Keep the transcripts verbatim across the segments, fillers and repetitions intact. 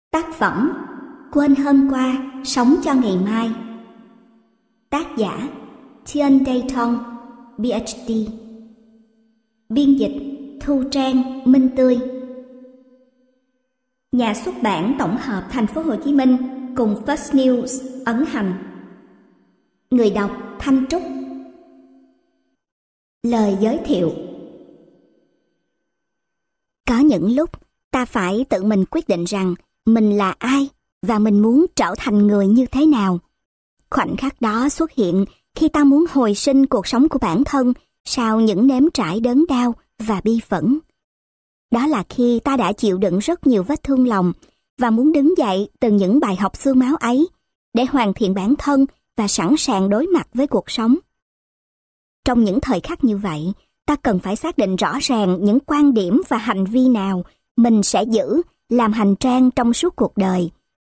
Tác phẩm Quên hôm qua, sống cho ngày mai. Tác giả Tian Dayton, P H D. Biên dịch Thu Trang, Minh Tươi. Nhà xuất bản tổng hợp Thành phố Hồ Chí Minh cùng First News ấn hành. Người đọc Thanh Trúc. Lời giới thiệu. Có những lúc ta phải tự mình quyết định rằng mình là ai và mình muốn trở thành người như thế nào. Khoảnh khắc đó xuất hiện khi ta muốn hồi sinh cuộc sống của bản thân sau những nếm trải đớn đau và bi phẫn. Đó là khi ta đã chịu đựng rất nhiều vết thương lòng và muốn đứng dậy từ những bài học xương máu ấy để hoàn thiện bản thân và sẵn sàng đối mặt với cuộc sống. Trong những thời khắc như vậy, ta cần phải xác định rõ ràng những quan điểm và hành vi nào mình sẽ giữ làm hành trang trong suốt cuộc đời,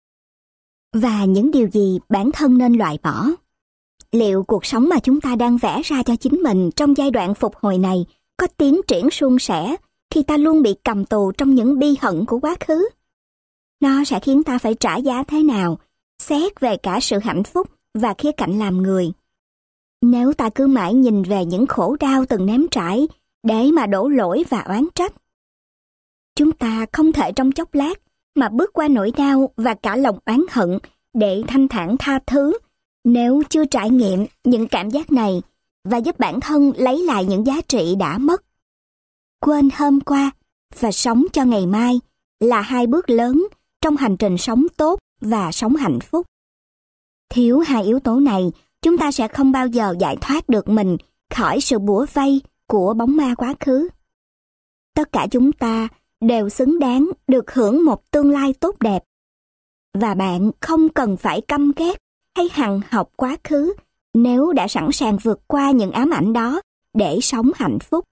và những điều gì bản thân nên loại bỏ. Liệu cuộc sống mà chúng ta đang vẽ ra cho chính mình trong giai đoạn phục hồi này có tiến triển suôn sẻ khi ta luôn bị cầm tù trong những bi hận của quá khứ? Nó sẽ khiến ta phải trả giá thế nào, xét về cả sự hạnh phúc và khía cạnh làm người. Nếu ta cứ mãi nhìn về những khổ đau từng nếm trải để mà đổ lỗi và oán trách, chúng ta không thể trong chốc lát mà bước qua nỗi đau và cả lòng oán hận để thanh thản tha thứ nếu chưa trải nghiệm những cảm giác này và giúp bản thân lấy lại những giá trị đã mất. Quên hôm qua và sống cho ngày mai là hai bước lớn trong hành trình sống tốt và sống hạnh phúc. Thiếu hai yếu tố này, chúng ta sẽ không bao giờ giải thoát được mình khỏi sự bủa vây của bóng ma quá khứ. Tất cả chúng ta đều xứng đáng được hưởng một tương lai tốt đẹp. Và bạn không cần phải căm ghét hay hằn học quá khứ nếu đã sẵn sàng vượt qua những ám ảnh đó để sống hạnh phúc.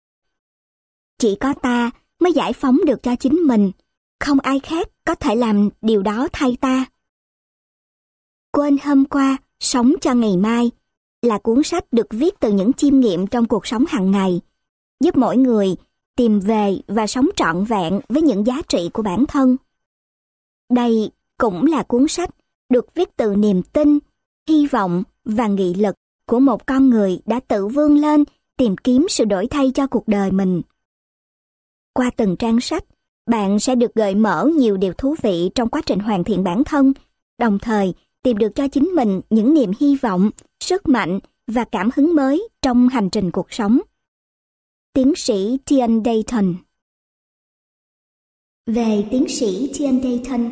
Chỉ có ta mới giải phóng được cho chính mình, không ai khác có thể làm điều đó thay ta. Quên hôm qua, sống cho ngày mai là cuốn sách được viết từ những chiêm nghiệm trong cuộc sống hàng ngày, giúp mỗi người tìm về và sống trọn vẹn với những giá trị của bản thân. Đây cũng là cuốn sách được viết từ niềm tin, hy vọng và nghị lực của một con người đã tự vươn lên tìm kiếm sự đổi thay cho cuộc đời mình. Qua từng trang sách, bạn sẽ được gợi mở nhiều điều thú vị trong quá trình hoàn thiện bản thân, đồng thời tìm được cho chính mình những niềm hy vọng, sức mạnh và cảm hứng mới trong hành trình cuộc sống. Tiến sĩ Tian Dayton. Về tiến sĩ Tian Dayton.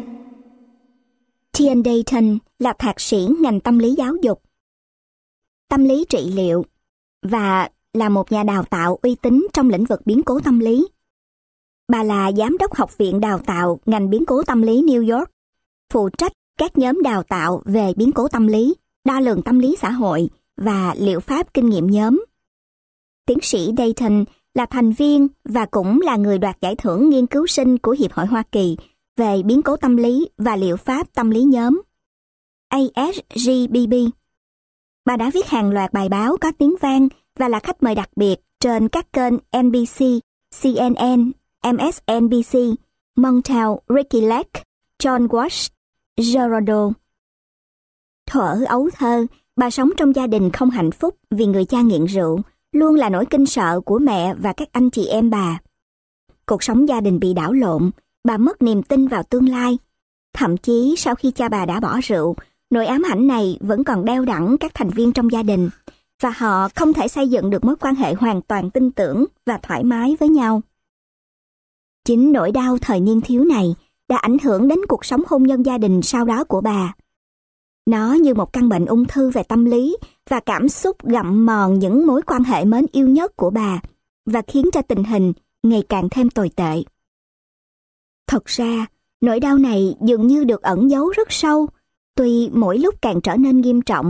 Tian Dayton là thạc sĩ ngành tâm lý giáo dục, tâm lý trị liệu và là một nhà đào tạo uy tín trong lĩnh vực biến cố tâm lý. Bà là giám đốc học viện đào tạo ngành biến cố tâm lý New York, phụ trách các nhóm đào tạo về biến cố tâm lý, đo lường tâm lý xã hội và liệu pháp kinh nghiệm nhóm. Tiến sĩ Dayton là thành viên và cũng là người đoạt giải thưởng nghiên cứu sinh của Hiệp hội Hoa Kỳ về biến cố tâm lý và liệu pháp tâm lý nhóm A S G B B. Bà đã viết hàng loạt bài báo có tiếng vang và là khách mời đặc biệt trên các kênh N B C, C N N, M S N B C, Montel, Ricky Lake, John Watch, Geraldo. Thuở ấu thơ, bà sống trong gia đình không hạnh phúc vì người cha nghiện rượu, luôn là nỗi kinh sợ của mẹ và các anh chị em bà. Cuộc sống gia đình bị đảo lộn, bà mất niềm tin vào tương lai. Thậm chí sau khi cha bà đã bỏ rượu, nỗi ám ảnh này vẫn còn đeo đẳng các thành viên trong gia đình, và họ không thể xây dựng được mối quan hệ hoàn toàn tin tưởng và thoải mái với nhau. Chính nỗi đau thời niên thiếu này đã ảnh hưởng đến cuộc sống hôn nhân gia đình sau đó của bà. Nó như một căn bệnh ung thư về tâm lý và cảm xúc gặm mòn những mối quan hệ mến yêu nhất của bà và khiến cho tình hình ngày càng thêm tồi tệ. Thật ra, nỗi đau này dường như được ẩn giấu rất sâu, tuy mỗi lúc càng trở nên nghiêm trọng.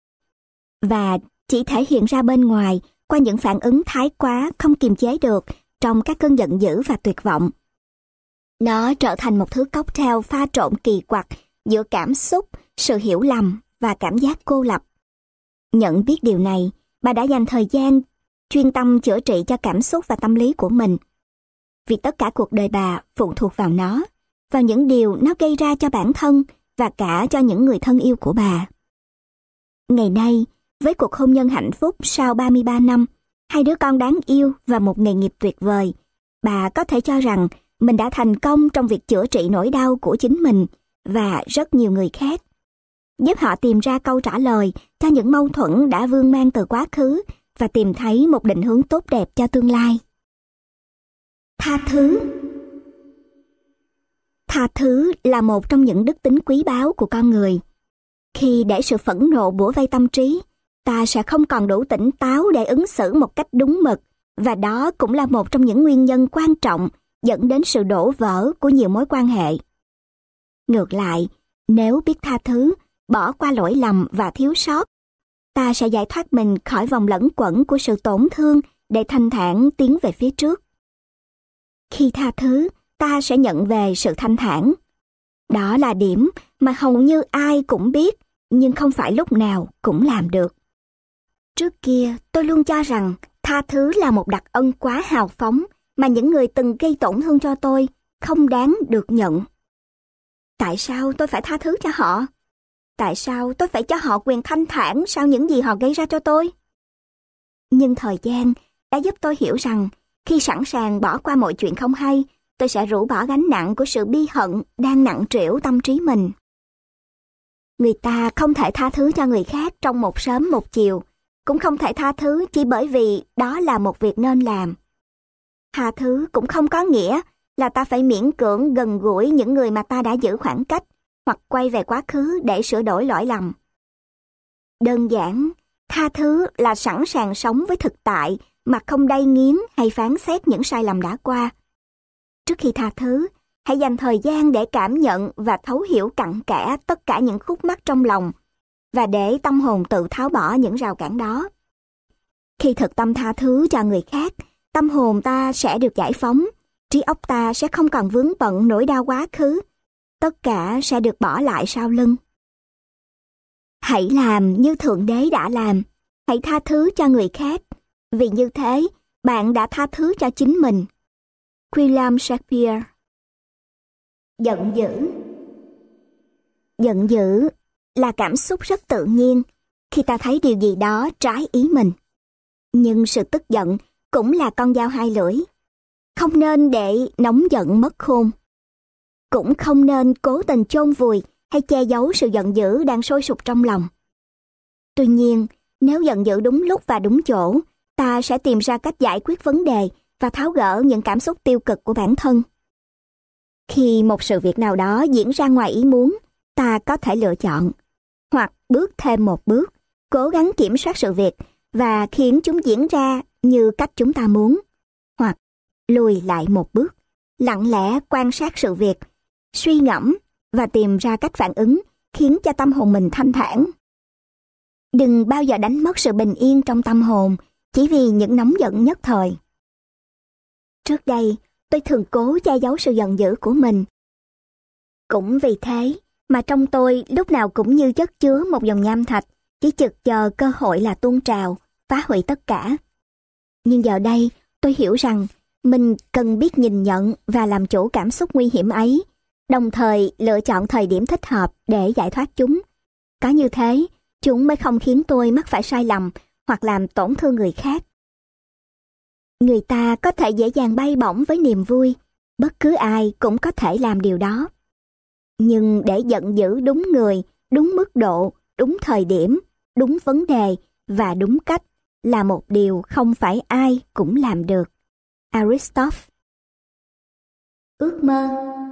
Và chỉ thể hiện ra bên ngoài qua những phản ứng thái quá không kiềm chế được trong các cơn giận dữ và tuyệt vọng. Nó trở thành một thứ cocktail pha trộn kỳ quặc giữa cảm xúc, sự hiểu lầm và cảm giác cô lập. Nhận biết điều này, bà đã dành thời gian chuyên tâm chữa trị cho cảm xúc và tâm lý của mình. Vì tất cả cuộc đời bà phụ thuộc vào nó, vào những điều nó gây ra cho bản thân và cả cho những người thân yêu của bà. Ngày nay, với cuộc hôn nhân hạnh phúc sau ba mươi ba năm, hai đứa con đáng yêu và một nghề nghiệp tuyệt vời, bà có thể cho rằng mình đã thành công trong việc chữa trị nỗi đau của chính mình và rất nhiều người khác, giúp họ tìm ra câu trả lời cho những mâu thuẫn đã vương mang từ quá khứ và tìm thấy một định hướng tốt đẹp cho tương lai. Tha thứ. Tha thứ là một trong những đức tính quý báu của con người. Khi để sự phẫn nộ bủa vây tâm trí, ta sẽ không còn đủ tỉnh táo để ứng xử một cách đúng mực, và đó cũng là một trong những nguyên nhân quan trọng dẫn đến sự đổ vỡ của nhiều mối quan hệ. Ngược lại, nếu biết tha thứ, bỏ qua lỗi lầm và thiếu sót, ta sẽ giải thoát mình khỏi vòng lẩn quẩn của sự tổn thương để thanh thản tiến về phía trước. Khi tha thứ, ta sẽ nhận về sự thanh thản. Đó là điểm mà hầu như ai cũng biết, nhưng không phải lúc nào cũng làm được. Trước kia, tôi luôn cho rằng tha thứ là một đặc ân quá hào phóng mà những người từng gây tổn thương cho tôi không đáng được nhận. Tại sao tôi phải tha thứ cho họ? Tại sao tôi phải cho họ quyền thanh thản sau những gì họ gây ra cho tôi? Nhưng thời gian đã giúp tôi hiểu rằng khi sẵn sàng bỏ qua mọi chuyện không hay, tôi sẽ rũ bỏ gánh nặng của sự bi hận đang nặng trĩu tâm trí mình. Người ta không thể tha thứ cho người khác trong một sớm một chiều, cũng không thể tha thứ chỉ bởi vì đó là một việc nên làm. Tha thứ cũng không có nghĩa là ta phải miễn cưỡng gần gũi những người mà ta đã giữ khoảng cách, hoặc quay về quá khứ để sửa đổi lỗi lầm. Đơn giản, tha thứ là sẵn sàng sống với thực tại mà không đay nghiến hay phán xét những sai lầm đã qua. Trước khi tha thứ, hãy dành thời gian để cảm nhận và thấu hiểu cặn kẽ tất cả những khúc mắc trong lòng, và để tâm hồn tự tháo bỏ những rào cản đó. Khi thực tâm tha thứ cho người khác, tâm hồn ta sẽ được giải phóng, trí óc ta sẽ không còn vướng bận nỗi đau quá khứ, tất cả sẽ được bỏ lại sau lưng. Hãy làm như Thượng Đế đã làm, hãy tha thứ cho người khác, vì như thế bạn đã tha thứ cho chính mình. William Shakespeare. Giận dữ. Giận dữ là cảm xúc rất tự nhiên khi ta thấy điều gì đó trái ý mình. Nhưng sự tức giận cũng là con dao hai lưỡi. Không nên để nóng giận mất khôn. Cũng không nên cố tình chôn vùi hay che giấu sự giận dữ đang sôi sục trong lòng. Tuy nhiên, nếu giận dữ đúng lúc và đúng chỗ, ta sẽ tìm ra cách giải quyết vấn đề và tháo gỡ những cảm xúc tiêu cực của bản thân. Khi một sự việc nào đó diễn ra ngoài ý muốn, ta có thể lựa chọn, hoặc bước thêm một bước, cố gắng kiểm soát sự việc và khiến chúng diễn ra như cách chúng ta muốn, hoặc lùi lại một bước, lặng lẽ quan sát sự việc, suy ngẫm và tìm ra cách phản ứng khiến cho tâm hồn mình thanh thản. Đừng bao giờ đánh mất sự bình yên trong tâm hồn chỉ vì những nóng giận nhất thời. Trước đây, tôi thường cố che giấu sự giận dữ của mình. Cũng vì thế mà trong tôi lúc nào cũng như chất chứa một dòng nham thạch, chỉ trực chờ cơ hội là tuôn trào, phá hủy tất cả. Nhưng giờ đây, tôi hiểu rằng mình cần biết nhìn nhận và làm chủ cảm xúc nguy hiểm ấy, đồng thời lựa chọn thời điểm thích hợp để giải thoát chúng. Có như thế, chúng mới không khiến tôi mắc phải sai lầm hoặc làm tổn thương người khác. Người ta có thể dễ dàng bay bổng với niềm vui, bất cứ ai cũng có thể làm điều đó. Nhưng để giận dữ đúng người, đúng mức độ, đúng thời điểm, đúng vấn đề và đúng cách là một điều không phải ai cũng làm được. Aristotle. Ước mơ.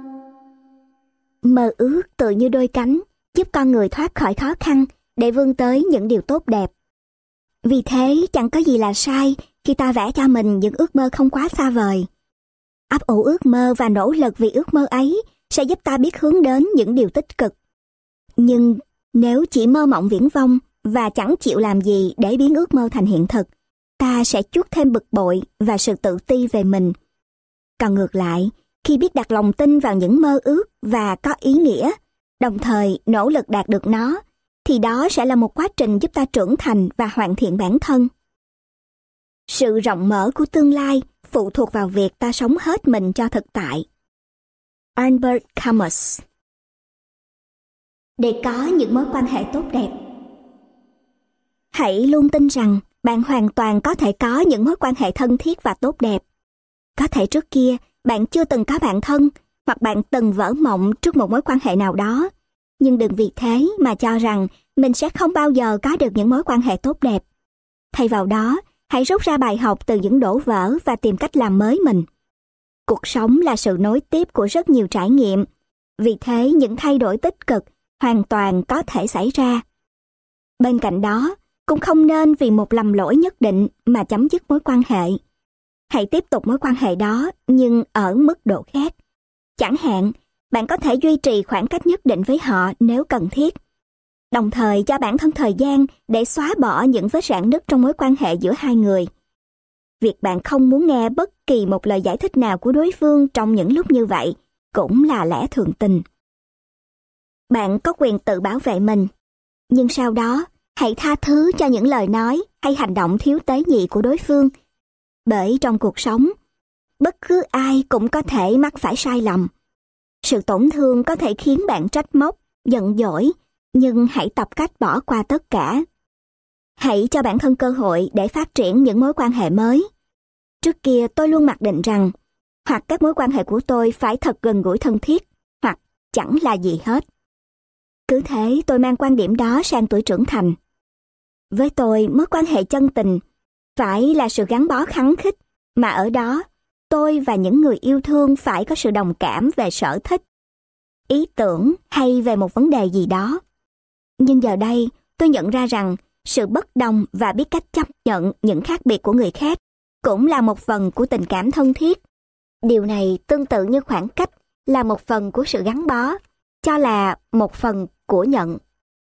Mơ ước tự như đôi cánh, giúp con người thoát khỏi khó khăn để vươn tới những điều tốt đẹp. Vì thế chẳng có gì là sai khi ta vẽ cho mình những ước mơ không quá xa vời. Ấp ủ ước mơ và nỗ lực vì ước mơ ấy sẽ giúp ta biết hướng đến những điều tích cực. Nhưng nếu chỉ mơ mộng viển vông và chẳng chịu làm gì để biến ước mơ thành hiện thực, ta sẽ chuốc thêm bực bội và sự tự ti về mình. Còn ngược lại, khi biết đặt lòng tin vào những mơ ước và có ý nghĩa, đồng thời nỗ lực đạt được nó, thì đó sẽ là một quá trình giúp ta trưởng thành và hoàn thiện bản thân. Sự rộng mở của tương lai phụ thuộc vào việc ta sống hết mình cho thực tại. Albert Camus. Để có những mối quan hệ tốt đẹp, hãy luôn tin rằng bạn hoàn toàn có thể có những mối quan hệ thân thiết và tốt đẹp. Có thể trước kia bạn chưa từng có bạn thân, hoặc bạn từng vỡ mộng trước một mối quan hệ nào đó. Nhưng đừng vì thế mà cho rằng mình sẽ không bao giờ có được những mối quan hệ tốt đẹp. Thay vào đó, hãy rút ra bài học từ những đổ vỡ và tìm cách làm mới mình. Cuộc sống là sự nối tiếp của rất nhiều trải nghiệm. Vì thế, những thay đổi tích cực hoàn toàn có thể xảy ra. Bên cạnh đó, cũng không nên vì một lầm lỗi nhất định mà chấm dứt mối quan hệ. Hãy tiếp tục mối quan hệ đó nhưng ở mức độ khác. Chẳng hạn, bạn có thể duy trì khoảng cách nhất định với họ nếu cần thiết. Đồng thời cho bản thân thời gian để xóa bỏ những vết rạn nứt trong mối quan hệ giữa hai người. Việc bạn không muốn nghe bất kỳ một lời giải thích nào của đối phương trong những lúc như vậy cũng là lẽ thường tình. Bạn có quyền tự bảo vệ mình, nhưng sau đó hãy tha thứ cho những lời nói hay hành động thiếu tế nhị của đối phương. Bởi trong cuộc sống, bất cứ ai cũng có thể mắc phải sai lầm. Sự tổn thương có thể khiến bạn trách móc, giận dỗi, nhưng hãy tập cách bỏ qua tất cả. Hãy cho bản thân cơ hội để phát triển những mối quan hệ mới. Trước kia tôi luôn mặc định rằng, hoặc các mối quan hệ của tôi phải thật gần gũi thân thiết, hoặc chẳng là gì hết. Cứ thế tôi mang quan điểm đó sang tuổi trưởng thành. Với tôi, mối quan hệ chân tình phải là sự gắn bó khăng khít, mà ở đó, tôi và những người yêu thương phải có sự đồng cảm về sở thích, ý tưởng hay về một vấn đề gì đó. Nhưng giờ đây, tôi nhận ra rằng sự bất đồng và biết cách chấp nhận những khác biệt của người khác cũng là một phần của tình cảm thân thiết. Điều này tương tự như khoảng cách là một phần của sự gắn bó, cho là một phần của nhận.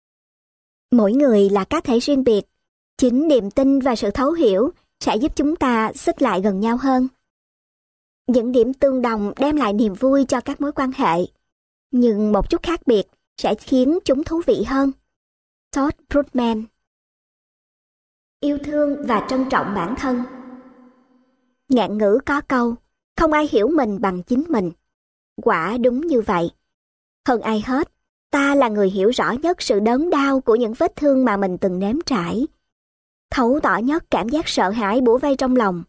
Mỗi người là cá thể riêng biệt, chính niềm tin và sự thấu hiểu sẽ giúp chúng ta xích lại gần nhau hơn. Những điểm tương đồng đem lại niềm vui cho các mối quan hệ, nhưng một chút khác biệt sẽ khiến chúng thú vị hơn. Todd Brugman. Yêu thương và trân trọng bản thân. Ngạn ngữ có câu, không ai hiểu mình bằng chính mình. Quả đúng như vậy. Hơn ai hết, ta là người hiểu rõ nhất sự đớn đau của những vết thương mà mình từng nếm trải. Thấu tỏ nhất cảm giác sợ hãi bủa vây trong lòng.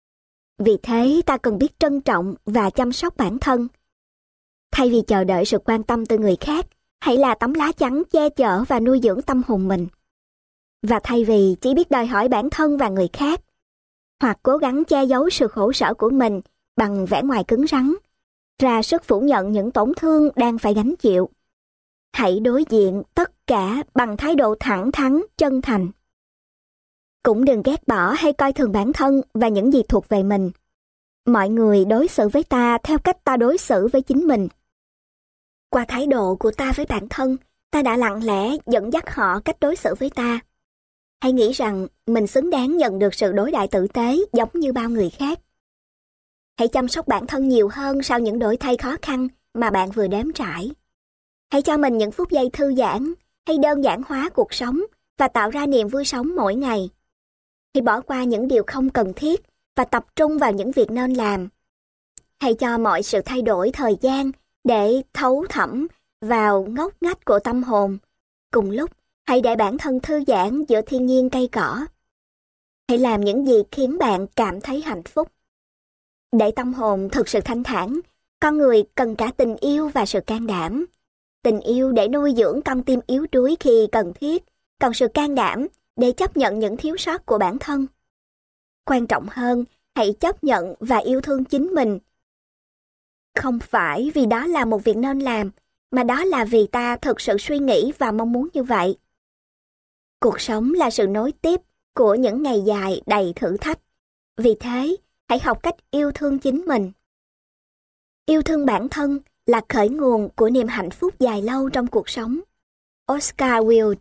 Vì thế ta cần biết trân trọng và chăm sóc bản thân. Thay vì chờ đợi sự quan tâm từ người khác, hãy là tấm lá chắn che chở và nuôi dưỡng tâm hồn mình. Và thay vì chỉ biết đòi hỏi bản thân và người khác, hoặc cố gắng che giấu sự khổ sở của mình bằng vẻ ngoài cứng rắn, ra sức phủ nhận những tổn thương đang phải gánh chịu, hãy đối diện tất cả bằng thái độ thẳng thắn, chân thành. Cũng đừng ghét bỏ hay coi thường bản thân và những gì thuộc về mình. Mọi người đối xử với ta theo cách ta đối xử với chính mình. Qua thái độ của ta với bản thân, ta đã lặng lẽ dẫn dắt họ cách đối xử với ta. Hãy nghĩ rằng mình xứng đáng nhận được sự đối đãi tử tế giống như bao người khác. Hãy chăm sóc bản thân nhiều hơn sau những đổi thay khó khăn mà bạn vừa đếm trải. Hãy cho mình những phút giây thư giãn, hay đơn giản hóa cuộc sống và tạo ra niềm vui sống mỗi ngày. Hãy bỏ qua những điều không cần thiết và tập trung vào những việc nên làm. Hãy cho mọi sự thay đổi thời gian để thấu thẩm vào ngóc ngách của tâm hồn. Cùng lúc, hãy để bản thân thư giãn giữa thiên nhiên cây cỏ. Hãy làm những gì khiến bạn cảm thấy hạnh phúc. Để tâm hồn thực sự thanh thản, con người cần cả tình yêu và sự can đảm. Tình yêu để nuôi dưỡng con tim yếu đuối khi cần thiết, còn sự can đảm để chấp nhận những thiếu sót của bản thân. Quan trọng hơn, hãy chấp nhận và yêu thương chính mình. Không phải vì đó là một việc nên làm, mà đó là vì ta thực sự suy nghĩ và mong muốn như vậy. Cuộc sống là sự nối tiếp của những ngày dài đầy thử thách. Vì thế, hãy học cách yêu thương chính mình. Yêu thương bản thân là khởi nguồn của niềm hạnh phúc dài lâu trong cuộc sống. Oscar Wilde.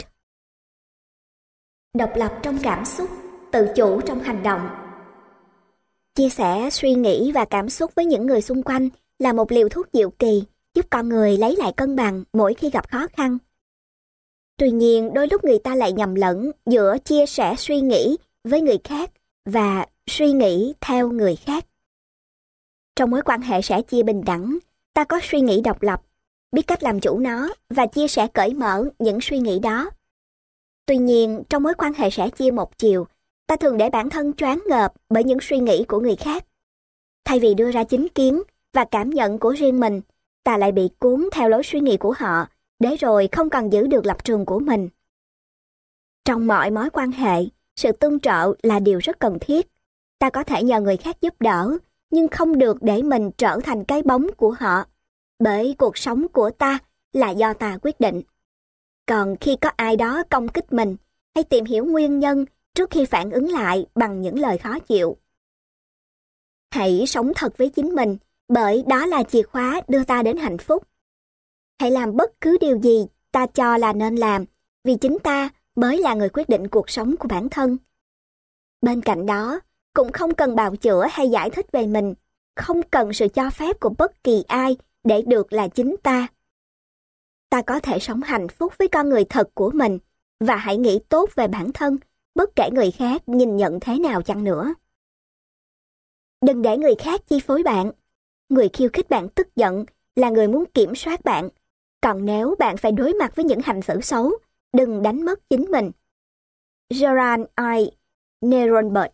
Độc lập trong cảm xúc, tự chủ trong hành động. Chia sẻ suy nghĩ và cảm xúc với những người xung quanh là một liều thuốc diệu kỳ, giúp con người lấy lại cân bằng mỗi khi gặp khó khăn. Tuy nhiên, đôi lúc người ta lại nhầm lẫn giữa chia sẻ suy nghĩ với người khác và suy nghĩ theo người khác. Trong mối quan hệ sẻ chia bình đẳng, Ta có suy nghĩ độc lập, biết cách làm chủ nó và chia sẻ cởi mở những suy nghĩ đó. Tuy nhiên, trong mối quan hệ sẻ chia một chiều, ta thường để bản thân choáng ngợp bởi những suy nghĩ của người khác. Thay vì đưa ra chính kiến và cảm nhận của riêng mình, ta lại bị cuốn theo lối suy nghĩ của họ, để rồi không còn giữ được lập trường của mình. Trong mọi mối quan hệ, sự tương trợ là điều rất cần thiết. Ta có thể nhờ người khác giúp đỡ, nhưng không được để mình trở thành cái bóng của họ, bởi cuộc sống của ta là do ta quyết định. Còn khi có ai đó công kích mình, hãy tìm hiểu nguyên nhân trước khi phản ứng lại bằng những lời khó chịu. Hãy sống thật với chính mình, bởi đó là chìa khóa đưa ta đến hạnh phúc. Hãy làm bất cứ điều gì ta cho là nên làm, vì chính ta mới là người quyết định cuộc sống của bản thân. Bên cạnh đó, cũng không cần bào chữa hay giải thích về mình, không cần sự cho phép của bất kỳ ai để được là chính ta. Ta có thể sống hạnh phúc với con người thật của mình, và hãy nghĩ tốt về bản thân, bất kể người khác nhìn nhận thế nào chăng nữa. Đừng để người khác chi phối bạn. Người khiêu khích bạn tức giận là người muốn kiểm soát bạn. Còn nếu bạn phải đối mặt với những hành xử xấu, đừng đánh mất chính mình. Gerard I. Neronbert.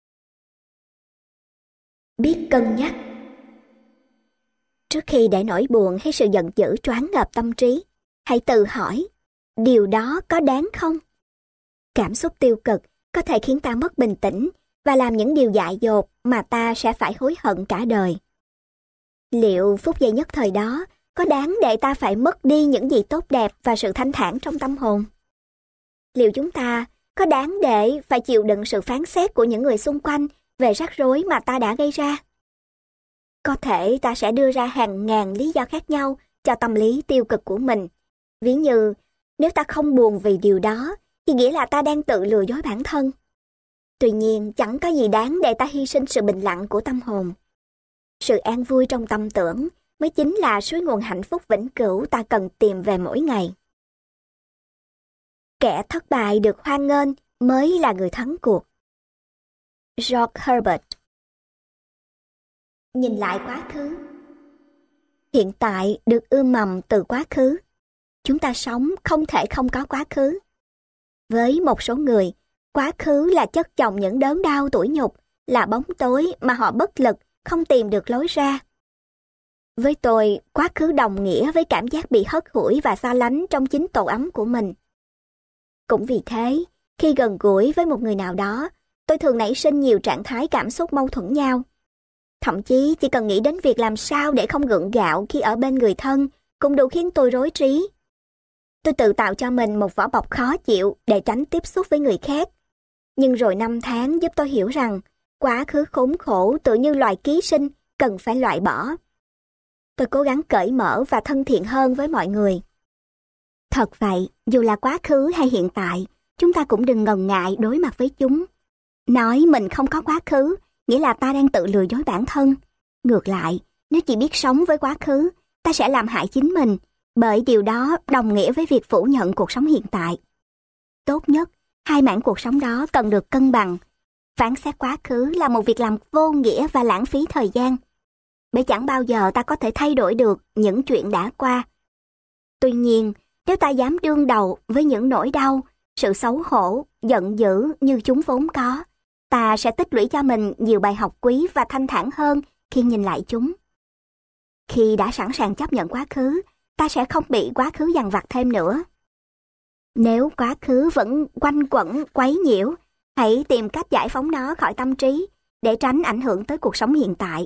Biết cân nhắc. Trước khi để nỗi buồn hay sự giận dữ choáng ngợp tâm trí, hãy tự hỏi, điều đó có đáng không? Cảm xúc tiêu cực có thể khiến ta mất bình tĩnh và làm những điều dại dột mà ta sẽ phải hối hận cả đời. Liệu phút giây nhất thời đó có đáng để ta phải mất đi những gì tốt đẹp và sự thanh thản trong tâm hồn? Liệu chúng ta có đáng để phải chịu đựng sự phán xét của những người xung quanh về rắc rối mà ta đã gây ra? Có thể ta sẽ đưa ra hàng ngàn lý do khác nhau cho tâm lý tiêu cực của mình. Ví như, nếu ta không buồn vì điều đó, thì nghĩa là ta đang tự lừa dối bản thân. Tuy nhiên, chẳng có gì đáng để ta hy sinh sự bình lặng của tâm hồn. Sự an vui trong tâm tưởng mới chính là suối nguồn hạnh phúc vĩnh cửu ta cần tìm về mỗi ngày. Kẻ thất bại được hoan nghênh mới là người thắng cuộc. George Herbert. Nhìn lại quá khứ. Hiện tại được ươm mầm từ quá khứ. Chúng ta sống không thể không có quá khứ. Với một số người, quá khứ là chất chồng những đớn đau tủi nhục, là bóng tối mà họ bất lực, không tìm được lối ra. Với tôi, quá khứ đồng nghĩa với cảm giác bị hất hủi và xa lánh trong chính tổ ấm của mình. Cũng vì thế, khi gần gũi với một người nào đó, tôi thường nảy sinh nhiều trạng thái cảm xúc mâu thuẫn nhau. Thậm chí chỉ cần nghĩ đến việc làm sao để không gượng gạo khi ở bên người thân cũng đủ khiến tôi rối trí. Tôi tự tạo cho mình một vỏ bọc khó chịu để tránh tiếp xúc với người khác. Nhưng rồi năm tháng giúp tôi hiểu rằng quá khứ khốn khổ tự như loài ký sinh cần phải loại bỏ. Tôi cố gắng cởi mở và thân thiện hơn với mọi người. Thật vậy, dù là quá khứ hay hiện tại, chúng ta cũng đừng ngần ngại đối mặt với chúng. Nói mình không có quá khứ, nghĩa là ta đang tự lừa dối bản thân. Ngược lại, nếu chỉ biết sống với quá khứ, ta sẽ làm hại chính mình, bởi điều đó đồng nghĩa với việc phủ nhận cuộc sống hiện tại. Tốt nhất, hai mảng cuộc sống đó cần được cân bằng. Phán xét quá khứ là một việc làm vô nghĩa và lãng phí thời gian, bởi chẳng bao giờ ta có thể thay đổi được những chuyện đã qua. Tuy nhiên, nếu ta dám đương đầu với những nỗi đau, sự xấu hổ, giận dữ như chúng vốn có, ta sẽ tích lũy cho mình nhiều bài học quý và thanh thản hơn khi nhìn lại chúng. Khi đã sẵn sàng chấp nhận quá khứ, ta sẽ không bị quá khứ dằn vặt thêm nữa. Nếu quá khứ vẫn quanh quẩn, quấy nhiễu, hãy tìm cách giải phóng nó khỏi tâm trí để tránh ảnh hưởng tới cuộc sống hiện tại.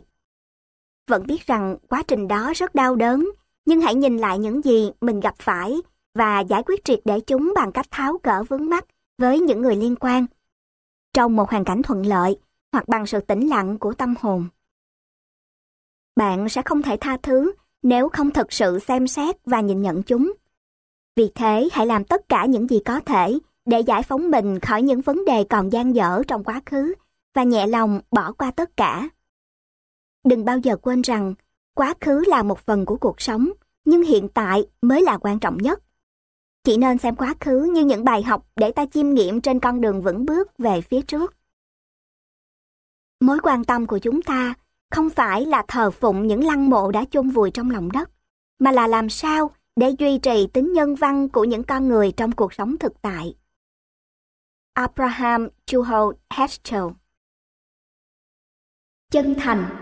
Vẫn biết rằng quá trình đó rất đau đớn, nhưng hãy nhìn lại những gì mình gặp phải và giải quyết triệt để chúng bằng cách tháo gỡ vướng mắc với những người liên quan, trong một hoàn cảnh thuận lợi hoặc bằng sự tĩnh lặng của tâm hồn. Bạn sẽ không thể tha thứ nếu không thực sự xem xét và nhìn nhận chúng. Vì thế, hãy làm tất cả những gì có thể để giải phóng mình khỏi những vấn đề còn dang dở trong quá khứ và nhẹ lòng bỏ qua tất cả. Đừng bao giờ quên rằng quá khứ là một phần của cuộc sống, nhưng hiện tại mới là quan trọng nhất. Chỉ nên xem quá khứ như những bài học để ta chiêm nghiệm trên con đường vững bước về phía trước. Mối quan tâm của chúng ta không phải là thờ phụng những lăng mộ đã chôn vùi trong lòng đất, mà là làm sao để duy trì tính nhân văn của những con người trong cuộc sống thực tại. Abraham Chuho Heschel. Chân thành.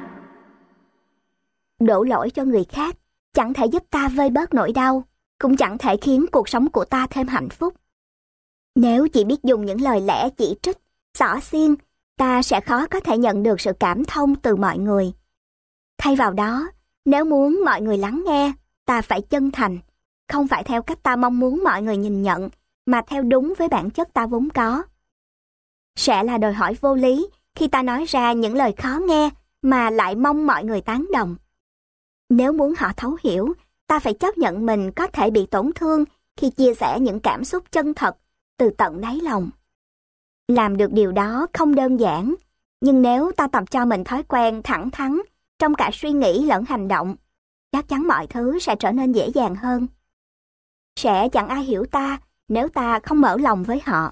Đổ lỗi cho người khác chẳng thể giúp ta vơi bớt nỗi đau, cũng chẳng thể khiến cuộc sống của ta thêm hạnh phúc. Nếu chỉ biết dùng những lời lẽ chỉ trích, xỏ xiên, ta sẽ khó có thể nhận được sự cảm thông từ mọi người. Thay vào đó, nếu muốn mọi người lắng nghe, ta phải chân thành, không phải theo cách ta mong muốn mọi người nhìn nhận, mà theo đúng với bản chất ta vốn có. Sẽ là đòi hỏi vô lý khi ta nói ra những lời khó nghe mà lại mong mọi người tán đồng. Nếu muốn họ thấu hiểu, ta phải chấp nhận mình có thể bị tổn thương khi chia sẻ những cảm xúc chân thật từ tận đáy lòng. Làm được điều đó không đơn giản, nhưng nếu ta tập cho mình thói quen thẳng thắn trong cả suy nghĩ lẫn hành động, chắc chắn mọi thứ sẽ trở nên dễ dàng hơn. Sẽ chẳng ai hiểu ta nếu ta không mở lòng với họ.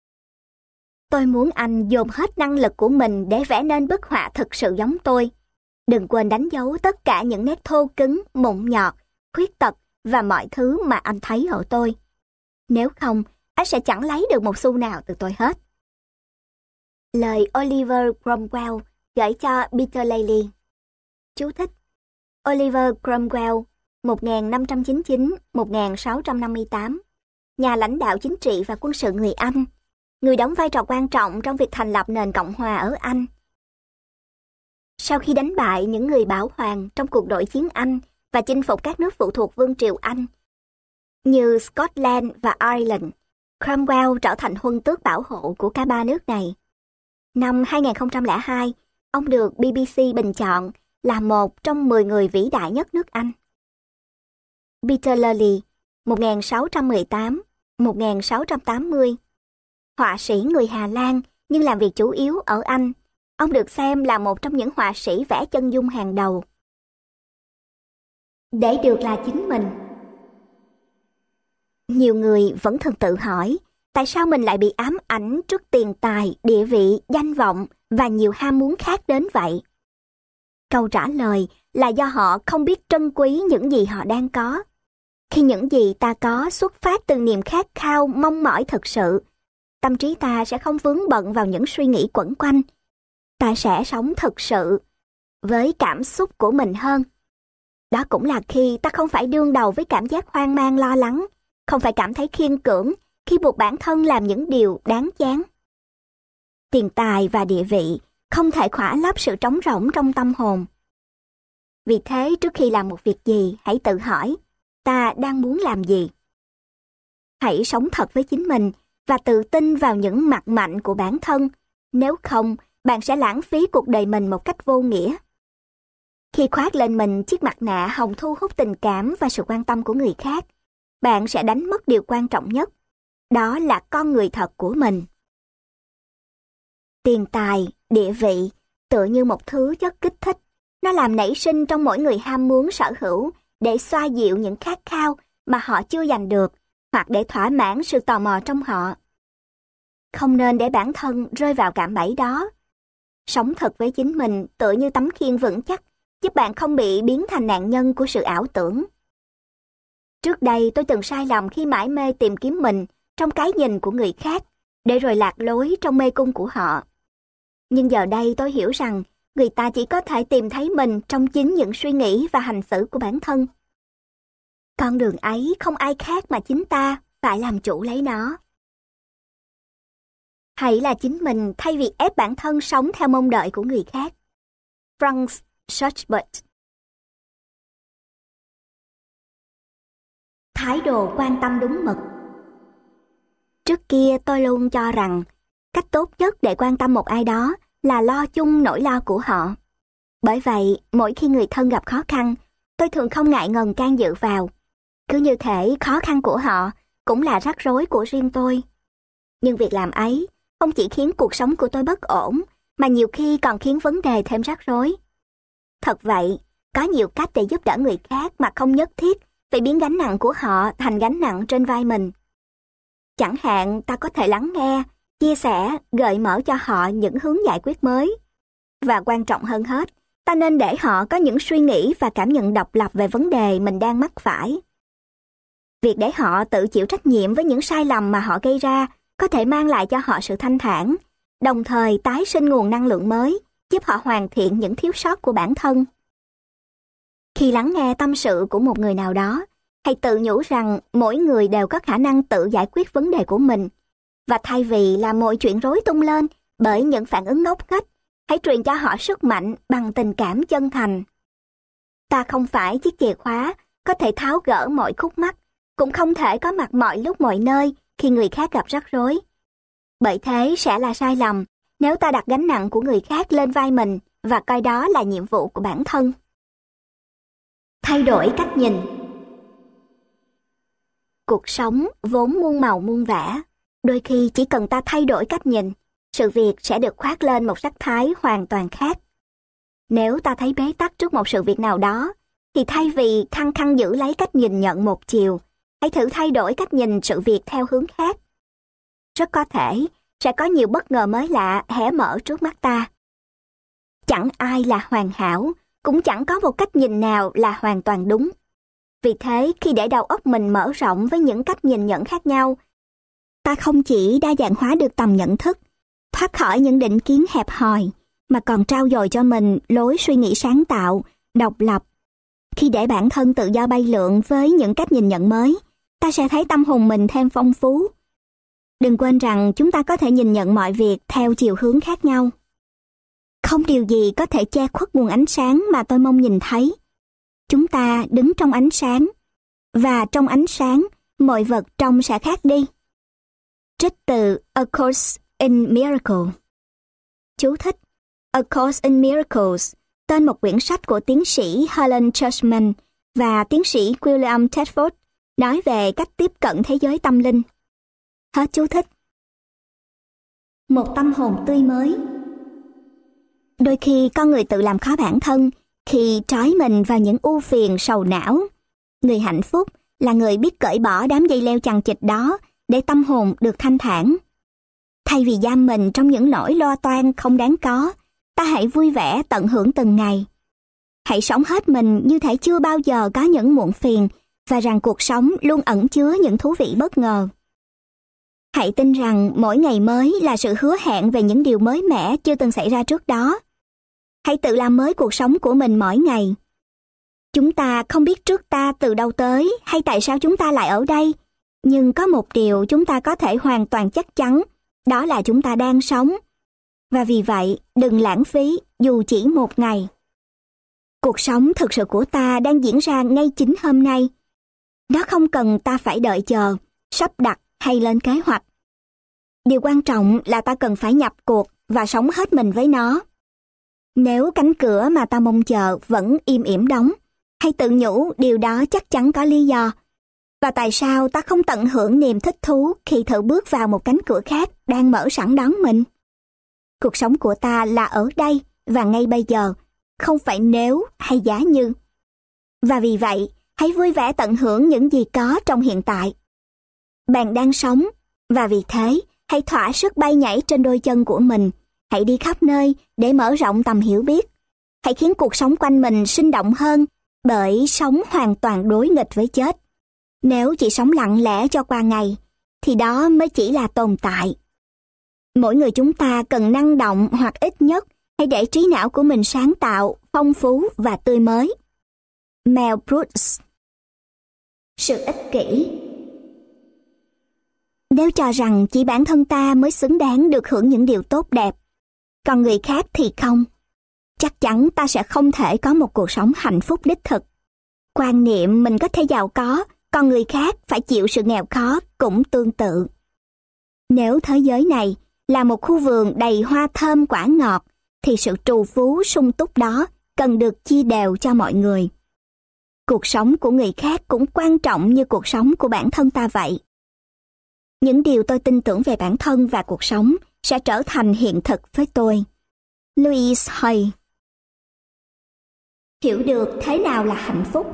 Tôi muốn anh dồn hết năng lực của mình để vẽ nên bức họa thực sự giống tôi. Đừng quên đánh dấu tất cả những nét thô cứng, mụn nhọt, khuyết tật và mọi thứ mà anh thấy ở tôi. Nếu không, anh sẽ chẳng lấy được một xu nào từ tôi hết. Lời Oliver Cromwell gửi cho Peter Lely. Chú thích: Oliver Cromwell, một nghìn năm trăm chín mươi chín đến một nghìn sáu trăm năm mươi tám, nhà lãnh đạo chính trị và quân sự người Anh, người đóng vai trò quan trọng trong việc thành lập nền Cộng hòa ở Anh. Sau khi đánh bại những người bảo hoàng trong cuộc nội chiến Anh và chinh phục các nước phụ thuộc Vương triều Anh như Scotland và Ireland, Cromwell trở thành huân tước bảo hộ của cả ba nước này. Năm hai nghìn không trăm lẻ hai, ông được bê bê xê bình chọn là một trong mười người vĩ đại nhất nước Anh. Peter Lely, một nghìn sáu trăm mười tám đến một nghìn sáu trăm tám mươi, họa sĩ người Hà Lan nhưng làm việc chủ yếu ở Anh. Ông được xem là một trong những họa sĩ vẽ chân dung hàng đầu. Để được là chính mình. Nhiều người vẫn thường tự hỏi, tại sao mình lại bị ám ảnh trước tiền tài, địa vị, danh vọng và nhiều ham muốn khác đến vậy? Câu trả lời là do họ không biết trân quý những gì họ đang có. Khi những gì ta có xuất phát từ niềm khát khao, mong mỏi thực sự, tâm trí ta sẽ không vướng bận vào những suy nghĩ quẩn quanh. Ta sẽ sống thực sự với cảm xúc của mình hơn. Đó cũng là khi ta không phải đương đầu với cảm giác hoang mang lo lắng, không phải cảm thấy khiên cưỡng khi buộc bản thân làm những điều đáng chán. Tiền tài và địa vị không thể khỏa lấp sự trống rỗng trong tâm hồn. Vì thế, trước khi làm một việc gì, hãy tự hỏi, ta đang muốn làm gì? Hãy sống thật với chính mình và tự tin vào những mặt mạnh của bản thân. Nếu không, bạn sẽ lãng phí cuộc đời mình một cách vô nghĩa. Khi khoác lên mình chiếc mặt nạ hòng thu hút tình cảm và sự quan tâm của người khác, bạn sẽ đánh mất điều quan trọng nhất, đó là con người thật của mình. Tiền tài, địa vị, tựa như một thứ chất kích thích. Nó làm nảy sinh trong mỗi người ham muốn sở hữu để xoa dịu những khát khao mà họ chưa giành được, hoặc để thỏa mãn sự tò mò trong họ. Không nên để bản thân rơi vào cạm bẫy đó. Sống thật với chính mình tựa như tấm khiên vững chắc, giúp bạn không bị biến thành nạn nhân của sự ảo tưởng. Trước đây tôi từng sai lầm khi mải mê tìm kiếm mình trong cái nhìn của người khác, để rồi lạc lối trong mê cung của họ. Nhưng giờ đây tôi hiểu rằng người ta chỉ có thể tìm thấy mình trong chính những suy nghĩ và hành xử của bản thân. Con đường ấy không ai khác mà chính ta phải làm chủ lấy nó. Hãy là chính mình thay vì ép bản thân sống theo mong đợi của người khác. Frank Schubert. Thái độ quan tâm đúng mực. Trước kia tôi luôn cho rằng cách tốt nhất để quan tâm một ai đó là lo chung nỗi lo của họ. Bởi vậy, mỗi khi người thân gặp khó khăn, tôi thường không ngại ngần can dự vào. Cứ như thể khó khăn của họ cũng là rắc rối của riêng tôi. Nhưng việc làm ấy không chỉ khiến cuộc sống của tôi bất ổn, mà nhiều khi còn khiến vấn đề thêm rắc rối. Thật vậy, có nhiều cách để giúp đỡ người khác mà không nhất thiết phải biến gánh nặng của họ thành gánh nặng trên vai mình. Chẳng hạn ta có thể lắng nghe, chia sẻ, gợi mở cho họ những hướng giải quyết mới. Và quan trọng hơn hết, Ta nên để họ có những suy nghĩ và cảm nhận độc lập về vấn đề mình đang mắc phải. Việc để họ tự chịu trách nhiệm với những sai lầm mà họ gây ra có thể mang lại cho họ sự thanh thản, đồng thời tái sinh nguồn năng lượng mới, giúp họ hoàn thiện những thiếu sót của bản thân. Khi lắng nghe tâm sự của một người nào đó, hãy tự nhủ rằng mỗi người đều có khả năng tự giải quyết vấn đề của mình. Và thay vì làm mọi chuyện rối tung lên bởi những phản ứng ngốc nghếch, hãy truyền cho họ sức mạnh bằng tình cảm chân thành. Ta không phải chiếc chìa khóa có thể tháo gỡ mọi khúc mắc, cũng không thể có mặt mọi lúc mọi nơi khi người khác gặp rắc rối. Bởi thế sẽ là sai lầm nếu ta đặt gánh nặng của người khác lên vai mình và coi đó là nhiệm vụ của bản thân. Thay đổi cách nhìn. Cuộc sống vốn muôn màu muôn vẻ, đôi khi chỉ cần ta thay đổi cách nhìn, sự việc sẽ được khoác lên một sắc thái hoàn toàn khác. Nếu ta thấy bế tắc trước một sự việc nào đó, thì thay vì khăng khăng giữ lấy cách nhìn nhận một chiều, hãy thử thay đổi cách nhìn sự việc theo hướng khác. Rất có thể sẽ có nhiều bất ngờ mới lạ hé mở trước mắt ta. Chẳng ai là hoàn hảo, cũng chẳng có một cách nhìn nào là hoàn toàn đúng. Vì thế, khi để đầu óc mình mở rộng với những cách nhìn nhận khác nhau, ta không chỉ đa dạng hóa được tầm nhận thức, thoát khỏi những định kiến hẹp hòi, mà còn trao dồi cho mình lối suy nghĩ sáng tạo, độc lập. Khi để bản thân tự do bay lượn với những cách nhìn nhận mới, ta sẽ thấy tâm hồn mình thêm phong phú. Đừng quên rằng chúng ta có thể nhìn nhận mọi việc theo chiều hướng khác nhau. Không điều gì có thể che khuất nguồn ánh sáng mà tôi mong nhìn thấy. Chúng ta đứng trong ánh sáng, và trong ánh sáng, mọi vật trông sẽ khác đi. Trích từ A Course in Miracles. Chú thích: A Course in Miracles, tên một quyển sách của tiến sĩ Helen Churchman và tiến sĩ William Tedford, nói về cách tiếp cận thế giới tâm linh. Hết chú thích. Một tâm hồn tươi mới. Đôi khi con người tự làm khó bản thân khi trói mình vào những ưu phiền sầu não. Người hạnh phúc là người biết cởi bỏ đám dây leo chằng chịt đó để tâm hồn được thanh thản. Thay vì giam mình trong những nỗi lo toan không đáng có, ta hãy vui vẻ tận hưởng từng ngày. Hãy sống hết mình như thể chưa bao giờ có những muộn phiền và rằng cuộc sống luôn ẩn chứa những thú vị bất ngờ. Hãy tin rằng mỗi ngày mới là sự hứa hẹn về những điều mới mẻ chưa từng xảy ra trước đó. Hãy tự làm mới cuộc sống của mình mỗi ngày. Chúng ta không biết trước ta từ đâu tới hay tại sao chúng ta lại ở đây, nhưng có một điều chúng ta có thể hoàn toàn chắc chắn, đó là chúng ta đang sống. Và vì vậy, đừng lãng phí dù chỉ một ngày. Cuộc sống thực sự của ta đang diễn ra ngay chính hôm nay. Nó không cần ta phải đợi chờ, sắp đặt hay lên kế hoạch. Điều quan trọng là ta cần phải nhập cuộc và sống hết mình với nó. Nếu cánh cửa mà ta mong chờ vẫn im ỉm đóng, hãy tự nhủ điều đó chắc chắn có lý do. Và tại sao ta không tận hưởng niềm thích thú khi thử bước vào một cánh cửa khác đang mở sẵn đón mình? Cuộc sống của ta là ở đây và ngay bây giờ, không phải nếu hay giá như. Và vì vậy, hãy vui vẻ tận hưởng những gì có trong hiện tại. Bạn đang sống, và vì thế, hãy thỏa sức bay nhảy trên đôi chân của mình. Hãy đi khắp nơi để mở rộng tầm hiểu biết. Hãy khiến cuộc sống quanh mình sinh động hơn, bởi sống hoàn toàn đối nghịch với chết. Nếu chỉ sống lặng lẽ cho qua ngày, thì đó mới chỉ là tồn tại. Mỗi người chúng ta cần năng động hoặc ít nhất hãy để trí não của mình sáng tạo, phong phú và tươi mới. Mel Brooks. Sự ích kỷ. Nếu cho rằng chỉ bản thân ta mới xứng đáng được hưởng những điều tốt đẹp, còn người khác thì không, chắc chắn ta sẽ không thể có một cuộc sống hạnh phúc đích thực. Quan niệm mình có thể giàu có, còn người khác phải chịu sự nghèo khó cũng tương tự. Nếu thế giới này là một khu vườn đầy hoa thơm quả ngọt, thì sự trù phú sung túc đó cần được chia đều cho mọi người. Cuộc sống của người khác cũng quan trọng như cuộc sống của bản thân ta vậy. Những điều tôi tin tưởng về bản thân và cuộc sống sẽ trở thành hiện thực với tôi. Louise Hay. Hiểu được thế nào là hạnh phúc.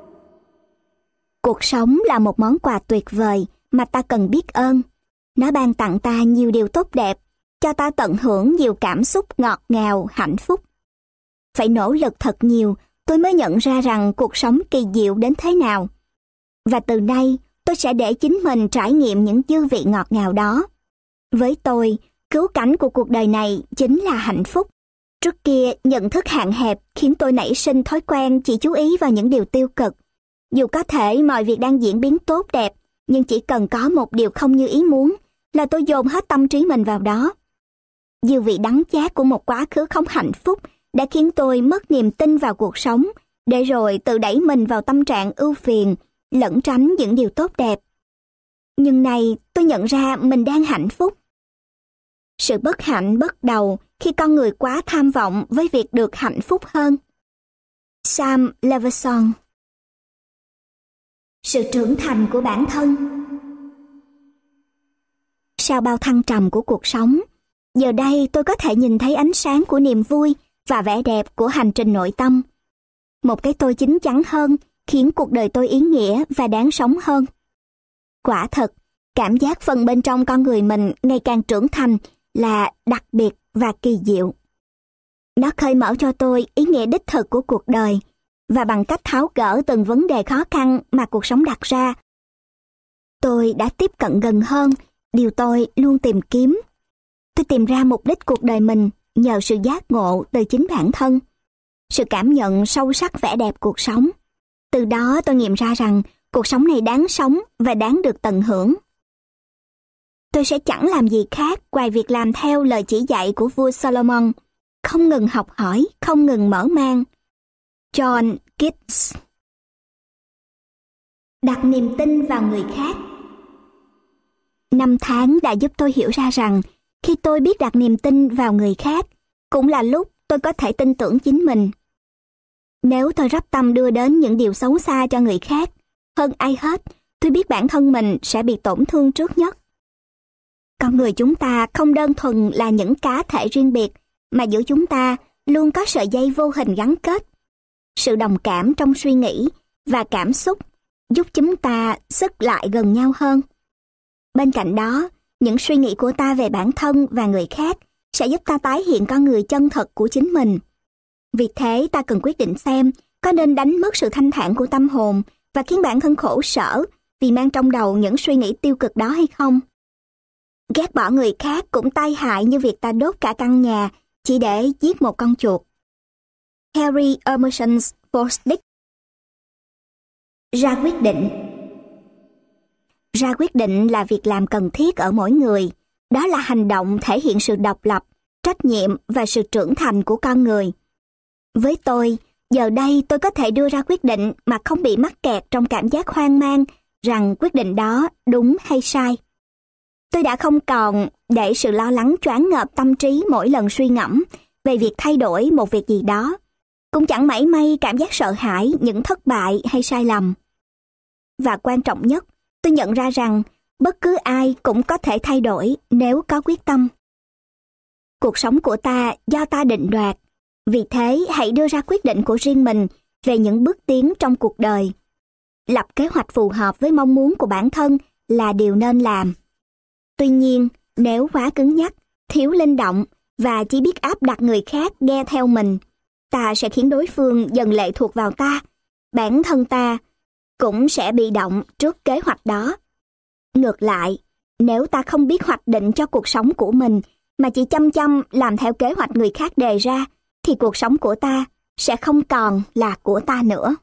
Cuộc sống là một món quà tuyệt vời mà ta cần biết ơn. Nó ban tặng ta nhiều điều tốt đẹp, cho ta tận hưởng nhiều cảm xúc ngọt ngào, hạnh phúc. phải nỗ lực thật nhiều, tôi mới nhận ra rằng cuộc sống kỳ diệu đến thế nào. Và từ nay, tôi sẽ để chính mình trải nghiệm những dư vị ngọt ngào đó. Với tôi, cứu cánh của cuộc đời này chính là hạnh phúc. Trước kia, nhận thức hạn hẹp khiến tôi nảy sinh thói quen chỉ chú ý vào những điều tiêu cực. Dù có thể mọi việc đang diễn biến tốt đẹp, nhưng chỉ cần có một điều không như ý muốn là tôi dồn hết tâm trí mình vào đó. Dư vị đắng chát của một quá khứ không hạnh phúc đã khiến tôi mất niềm tin vào cuộc sống, để rồi tự đẩy mình vào tâm trạng ưu phiền, lẩn tránh những điều tốt đẹp. Nhưng nay tôi nhận ra mình đang hạnh phúc. Sự bất hạnh bắt đầu khi con người quá tham vọng với việc được hạnh phúc hơn. Sam Levinson. Sự trưởng thành của bản thân. Sau bao thăng trầm của cuộc sống, giờ đây tôi có thể nhìn thấy ánh sáng của niềm vui và vẻ đẹp của hành trình nội tâm. Một cái tôi chín chắn hơn khiến cuộc đời tôi ý nghĩa và đáng sống hơn. Quả thật, cảm giác phần bên trong con người mình ngày càng trưởng thành là đặc biệt và kỳ diệu. Nó khơi mở cho tôi ý nghĩa đích thực của cuộc đời, và bằng cách tháo gỡ từng vấn đề khó khăn mà cuộc sống đặt ra, tôi đã tiếp cận gần hơn điều tôi luôn tìm kiếm. Tôi tìm ra mục đích cuộc đời mình nhờ sự giác ngộ từ chính bản thân, sự cảm nhận sâu sắc vẻ đẹp cuộc sống. Từ đó tôi nghiệm ra rằng cuộc sống này đáng sống và đáng được tận hưởng. Tôi sẽ chẳng làm gì khác ngoài việc làm theo lời chỉ dạy của vua Solomon, không ngừng học hỏi, không ngừng mở mang. John Keats. Đặt niềm tin vào người khác. Năm tháng đã giúp tôi hiểu ra rằng khi tôi biết đặt niềm tin vào người khác, cũng là lúc tôi có thể tin tưởng chính mình. Nếu tôi rắp tâm đưa đến những điều xấu xa cho người khác, hơn ai hết, tôi biết bản thân mình sẽ bị tổn thương trước nhất. Con người chúng ta không đơn thuần là những cá thể riêng biệt, mà giữa chúng ta luôn có sợi dây vô hình gắn kết. Sự đồng cảm trong suy nghĩ và cảm xúc giúp chúng ta xích lại gần nhau hơn. Bên cạnh đó, những suy nghĩ của ta về bản thân và người khác sẽ giúp ta tái hiện con người chân thật của chính mình. Vì thế, ta cần quyết định xem có nên đánh mất sự thanh thản của tâm hồn và khiến bản thân khổ sở vì mang trong đầu những suy nghĩ tiêu cực đó hay không. Ghét bỏ người khác cũng tai hại như việc ta đốt cả căn nhà chỉ để giết một con chuột. Harry Emerson Fosdick. Ra quyết định. Ra quyết định là việc làm cần thiết ở mỗi người. Đó là hành động thể hiện sự độc lập, trách nhiệm và sự trưởng thành của con người. Với tôi, giờ đây tôi có thể đưa ra quyết định mà không bị mắc kẹt trong cảm giác hoang mang rằng quyết định đó đúng hay sai. Tôi đã không còn để sự lo lắng choáng ngợp tâm trí mỗi lần suy ngẫm về việc thay đổi một việc gì đó. Cũng chẳng mảy may cảm giác sợ hãi những thất bại hay sai lầm. Và quan trọng nhất, tôi nhận ra rằng bất cứ ai cũng có thể thay đổi nếu có quyết tâm. Cuộc sống của ta do ta định đoạt. Vì thế, hãy đưa ra quyết định của riêng mình về những bước tiến trong cuộc đời. Lập kế hoạch phù hợp với mong muốn của bản thân là điều nên làm. Tuy nhiên, nếu quá cứng nhắc, thiếu linh động và chỉ biết áp đặt người khác nghe theo mình, ta sẽ khiến đối phương dần lệ thuộc vào ta. Bản thân ta cũng sẽ bị động trước kế hoạch đó. Ngược lại, nếu ta không biết hoạch định cho cuộc sống của mình mà chỉ chăm chăm làm theo kế hoạch người khác đề ra, thì cuộc sống của ta sẽ không còn là của ta nữa.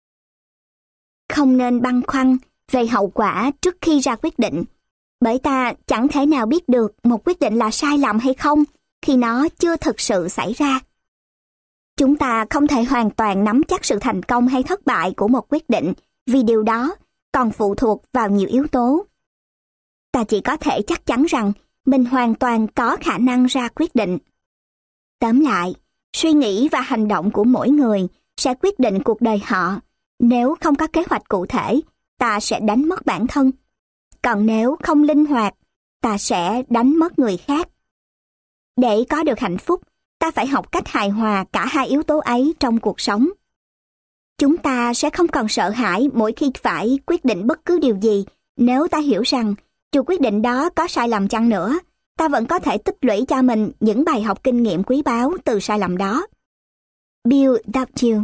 Không nên băn khoăn về hậu quả trước khi ra quyết định, bởi ta chẳng thể nào biết được một quyết định là sai lầm hay không khi nó chưa thực sự xảy ra. Chúng ta không thể hoàn toàn nắm chắc sự thành công hay thất bại của một quyết định, vì điều đó còn phụ thuộc vào nhiều yếu tố. Ta chỉ có thể chắc chắn rằng mình hoàn toàn có khả năng ra quyết định. Tóm lại, suy nghĩ và hành động của mỗi người sẽ quyết định cuộc đời họ. Nếu không có kế hoạch cụ thể, ta sẽ đánh mất bản thân. Còn nếu không linh hoạt, ta sẽ đánh mất người khác. Để có được hạnh phúc, ta phải học cách hài hòa cả hai yếu tố ấy trong cuộc sống. Chúng ta sẽ không còn sợ hãi mỗi khi phải quyết định bất cứ điều gì nếu ta hiểu rằng dù quyết định đó có sai lầm chăng nữa, ta vẫn có thể tích lũy cho mình những bài học kinh nghiệm quý báu từ sai lầm đó. Bill W.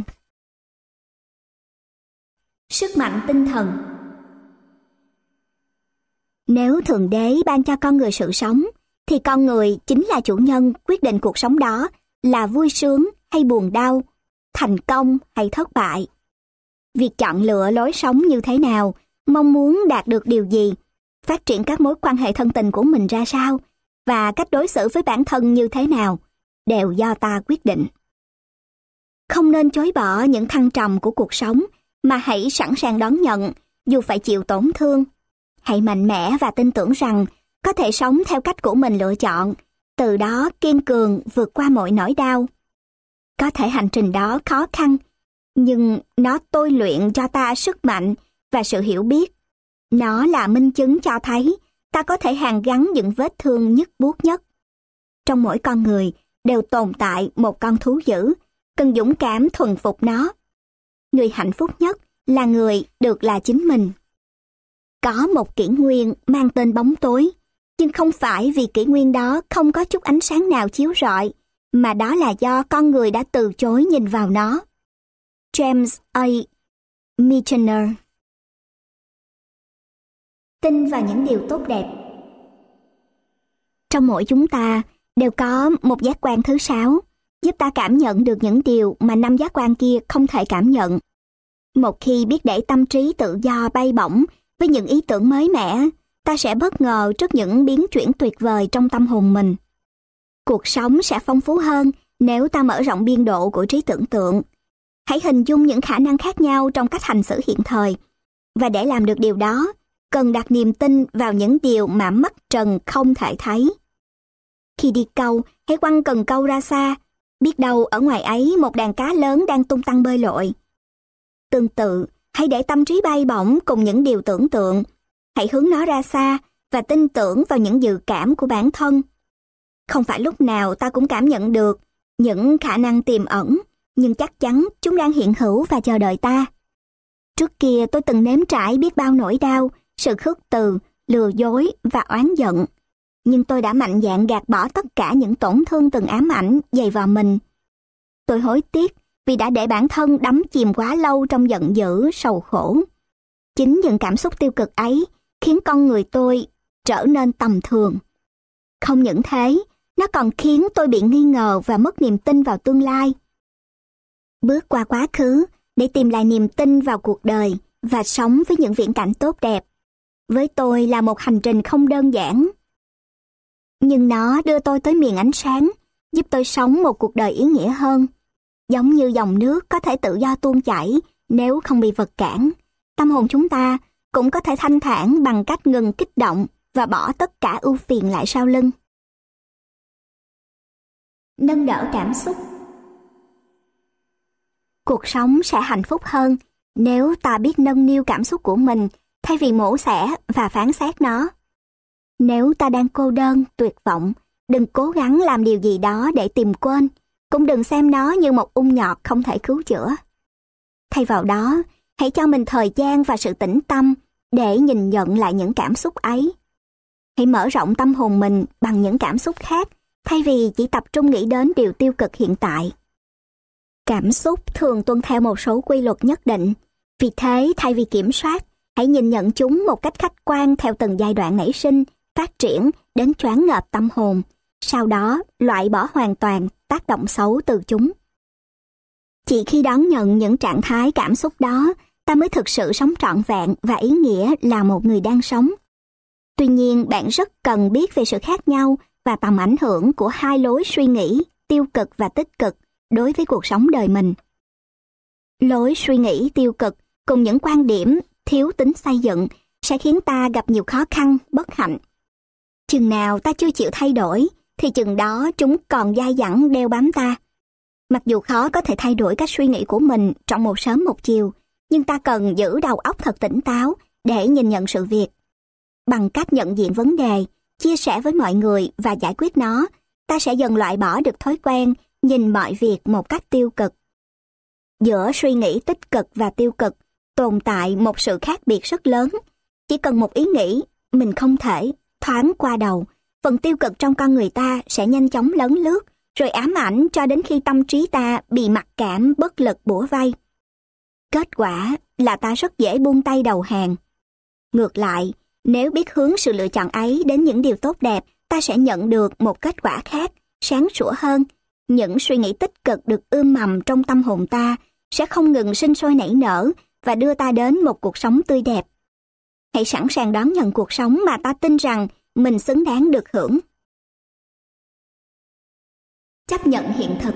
Sức mạnh tinh thần. Nếu Thượng Đế ban cho con người sự sống, thì con người chính là chủ nhân quyết định cuộc sống đó là vui sướng hay buồn đau, thành công hay thất bại. Việc chọn lựa lối sống như thế nào, mong muốn đạt được điều gì, phát triển các mối quan hệ thân tình của mình ra sao, và cách đối xử với bản thân như thế nào, đều do ta quyết định. Không nên chối bỏ những thăng trầm của cuộc sống, mà hãy sẵn sàng đón nhận, dù phải chịu tổn thương. Hãy mạnh mẽ và tin tưởng rằng có thể sống theo cách của mình lựa chọn, từ đó kiên cường vượt qua mọi nỗi đau. Có thể hành trình đó khó khăn, nhưng nó tôi luyện cho ta sức mạnh và sự hiểu biết. Nó là minh chứng cho thấy ta có thể hàn gắn những vết thương nhức buốt nhất. Trong mỗi con người đều tồn tại một con thú dữ, cần dũng cảm thuần phục nó. Người hạnh phúc nhất là người được là chính mình. Có một kỷ nguyên mang tên bóng tối, nhưng không phải vì kỷ nguyên đó không có chút ánh sáng nào chiếu rọi, mà đó là do con người đã từ chối nhìn vào nó. James A. Michener. Tin vào những điều tốt đẹp. Trong mỗi chúng ta đều có một giác quan thứ sáu, giúp ta cảm nhận được những điều mà năm giác quan kia không thể cảm nhận. Một khi biết để tâm trí tự do bay bổng với những ý tưởng mới mẻ, ta sẽ bất ngờ trước những biến chuyển tuyệt vời trong tâm hồn mình. Cuộc sống sẽ phong phú hơn nếu ta mở rộng biên độ của trí tưởng tượng. Hãy hình dung những khả năng khác nhau trong cách hành xử hiện thời. Và để làm được điều đó, cần đặt niềm tin vào những điều mà mắt trần không thể thấy. Khi đi câu, hãy quăng cần câu ra xa. Biết đâu ở ngoài ấy một đàn cá lớn đang tung tăng bơi lội. Tương tự, hãy để tâm trí bay bổng cùng những điều tưởng tượng. Hãy hướng nó ra xa và tin tưởng vào những dự cảm của bản thân. Không phải lúc nào ta cũng cảm nhận được những khả năng tiềm ẩn, nhưng chắc chắn chúng đang hiện hữu và chờ đợi ta. Trước kia tôi từng nếm trải biết bao nỗi đau, sự khước từ, lừa dối và oán giận. Nhưng tôi đã mạnh dạn gạt bỏ tất cả những tổn thương từng ám ảnh dày vào mình. Tôi hối tiếc vì đã để bản thân đắm chìm quá lâu trong giận dữ, sầu khổ. Chính những cảm xúc tiêu cực ấy khiến con người tôi trở nên tầm thường. Không những thế, nó còn khiến tôi bị nghi ngờ và mất niềm tin vào tương lai. Bước qua quá khứ để tìm lại niềm tin vào cuộc đời và sống với những viễn cảnh tốt đẹp, với tôi là một hành trình không đơn giản. Nhưng nó đưa tôi tới miền ánh sáng, giúp tôi sống một cuộc đời ý nghĩa hơn. Giống như dòng nước có thể tự do tuôn chảy nếu không bị vật cản, tâm hồn chúng ta cũng có thể thanh thản bằng cách ngừng kích động và bỏ tất cả ưu phiền lại sau lưng. Nâng đỡ cảm xúc. Cuộc sống sẽ hạnh phúc hơn nếu ta biết nâng niu cảm xúc của mình thay vì mổ xẻ và phán xét nó. Nếu ta đang cô đơn, tuyệt vọng, đừng cố gắng làm điều gì đó để tìm quên, cũng đừng xem nó như một ung nhọt không thể cứu chữa. Thay vào đó, hãy cho mình thời gian và sự tĩnh tâm để nhìn nhận lại những cảm xúc ấy. Hãy mở rộng tâm hồn mình bằng những cảm xúc khác, thay vì chỉ tập trung nghĩ đến điều tiêu cực hiện tại. Cảm xúc thường tuân theo một số quy luật nhất định. Vì thế, thay vì kiểm soát, hãy nhìn nhận chúng một cách khách quan theo từng giai đoạn nảy sinh, phát triển đến choáng ngợp tâm hồn. Sau đó, loại bỏ hoàn toàn tác động xấu từ chúng. Chỉ khi đón nhận những trạng thái cảm xúc đó, ta mới thực sự sống trọn vẹn và ý nghĩa là một người đang sống. Tuy nhiên, bạn rất cần biết về sự khác nhau và tầm ảnh hưởng của hai lối suy nghĩ, tiêu cực và tích cực, đối với cuộc sống đời mình. Lối suy nghĩ tiêu cực cùng những quan điểm thiếu tính xây dựng sẽ khiến ta gặp nhiều khó khăn, bất hạnh. Chừng nào ta chưa chịu thay đổi, thì chừng đó chúng còn dai dẳng đeo bám ta. Mặc dù khó có thể thay đổi cách suy nghĩ của mình trong một sớm một chiều, nhưng ta cần giữ đầu óc thật tỉnh táo để nhìn nhận sự việc. Bằng cách nhận diện vấn đề, chia sẻ với mọi người và giải quyết nó, ta sẽ dần loại bỏ được thói quen nhìn mọi việc một cách tiêu cực. Giữa suy nghĩ tích cực và tiêu cực tồn tại một sự khác biệt rất lớn. Chỉ cần một ý nghĩ mình không thể thoáng qua đầu, phần tiêu cực trong con người ta sẽ nhanh chóng lấn lướt, rồi ám ảnh cho đến khi tâm trí ta bị mặc cảm bất lực bủa vây. Kết quả là ta rất dễ buông tay đầu hàng. Ngược lại, nếu biết hướng sự lựa chọn ấy đến những điều tốt đẹp, ta sẽ nhận được một kết quả khác, sáng sủa hơn. Những suy nghĩ tích cực được ươm mầm trong tâm hồn ta sẽ không ngừng sinh sôi nảy nở và đưa ta đến một cuộc sống tươi đẹp. Hãy sẵn sàng đón nhận cuộc sống mà ta tin rằng mình xứng đáng được hưởng. Chấp nhận hiện thực.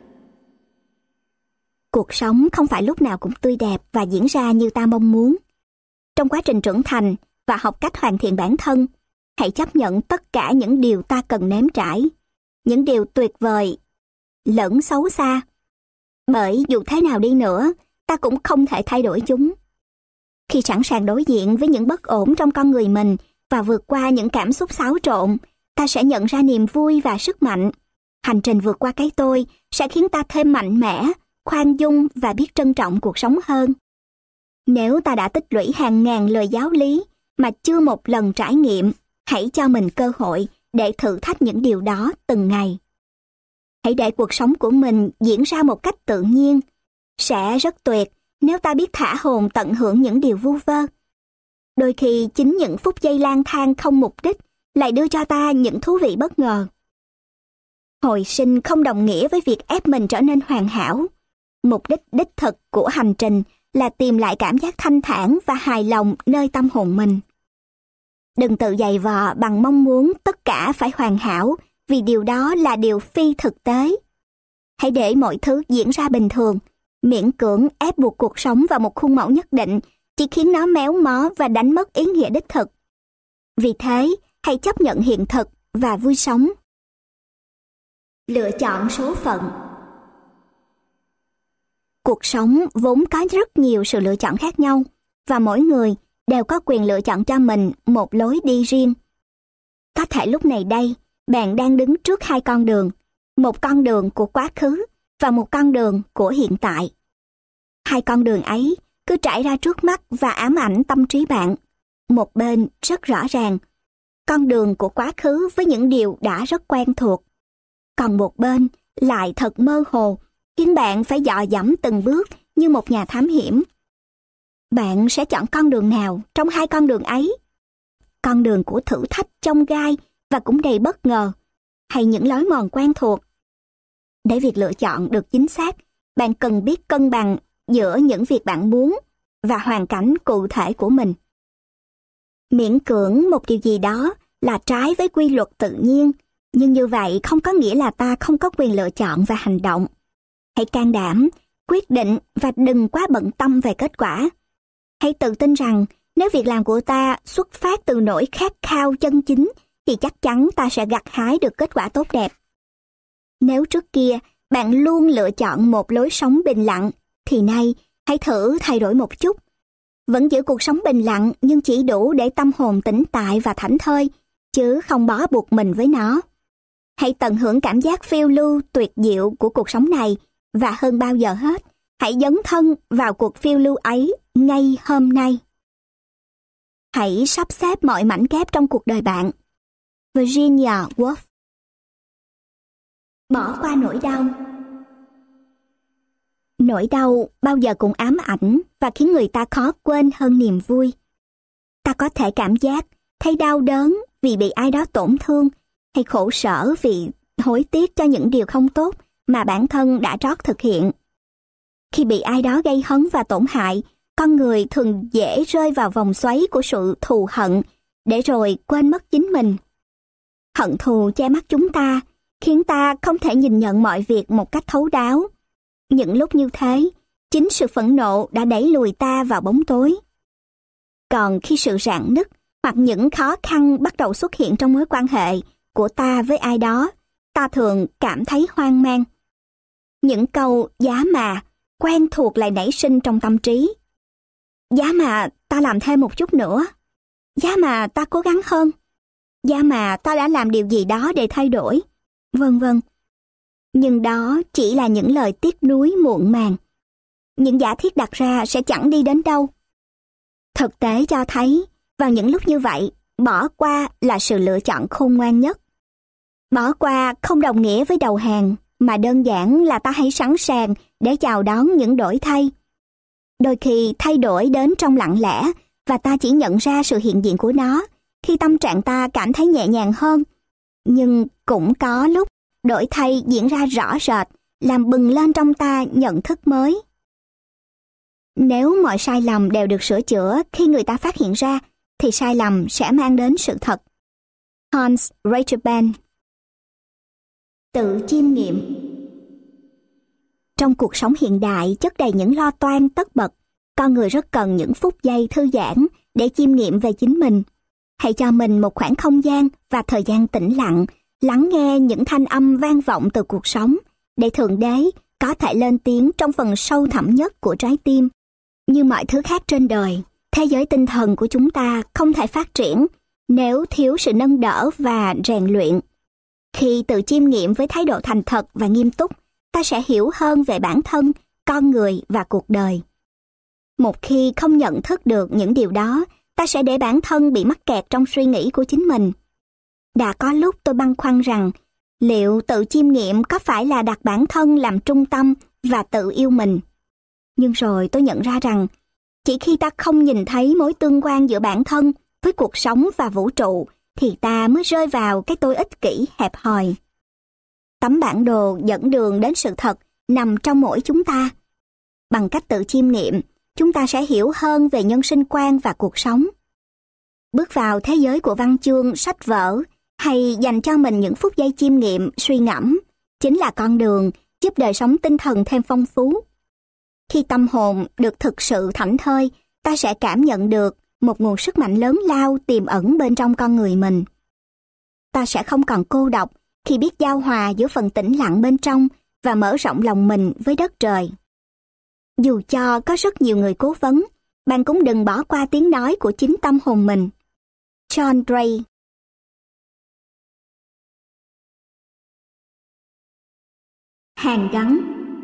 Cuộc sống không phải lúc nào cũng tươi đẹp và diễn ra như ta mong muốn. Trong quá trình trưởng thành và học cách hoàn thiện bản thân, hãy chấp nhận tất cả những điều ta cần nếm trải, những điều tuyệt vời lẫn xấu xa. Bởi dù thế nào đi nữa, ta cũng không thể thay đổi chúng. Khi sẵn sàng đối diện với những bất ổn trong con người mình và vượt qua những cảm xúc xáo trộn, ta sẽ nhận ra niềm vui và sức mạnh. Hành trình vượt qua cái tôi sẽ khiến ta thêm mạnh mẽ, khoan dung và biết trân trọng cuộc sống hơn. Nếu ta đã tích lũy hàng ngàn lời giáo lý mà chưa một lần trải nghiệm, hãy cho mình cơ hội để thử thách những điều đó từng ngày. Hãy để cuộc sống của mình diễn ra một cách tự nhiên. Sẽ rất tuyệt nếu ta biết thả hồn tận hưởng những điều vu vơ. Đôi khi chính những phút giây lang thang không mục đích lại đưa cho ta những thú vị bất ngờ. Hồi sinh không đồng nghĩa với việc ép mình trở nên hoàn hảo. Mục đích đích thực của hành trình là tìm lại cảm giác thanh thản và hài lòng nơi tâm hồn mình. Đừng tự giày vò bằng mong muốn tất cả phải hoàn hảo, vì điều đó là điều phi thực tế. Hãy để mọi thứ diễn ra bình thường. Miễn cưỡng ép buộc cuộc sống vào một khuôn mẫu nhất định chỉ khiến nó méo mó và đánh mất ý nghĩa đích thực. Vì thế, hãy chấp nhận hiện thực và vui sống. Lựa chọn số phận. Cuộc sống vốn có rất nhiều sự lựa chọn khác nhau, và mỗi người đều có quyền lựa chọn cho mình một lối đi riêng. Có thể lúc này đây, bạn đang đứng trước hai con đường, một con đường của quá khứ và một con đường của hiện tại. Hai con đường ấy cứ trải ra trước mắt và ám ảnh tâm trí bạn. Một bên rất rõ ràng, con đường của quá khứ với những điều đã rất quen thuộc. Còn một bên lại thật mơ hồ, khiến bạn phải dò dẫm từng bước như một nhà thám hiểm. Bạn sẽ chọn con đường nào trong hai con đường ấy? Con đường của thử thách chông gai và cũng đầy bất ngờ, hay những lối mòn quen thuộc? Để việc lựa chọn được chính xác, bạn cần biết cân bằng giữa những việc bạn muốn và hoàn cảnh cụ thể của mình. Miễn cưỡng một điều gì đó là trái với quy luật tự nhiên, nhưng như vậy không có nghĩa là ta không có quyền lựa chọn và hành động. Hãy can đảm, quyết định và đừng quá bận tâm về kết quả. Hãy tự tin rằng nếu việc làm của ta xuất phát từ nỗi khát khao chân chính thì chắc chắn ta sẽ gặt hái được kết quả tốt đẹp. Nếu trước kia bạn luôn lựa chọn một lối sống bình lặng, thì nay hãy thử thay đổi một chút. Vẫn giữ cuộc sống bình lặng nhưng chỉ đủ để tâm hồn tĩnh tại và thảnh thơi, chứ không bó buộc mình với nó. Hãy tận hưởng cảm giác phiêu lưu tuyệt diệu của cuộc sống này, và hơn bao giờ hết, hãy dấn thân vào cuộc phiêu lưu ấy ngay hôm nay. Hãy sắp xếp mọi mảnh ghép trong cuộc đời bạn. Virginia Woolf. Bỏ qua nỗi đau. Nỗi đau bao giờ cũng ám ảnh và khiến người ta khó quên hơn niềm vui. Ta có thể cảm giác thấy đau đớn vì bị ai đó tổn thương, hay khổ sở vì hối tiếc cho những điều không tốt mà bản thân đã trót thực hiện. Khi bị ai đó gây hấn và tổn hại, con người thường dễ rơi vào vòng xoáy của sự thù hận, để rồi quên mất chính mình. Hận thù che mắt chúng ta, khiến ta không thể nhìn nhận mọi việc một cách thấu đáo. Những lúc như thế, chính sự phẫn nộ đã đẩy lùi ta vào bóng tối. Còn khi sự rạn nứt hoặc những khó khăn bắt đầu xuất hiện trong mối quan hệ của ta với ai đó, ta thường cảm thấy hoang mang. Những câu giá mà quen thuộc lại nảy sinh trong tâm trí. Giá mà ta làm thêm một chút nữa. Giá mà ta cố gắng hơn. Giá mà ta đã làm điều gì đó để thay đổi. Vân vân. Nhưng đó chỉ là những lời tiếc nuối muộn màng. Những giả thiết đặt ra sẽ chẳng đi đến đâu. Thực tế cho thấy, vào những lúc như vậy, bỏ qua là sự lựa chọn khôn ngoan nhất. Bỏ qua không đồng nghĩa với đầu hàng, mà đơn giản là ta hãy sẵn sàng để chào đón những đổi thay. Đôi khi thay đổi đến trong lặng lẽ và ta chỉ nhận ra sự hiện diện của nó khi tâm trạng ta cảm thấy nhẹ nhàng hơn. Nhưng cũng có lúc đổi thay diễn ra rõ rệt, làm bừng lên trong ta nhận thức mới. Nếu mọi sai lầm đều được sửa chữa khi người ta phát hiện ra, thì sai lầm sẽ mang đến sự thật. Hans Rachel. Tự chiêm nghiệm. Trong cuộc sống hiện đại chất đầy những lo toan tất bật, con người rất cần những phút giây thư giãn để chiêm nghiệm về chính mình. Hãy cho mình một khoảng không gian và thời gian tĩnh lặng, lắng nghe những thanh âm vang vọng từ cuộc sống, để Thượng Đế có thể lên tiếng trong phần sâu thẳm nhất của trái tim. Như mọi thứ khác trên đời, thế giới tinh thần của chúng ta không thể phát triển nếu thiếu sự nâng đỡ và rèn luyện. Khi tự chiêm nghiệm với thái độ thành thật và nghiêm túc, ta sẽ hiểu hơn về bản thân, con người và cuộc đời. Một khi không nhận thức được những điều đó, ta sẽ để bản thân bị mắc kẹt trong suy nghĩ của chính mình. Đã có lúc tôi băn khoăn rằng, liệu tự chiêm nghiệm có phải là đặt bản thân làm trung tâm và tự yêu mình? Nhưng rồi tôi nhận ra rằng, chỉ khi ta không nhìn thấy mối tương quan giữa bản thân với cuộc sống và vũ trụ, thì ta mới rơi vào cái tôi ích kỷ hẹp hòi. Tấm bản đồ dẫn đường đến sự thật nằm trong mỗi chúng ta. Bằng cách tự chiêm nghiệm, chúng ta sẽ hiểu hơn về nhân sinh quan và cuộc sống. Bước vào thế giới của văn chương, sách vở, hay dành cho mình những phút giây chiêm nghiệm, suy ngẫm, chính là con đường giúp đời sống tinh thần thêm phong phú. Khi tâm hồn được thực sự thảnh thơi, ta sẽ cảm nhận được một nguồn sức mạnh lớn lao tiềm ẩn bên trong con người mình. Ta sẽ không còn cô độc khi biết giao hòa giữa phần tĩnh lặng bên trong và mở rộng lòng mình với đất trời. Dù cho có rất nhiều người cố vấn, bạn cũng đừng bỏ qua tiếng nói của chính tâm hồn mình. John Gray. Hàn gắn.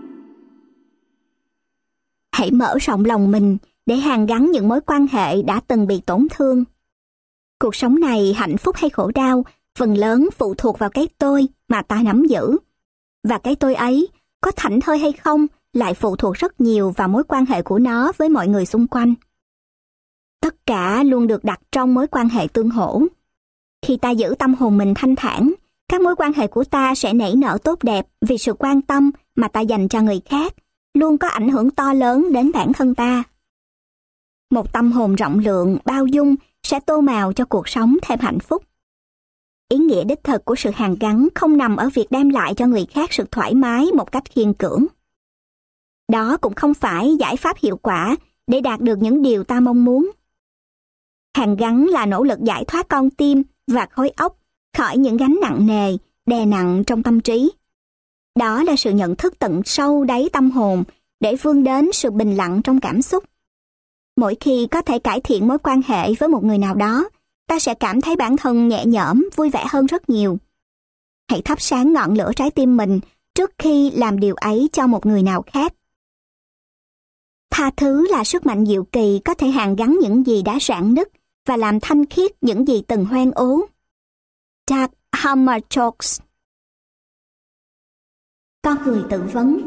Hãy mở rộng lòng mình để hàn gắn những mối quan hệ đã từng bị tổn thương. Cuộc sống này hạnh phúc hay khổ đau, phần lớn phụ thuộc vào cái tôi mà ta nắm giữ. Và cái tôi ấy, có thảnh thơi hay không, lại phụ thuộc rất nhiều vào mối quan hệ của nó với mọi người xung quanh. Tất cả luôn được đặt trong mối quan hệ tương hỗ. Khi ta giữ tâm hồn mình thanh thản, các mối quan hệ của ta sẽ nảy nở tốt đẹp vì sự quan tâm mà ta dành cho người khác, luôn có ảnh hưởng to lớn đến bản thân ta. Một tâm hồn rộng lượng, bao dung sẽ tô màu cho cuộc sống thêm hạnh phúc. Ý nghĩa đích thực của sự hàn gắn không nằm ở việc đem lại cho người khác sự thoải mái một cách khiên cưỡng. Đó cũng không phải giải pháp hiệu quả để đạt được những điều ta mong muốn. Hàn gắn là nỗ lực giải thoát con tim và khối óc khỏi những gánh nặng nề, đè nặng trong tâm trí. Đó là sự nhận thức tận sâu đáy tâm hồn để vươn đến sự bình lặng trong cảm xúc. Mỗi khi có thể cải thiện mối quan hệ với một người nào đó, ta sẽ cảm thấy bản thân nhẹ nhõm, vui vẻ hơn rất nhiều. Hãy thắp sáng ngọn lửa trái tim mình trước khi làm điều ấy cho một người nào khác. Tha thứ là sức mạnh diệu kỳ có thể hàn gắn những gì đã rạn nứt và làm thanh khiết những gì từng hoen ố. Dag Hammarskjöld. Con người tự vấn.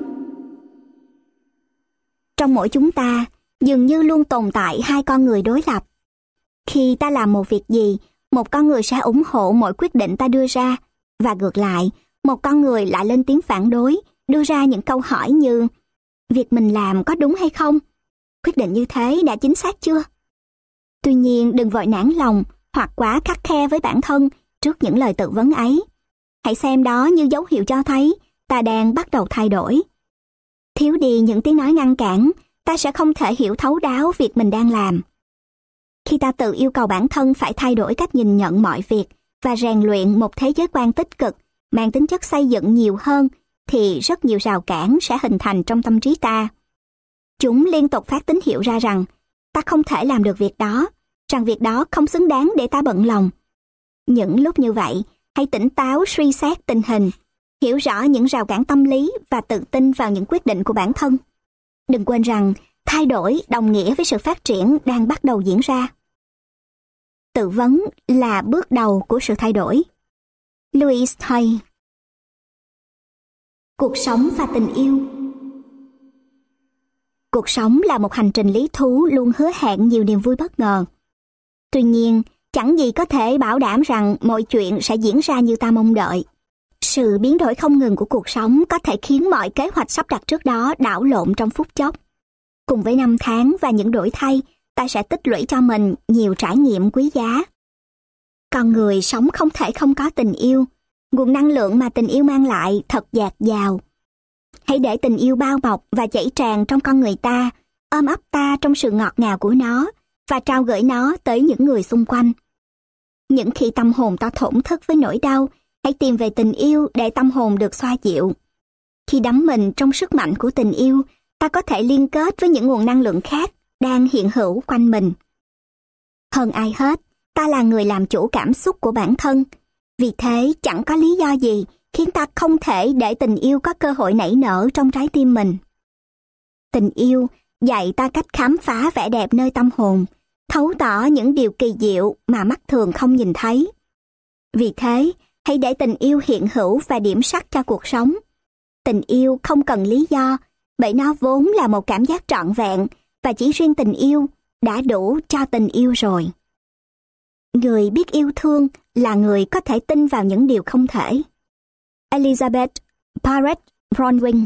Trong mỗi chúng ta, dường như luôn tồn tại hai con người đối lập. Khi ta làm một việc gì, một con người sẽ ủng hộ mọi quyết định ta đưa ra, và ngược lại, một con người lại lên tiếng phản đối, đưa ra những câu hỏi như: việc mình làm có đúng hay không? Quyết định như thế đã chính xác chưa? Tuy nhiên, đừng vội nản lòng hoặc quá khắt khe với bản thân trước những lời tự vấn ấy. Hãy xem đó như dấu hiệu cho thấy ta đang bắt đầu thay đổi. Thiếu đi những tiếng nói ngăn cản, ta sẽ không thể hiểu thấu đáo việc mình đang làm. Khi ta tự yêu cầu bản thân phải thay đổi cách nhìn nhận mọi việc và rèn luyện một thế giới quan tích cực, mang tính chất xây dựng nhiều hơn, thì rất nhiều rào cản sẽ hình thành trong tâm trí ta. Chúng liên tục phát tín hiệu ra rằng ta không thể làm được việc đó, rằng việc đó không xứng đáng để ta bận lòng. Những lúc như vậy, hãy tỉnh táo suy xét tình hình, hiểu rõ những rào cản tâm lý và tự tin vào những quyết định của bản thân. Đừng quên rằng thay đổi đồng nghĩa với sự phát triển đang bắt đầu diễn ra. Tự vấn là bước đầu của sự thay đổi. Louise Hay. Cuộc sống và tình yêu. Cuộc sống là một hành trình lý thú luôn hứa hẹn nhiều niềm vui bất ngờ. Tuy nhiên, chẳng gì có thể bảo đảm rằng mọi chuyện sẽ diễn ra như ta mong đợi. Sự biến đổi không ngừng của cuộc sống có thể khiến mọi kế hoạch sắp đặt trước đó đảo lộn trong phút chốc. Cùng với năm tháng và những đổi thay, ta sẽ tích lũy cho mình nhiều trải nghiệm quý giá. Con người sống không thể không có tình yêu. Nguồn năng lượng mà tình yêu mang lại thật dạt dào. Hãy để tình yêu bao bọc và chảy tràn trong con người ta, ôm ấp ta trong sự ngọt ngào của nó và trao gửi nó tới những người xung quanh. Những khi tâm hồn ta thổn thức với nỗi đau, hãy tìm về tình yêu để tâm hồn được xoa dịu. Khi đắm mình trong sức mạnh của tình yêu, ta có thể liên kết với những nguồn năng lượng khác đang hiện hữu quanh mình. Hơn ai hết, ta là người làm chủ cảm xúc của bản thân. Vì thế, chẳng có lý do gì khiến ta không thể để tình yêu có cơ hội nảy nở trong trái tim mình. Tình yêu dạy ta cách khám phá vẻ đẹp nơi tâm hồn, thấu tỏ những điều kỳ diệu mà mắt thường không nhìn thấy. Vì thế, hãy để tình yêu hiện hữu và điểm sắc cho cuộc sống. Tình yêu không cần lý do, bởi nó vốn là một cảm giác trọn vẹn và chỉ riêng tình yêu đã đủ cho tình yêu rồi. Người biết yêu thương là người có thể tin vào những điều không thể. Elizabeth Barrett Browning.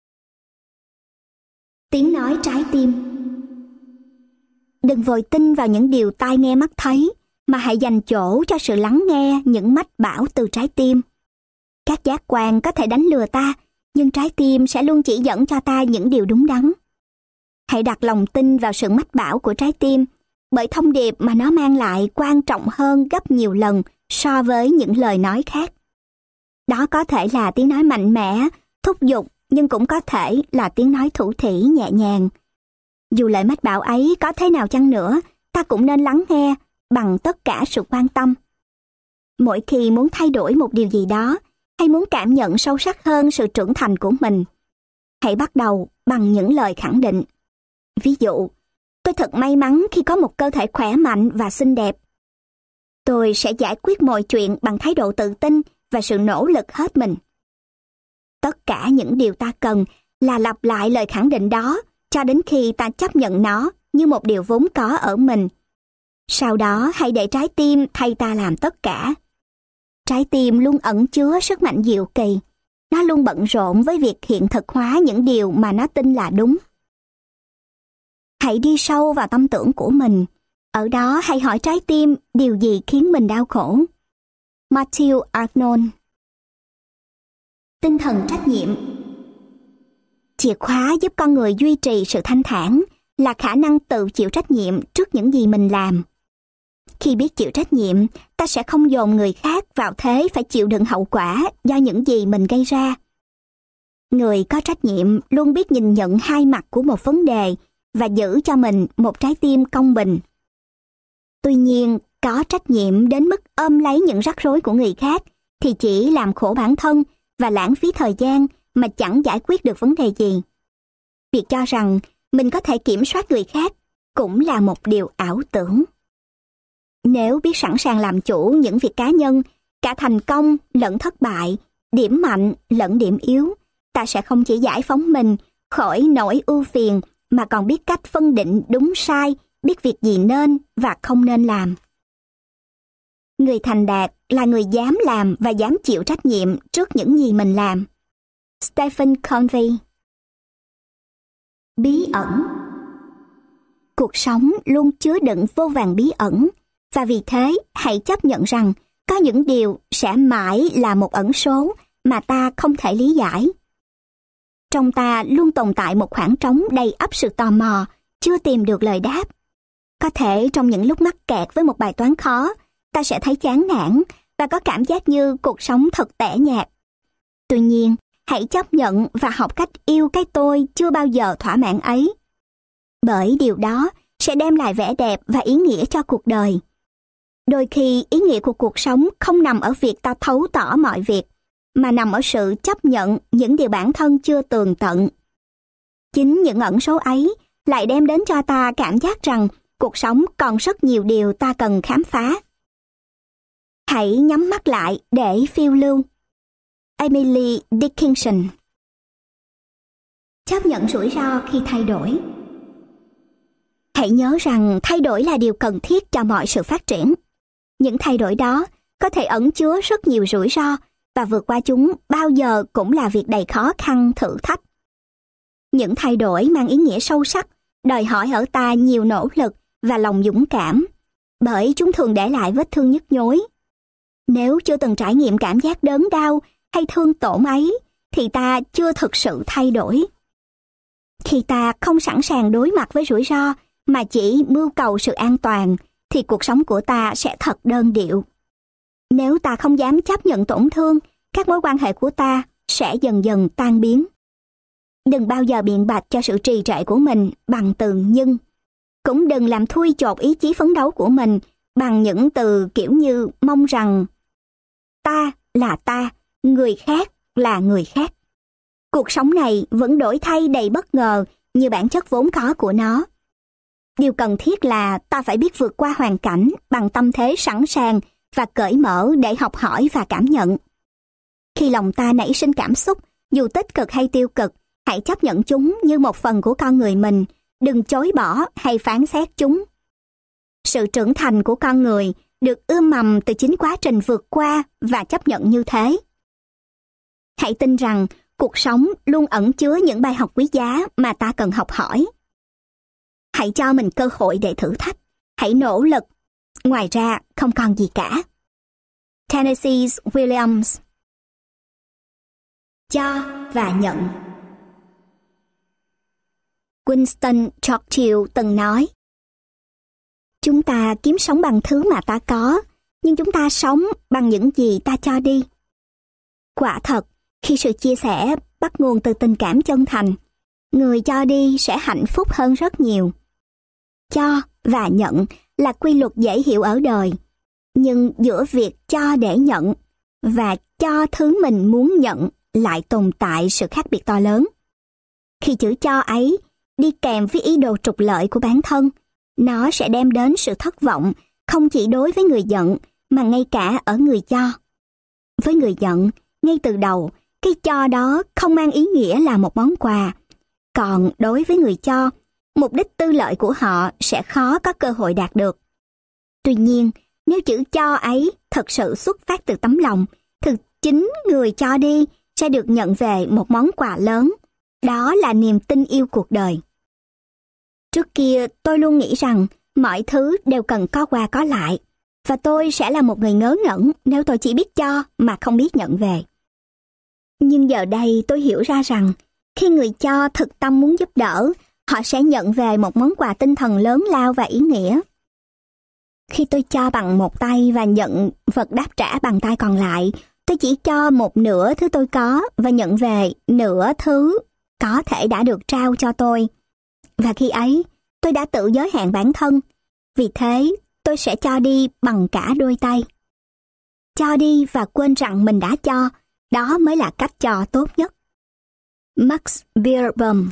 Tiếng nói trái tim. Đừng vội tin vào những điều tai nghe mắt thấy, mà hãy dành chỗ cho sự lắng nghe những mách bảo từ trái tim. Các giác quan có thể đánh lừa ta, nhưng trái tim sẽ luôn chỉ dẫn cho ta những điều đúng đắn. Hãy đặt lòng tin vào sự mách bảo của trái tim, bởi thông điệp mà nó mang lại quan trọng hơn gấp nhiều lần so với những lời nói khác. Đó có thể là tiếng nói mạnh mẽ, thúc giục, nhưng cũng có thể là tiếng nói thủ thỉ nhẹ nhàng. Dù lời mách bảo ấy có thế nào chăng nữa, ta cũng nên lắng nghe bằng tất cả sự quan tâm. Mỗi khi muốn thay đổi một điều gì đó, hay muốn cảm nhận sâu sắc hơn sự trưởng thành của mình, hãy bắt đầu bằng những lời khẳng định. Ví dụ, tôi thật may mắn khi có một cơ thể khỏe mạnh và xinh đẹp. Tôi sẽ giải quyết mọi chuyện bằng thái độ tự tin và sự nỗ lực hết mình. Tất cả những điều ta cần là lặp lại lời khẳng định đó cho đến khi ta chấp nhận nó như một điều vốn có ở mình. Sau đó hãy để trái tim thay ta làm tất cả. Trái tim luôn ẩn chứa sức mạnh diệu kỳ. Nó luôn bận rộn với việc hiện thực hóa những điều mà nó tin là đúng. Hãy đi sâu vào tâm tưởng của mình. Ở đó hãy hỏi trái tim điều gì khiến mình đau khổ. Matthew Arnold. Tinh thần trách nhiệm. Chìa khóa giúp con người duy trì sự thanh thản là khả năng tự chịu trách nhiệm trước những gì mình làm. Khi biết chịu trách nhiệm, ta sẽ không dồn người khác vào thế phải chịu đựng hậu quả do những gì mình gây ra. Người có trách nhiệm luôn biết nhìn nhận hai mặt của một vấn đề và giữ cho mình một trái tim công bình. Tuy nhiên, có trách nhiệm đến mức ôm lấy những rắc rối của người khác thì chỉ làm khổ bản thân và lãng phí thời gian mà chẳng giải quyết được vấn đề gì. Việc cho rằng mình có thể kiểm soát người khác cũng là một điều ảo tưởng. Nếu biết sẵn sàng làm chủ những việc cá nhân, cả thành công lẫn thất bại, điểm mạnh lẫn điểm yếu, ta sẽ không chỉ giải phóng mình khỏi nỗi ưu phiền mà còn biết cách phân định đúng sai, biết việc gì nên và không nên làm. Người thành đạt là người dám làm và dám chịu trách nhiệm trước những gì mình làm. Stephen Covey. Bí ẩn. Cuộc sống luôn chứa đựng vô vàn bí ẩn, và vì thế hãy chấp nhận rằng có những điều sẽ mãi là một ẩn số mà ta không thể lý giải. Trong ta luôn tồn tại một khoảng trống đầy ắp sự tò mò, chưa tìm được lời đáp. Có thể trong những lúc mắc kẹt với một bài toán khó, ta sẽ thấy chán nản và có cảm giác như cuộc sống thật tẻ nhạt. Tuy nhiên, hãy chấp nhận và học cách yêu cái tôi chưa bao giờ thỏa mãn ấy. Bởi điều đó sẽ đem lại vẻ đẹp và ý nghĩa cho cuộc đời. Đôi khi ý nghĩa của cuộc sống không nằm ở việc ta thấu tỏ mọi việc, mà nằm ở sự chấp nhận những điều bản thân chưa tường tận. Chính những ẩn số ấy lại đem đến cho ta cảm giác rằng cuộc sống còn rất nhiều điều ta cần khám phá. Hãy nhắm mắt lại để phiêu lưu. Emily Dickinson. Chấp nhận rủi ro khi thay đổi. Hãy nhớ rằng thay đổi là điều cần thiết cho mọi sự phát triển. Những thay đổi đó có thể ẩn chứa rất nhiều rủi ro, và vượt qua chúng bao giờ cũng là việc đầy khó khăn, thử thách. Những thay đổi mang ý nghĩa sâu sắc, đòi hỏi ở ta nhiều nỗ lực và lòng dũng cảm, bởi chúng thường để lại vết thương nhức nhối. Nếu chưa từng trải nghiệm cảm giác đớn đau hay thương tổn ấy, thì ta chưa thực sự thay đổi. Khi ta không sẵn sàng đối mặt với rủi ro, mà chỉ mưu cầu sự an toàn, thì cuộc sống của ta sẽ thật đơn điệu. Nếu ta không dám chấp nhận tổn thương, các mối quan hệ của ta sẽ dần dần tan biến. Đừng bao giờ biện bạch cho sự trì trệ của mình bằng từ nhưng. Cũng đừng làm thui chột ý chí phấn đấu của mình bằng những từ kiểu như mong rằng ta là ta, người khác là người khác. Cuộc sống này vẫn đổi thay đầy bất ngờ như bản chất vốn có của nó. Điều cần thiết là ta phải biết vượt qua hoàn cảnh bằng tâm thế sẵn sàng và cởi mở để học hỏi và cảm nhận. Khi lòng ta nảy sinh cảm xúc, dù tích cực hay tiêu cực, hãy chấp nhận chúng như một phần của con người mình, đừng chối bỏ hay phán xét chúng. Sự trưởng thành của con người được ươm mầm từ chính quá trình vượt qua và chấp nhận như thế. Hãy tin rằng cuộc sống luôn ẩn chứa những bài học quý giá mà ta cần học hỏi. Hãy cho mình cơ hội để thử thách, hãy nỗ lực. Ngoài ra, không còn gì cả. Tennessee Williams. Cho và nhận. Winston Churchill từng nói, chúng ta kiếm sống bằng thứ mà ta có, nhưng chúng ta sống bằng những gì ta cho đi. Quả thật, khi sự chia sẻ bắt nguồn từ tình cảm chân thành, người cho đi sẽ hạnh phúc hơn rất nhiều. Cho và nhận là quy luật dễ hiểu ở đời, nhưng giữa việc cho để nhận và cho thứ mình muốn nhận lại tồn tại sự khác biệt to lớn. Khi chữ cho ấy đi kèm với ý đồ trục lợi của bản thân, nó sẽ đem đến sự thất vọng không chỉ đối với người nhận mà ngay cả ở người cho. Với người nhận, ngay từ đầu, cái cho đó không mang ý nghĩa là một món quà. Còn đối với người cho, mục đích tư lợi của họ sẽ khó có cơ hội đạt được. Tuy nhiên, nếu chữ cho ấy thật sự xuất phát từ tấm lòng, thì chính người cho đi sẽ được nhận về một món quà lớn. Đó là niềm tin yêu cuộc đời. Trước kia tôi luôn nghĩ rằng mọi thứ đều cần có qua có lại, và tôi sẽ là một người ngớ ngẩn nếu tôi chỉ biết cho mà không biết nhận về. Nhưng giờ đây tôi hiểu ra rằng khi người cho thực tâm muốn giúp đỡ, họ sẽ nhận về một món quà tinh thần lớn lao và ý nghĩa. Khi tôi cho bằng một tay và nhận vật đáp trả bằng tay còn lại, tôi chỉ cho một nửa thứ tôi có và nhận về nửa thứ có thể đã được trao cho tôi. Và khi ấy, tôi đã tự giới hạn bản thân. Vì thế, tôi sẽ cho đi bằng cả đôi tay. Cho đi và quên rằng mình đã cho, đó mới là cách cho tốt nhất. Max Beerbohm.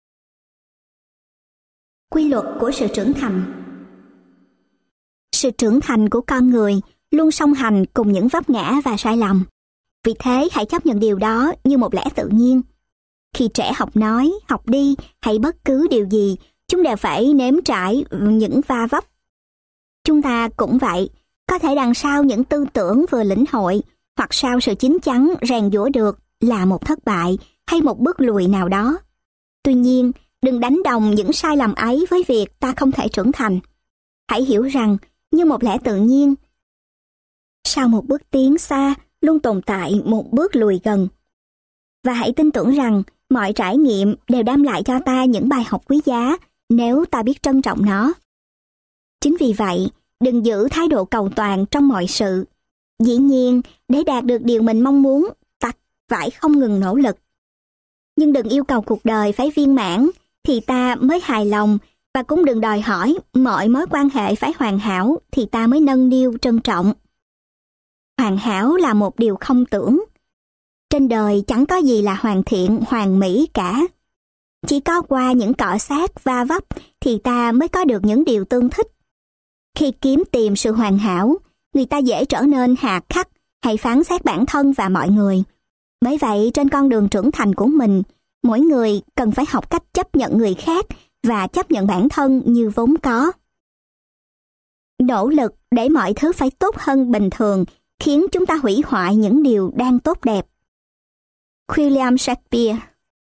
Quy luật của sự trưởng thành. Sự trưởng thành của con người luôn song hành cùng những vấp ngã và sai lầm. Vì thế hãy chấp nhận điều đó như một lẽ tự nhiên. Khi trẻ học nói, học đi hay bất cứ điều gì, chúng đều phải nếm trải những va vấp. Chúng ta cũng vậy, có thể đằng sau những tư tưởng vừa lĩnh hội hoặc sau sự chín chắn rèn giũa được là một thất bại hay một bước lùi nào đó. Tuy nhiên, đừng đánh đồng những sai lầm ấy với việc ta không thể trưởng thành. Hãy hiểu rằng, như một lẽ tự nhiên, sau một bước tiến xa luôn tồn tại một bước lùi gần. Và hãy tin tưởng rằng mọi trải nghiệm đều đem lại cho ta những bài học quý giá nếu ta biết trân trọng nó. Chính vì vậy, đừng giữ thái độ cầu toàn trong mọi sự. Dĩ nhiên, để đạt được điều mình mong muốn, ta phải không ngừng nỗ lực. Nhưng đừng yêu cầu cuộc đời phải viên mãn thì ta mới hài lòng, và cũng đừng đòi hỏi mọi mối quan hệ phải hoàn hảo thì ta mới nâng niu trân trọng. Hoàn hảo là một điều không tưởng. Trên đời chẳng có gì là hoàn thiện, hoàn mỹ cả. Chỉ có qua những cọ xát va vấp thì ta mới có được những điều tương thích. Khi kiếm tìm sự hoàn hảo, người ta dễ trở nên hà khắc hay phán xét bản thân và mọi người. Bởi vậy, trên con đường trưởng thành của mình, mỗi người cần phải học cách chấp nhận người khác và chấp nhận bản thân như vốn có. Nỗ lực để mọi thứ phải tốt hơn bình thường khiến chúng ta hủy hoại những điều đang tốt đẹp. William Shakespeare.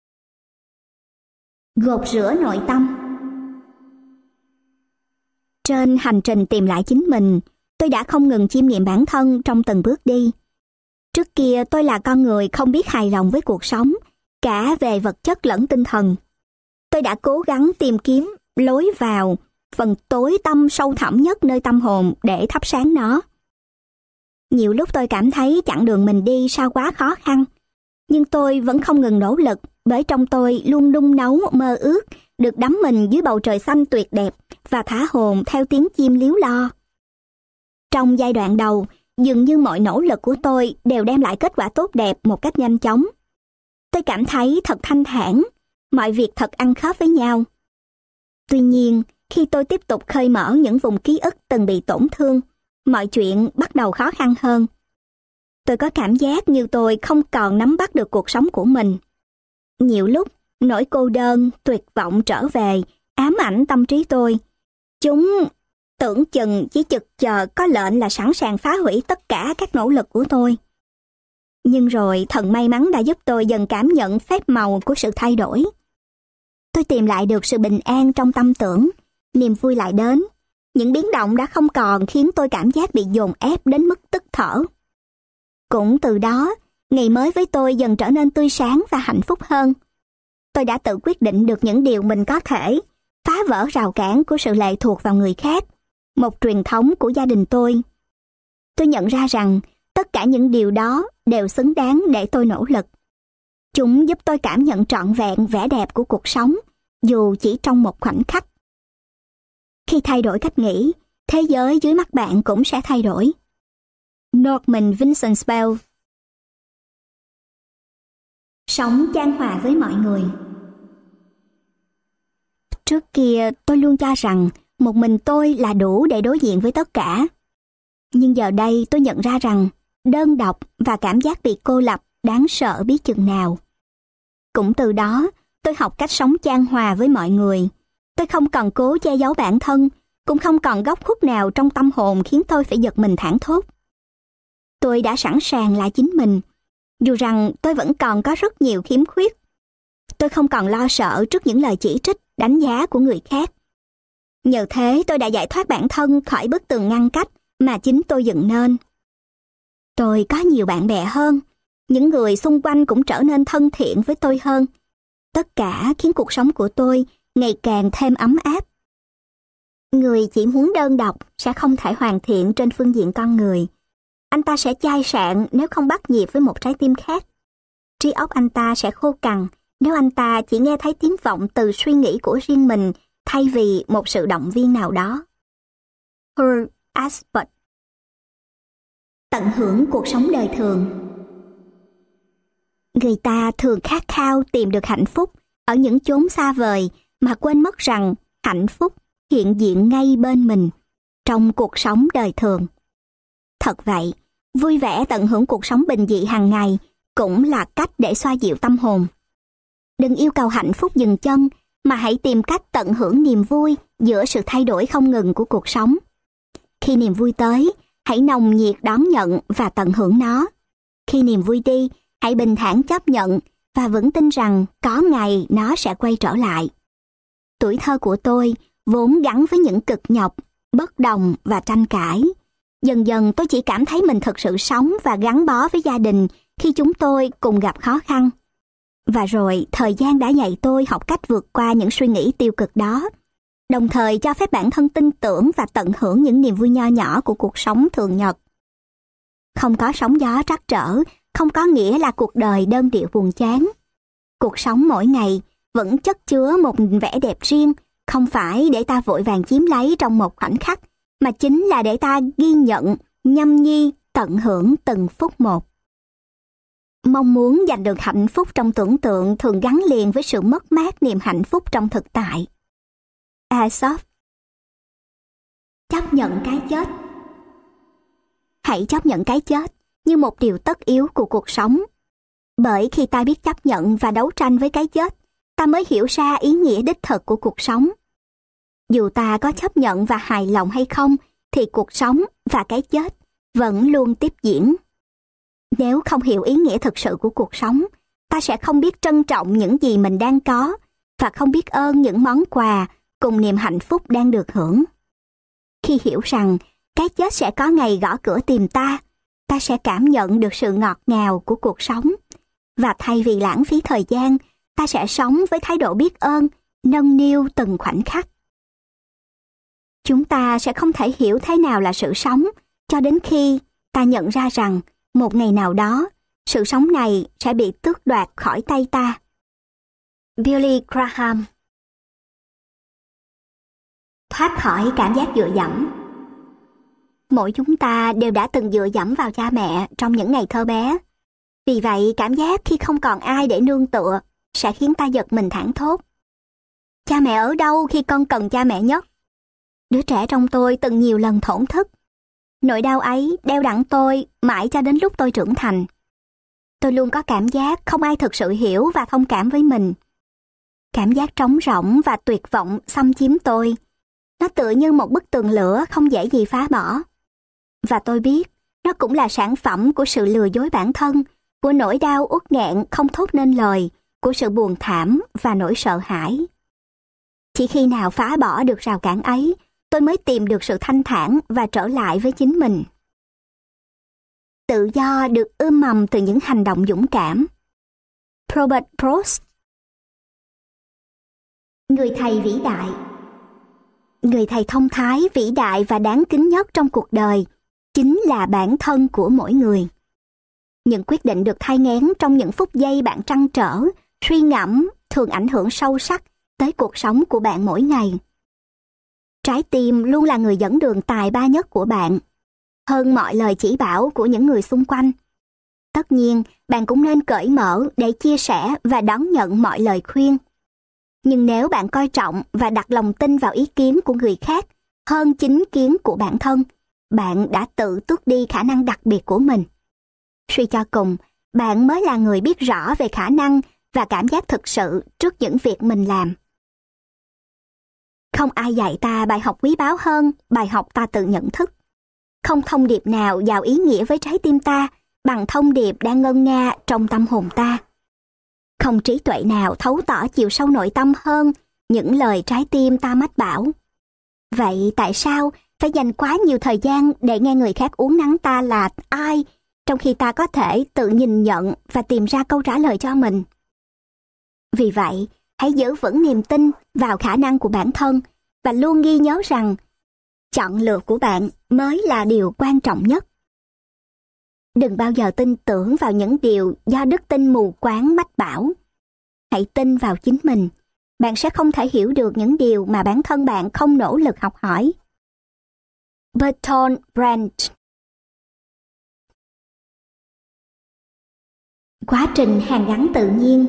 Gột rửa nội tâm. Trên hành trình tìm lại chính mình, tôi đã không ngừng chiêm nghiệm bản thân trong từng bước đi. Trước kia tôi là con người không biết hài lòng với cuộc sống, cả về vật chất lẫn tinh thần. Tôi đã cố gắng tìm kiếm lối vào phần tối tăm sâu thẳm nhất nơi tâm hồn để thắp sáng nó. Nhiều lúc tôi cảm thấy chặng đường mình đi sao quá khó khăn, nhưng tôi vẫn không ngừng nỗ lực, bởi trong tôi luôn nung nấu mơ ước được đắm mình dưới bầu trời xanh tuyệt đẹp và thả hồn theo tiếng chim líu lo. Trong giai đoạn đầu, dường như mọi nỗ lực của tôi đều đem lại kết quả tốt đẹp một cách nhanh chóng. Tôi cảm thấy thật thanh thản, mọi việc thật ăn khớp với nhau. Tuy nhiên, khi tôi tiếp tục khơi mở những vùng ký ức từng bị tổn thương, mọi chuyện bắt đầu khó khăn hơn. Tôi có cảm giác như tôi không còn nắm bắt được cuộc sống của mình. Nhiều lúc, nỗi cô đơn, tuyệt vọng trở về, ám ảnh tâm trí tôi. Chúng tưởng chừng chỉ chực chờ có lệnh là sẵn sàng phá hủy tất cả các nỗ lực của tôi. Nhưng rồi thần may mắn đã giúp tôi dần cảm nhận phép màu của sự thay đổi. Tôi tìm lại được sự bình an trong tâm tưởng, niềm vui lại đến. Những biến động đã không còn khiến tôi cảm giác bị dồn ép đến mức tức thở. Cũng từ đó, ngày mới với tôi dần trở nên tươi sáng và hạnh phúc hơn. Tôi đã tự quyết định được những điều mình có thể, phá vỡ rào cản của sự lệ thuộc vào người khác, một truyền thống của gia đình tôi. Tôi nhận ra rằng tất cả những điều đó đều xứng đáng để tôi nỗ lực. Chúng giúp tôi cảm nhận trọn vẹn vẻ đẹp của cuộc sống, dù chỉ trong một khoảnh khắc. Khi thay đổi cách nghĩ, thế giới dưới mắt bạn cũng sẽ thay đổi. Norman Vincent Peale. Sống chan hòa với mọi người. Trước kia tôi luôn cho rằng một mình tôi là đủ để đối diện với tất cả. Nhưng giờ đây tôi nhận ra rằng đơn độc và cảm giác bị cô lập đáng sợ biết chừng nào. Cũng từ đó, tôi học cách sống chan hòa với mọi người. Tôi không còn cố che giấu bản thân, cũng không còn góc khuất nào trong tâm hồn khiến tôi phải giật mình thảng thốt. Tôi đã sẵn sàng là chính mình, dù rằng tôi vẫn còn có rất nhiều khiếm khuyết. Tôi không còn lo sợ trước những lời chỉ trích, đánh giá của người khác. Nhờ thế tôi đã giải thoát bản thân khỏi bức tường ngăn cách mà chính tôi dựng nên. Tôi có nhiều bạn bè hơn, những người xung quanh cũng trở nên thân thiện với tôi hơn. Tất cả khiến cuộc sống của tôi ngày càng thêm ấm áp. Người chỉ muốn đơn độc sẽ không thể hoàn thiện trên phương diện con người. Anh ta sẽ chai sạn nếu không bắt nhịp với một trái tim khác. Trí óc anh ta sẽ khô cằn nếu anh ta chỉ nghe thấy tiếng vọng từ suy nghĩ của riêng mình thay vì một sự động viên nào đó. Hugh Ashford. Tận hưởng cuộc sống đời thường. Người ta thường khát khao tìm được hạnh phúc ở những chốn xa vời mà quên mất rằng hạnh phúc hiện diện ngay bên mình, trong cuộc sống đời thường. Thật vậy, vui vẻ tận hưởng cuộc sống bình dị hàng ngày cũng là cách để xoa dịu tâm hồn. Đừng yêu cầu hạnh phúc dừng chân, mà hãy tìm cách tận hưởng niềm vui giữa sự thay đổi không ngừng của cuộc sống. Khi niềm vui tới, hãy nồng nhiệt đón nhận và tận hưởng nó. Khi niềm vui đi, hãy bình thản chấp nhận và vững tin rằng có ngày nó sẽ quay trở lại. Tuổi thơ của tôi vốn gắn với những cực nhọc, bất đồng và tranh cãi. Dần dần tôi chỉ cảm thấy mình thực sự sống và gắn bó với gia đình khi chúng tôi cùng gặp khó khăn. Và rồi thời gian đã dạy tôi học cách vượt qua những suy nghĩ tiêu cực đó, đồng thời cho phép bản thân tin tưởng và tận hưởng những niềm vui nho nhỏ của cuộc sống thường nhật. Không có sóng gió trắc trở, không có nghĩa là cuộc đời đơn điệu buồn chán. Cuộc sống mỗi ngày vẫn chất chứa một vẻ đẹp riêng, không phải để ta vội vàng chiếm lấy trong một khoảnh khắc, mà chính là để ta ghi nhận, nhâm nhi, tận hưởng từng phút một. Mong muốn giành được hạnh phúc trong tưởng tượng thường gắn liền với sự mất mát niềm hạnh phúc trong thực tại. Aesop. Chấp nhận cái chết. Hãy chấp nhận cái chết như một điều tất yếu của cuộc sống. Bởi khi ta biết chấp nhận và đấu tranh với cái chết, ta mới hiểu ra ý nghĩa đích thực của cuộc sống. Dù ta có chấp nhận và hài lòng hay không, thì cuộc sống và cái chết vẫn luôn tiếp diễn. Nếu không hiểu ý nghĩa thực sự của cuộc sống, ta sẽ không biết trân trọng những gì mình đang có và không biết ơn những món quà cùng niềm hạnh phúc đang được hưởng. Khi hiểu rằng cái chết sẽ có ngày gõ cửa tìm ta, ta sẽ cảm nhận được sự ngọt ngào của cuộc sống. Và thay vì lãng phí thời gian, ta sẽ sống với thái độ biết ơn, nâng niu từng khoảnh khắc. Chúng ta sẽ không thể hiểu thế nào là sự sống cho đến khi ta nhận ra rằng một ngày nào đó, sự sống này sẽ bị tước đoạt khỏi tay ta. Billy Graham. Thoát khỏi cảm giác dựa dẫm. Mỗi chúng ta đều đã từng dựa dẫm vào cha mẹ trong những ngày thơ bé. Vì vậy, cảm giác khi không còn ai để nương tựa sẽ khiến ta giật mình thảng thốt. Cha mẹ ở đâu khi con cần cha mẹ nhất? Đứa trẻ trong tôi từng nhiều lần thổn thức. Nỗi đau ấy đeo đẳng tôi mãi cho đến lúc tôi trưởng thành. Tôi luôn có cảm giác không ai thực sự hiểu và thông cảm với mình. Cảm giác trống rỗng và tuyệt vọng xâm chiếm tôi. Nó tựa như một bức tường lửa không dễ gì phá bỏ. Và tôi biết, nó cũng là sản phẩm của sự lừa dối bản thân, của nỗi đau uất nghẹn không thốt nên lời, của sự buồn thảm và nỗi sợ hãi. Chỉ khi nào phá bỏ được rào cản ấy, tôi mới tìm được sự thanh thản và trở lại với chính mình. Tự do được ươm mầm từ những hành động dũng cảm. Robert Frost. Người thầy vĩ đại. Người thầy thông thái, vĩ đại và đáng kính nhất trong cuộc đời chính là bản thân của mỗi người. Những quyết định được thai nghén trong những phút giây bạn trăn trở, suy ngẫm thường ảnh hưởng sâu sắc tới cuộc sống của bạn mỗi ngày. Trái tim luôn là người dẫn đường tài ba nhất của bạn, hơn mọi lời chỉ bảo của những người xung quanh. Tất nhiên, bạn cũng nên cởi mở để chia sẻ và đón nhận mọi lời khuyên. Nhưng nếu bạn coi trọng và đặt lòng tin vào ý kiến của người khác hơn chính kiến của bản thân, bạn đã tự tước đi khả năng đặc biệt của mình. Suy cho cùng, bạn mới là người biết rõ về khả năng và cảm giác thực sự trước những việc mình làm. Không ai dạy ta bài học quý báu hơn bài học ta tự nhận thức. Không thông điệp nào giàu ý nghĩa với trái tim ta bằng thông điệp đang ngân nga trong tâm hồn ta. Không trí tuệ nào thấu tỏ chiều sâu nội tâm hơn những lời trái tim ta mách bảo. Vậy tại sao phải dành quá nhiều thời gian để nghe người khác uốn nắn ta là ai, trong khi ta có thể tự nhìn nhận và tìm ra câu trả lời cho mình? Vì vậy, hãy giữ vững niềm tin vào khả năng của bản thân và luôn ghi nhớ rằng chọn lựa của bạn mới là điều quan trọng nhất. Đừng bao giờ tin tưởng vào những điều do đức tin mù quáng mách bảo. Hãy tin vào chính mình. Bạn sẽ không thể hiểu được những điều mà bản thân bạn không nỗ lực học hỏi. Bertolt Brecht. Quá trình hàn gắn tự nhiên.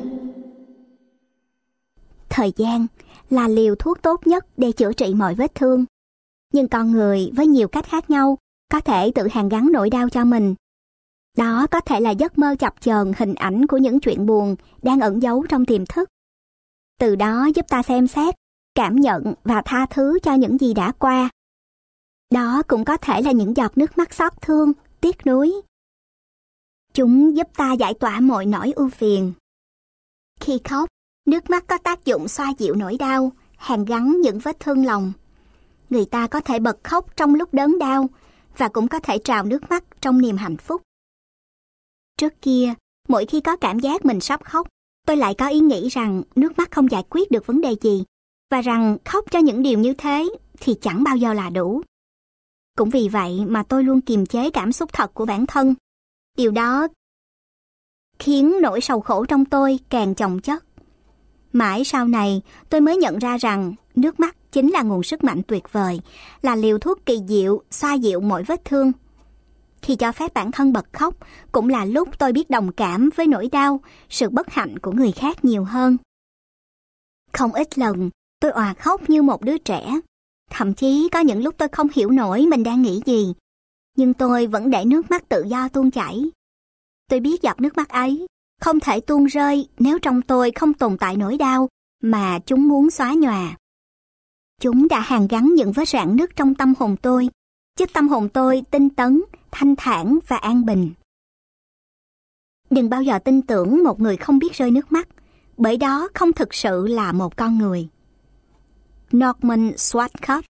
Thời gian là liều thuốc tốt nhất để chữa trị mọi vết thương. Nhưng con người với nhiều cách khác nhau có thể tự hàn gắn nỗi đau cho mình. Đó có thể là giấc mơ chập chờn hình ảnh của những chuyện buồn đang ẩn giấu trong tiềm thức. Từ đó giúp ta xem xét, cảm nhận và tha thứ cho những gì đã qua. Đó cũng có thể là những giọt nước mắt xót thương, tiếc nuối. Chúng giúp ta giải tỏa mọi nỗi ưu phiền. Khi khóc, nước mắt có tác dụng xoa dịu nỗi đau, hàn gắn những vết thương lòng. Người ta có thể bật khóc trong lúc đớn đau và cũng có thể trào nước mắt trong niềm hạnh phúc. Trước kia, mỗi khi có cảm giác mình sắp khóc, tôi lại có ý nghĩ rằng nước mắt không giải quyết được vấn đề gì và rằng khóc cho những điều như thế thì chẳng bao giờ là đủ. Cũng vì vậy mà tôi luôn kiềm chế cảm xúc thật của bản thân. Điều đó khiến nỗi sầu khổ trong tôi càng chồng chất. Mãi sau này, tôi mới nhận ra rằng nước mắt chính là nguồn sức mạnh tuyệt vời, là liều thuốc kỳ diệu xoa dịu mọi vết thương. Khi cho phép bản thân bật khóc, cũng là lúc tôi biết đồng cảm với nỗi đau, sự bất hạnh của người khác nhiều hơn. Không ít lần, tôi òa khóc như một đứa trẻ. Thậm chí có những lúc tôi không hiểu nổi mình đang nghĩ gì. Nhưng tôi vẫn để nước mắt tự do tuôn chảy. Tôi biết giọt nước mắt ấy không thể tuôn rơi nếu trong tôi không tồn tại nỗi đau mà chúng muốn xóa nhòa. Chúng đã hàn gắn những vết rạn nứt trong tâm hồn tôi, giúp tâm hồn tôi tinh tấn, thanh thản và an bình. Đừng bao giờ tin tưởng một người không biết rơi nước mắt, bởi đó không thực sự là một con người. Norman Schwarzkopf.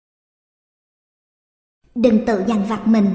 Đừng tự dằn vặt mình.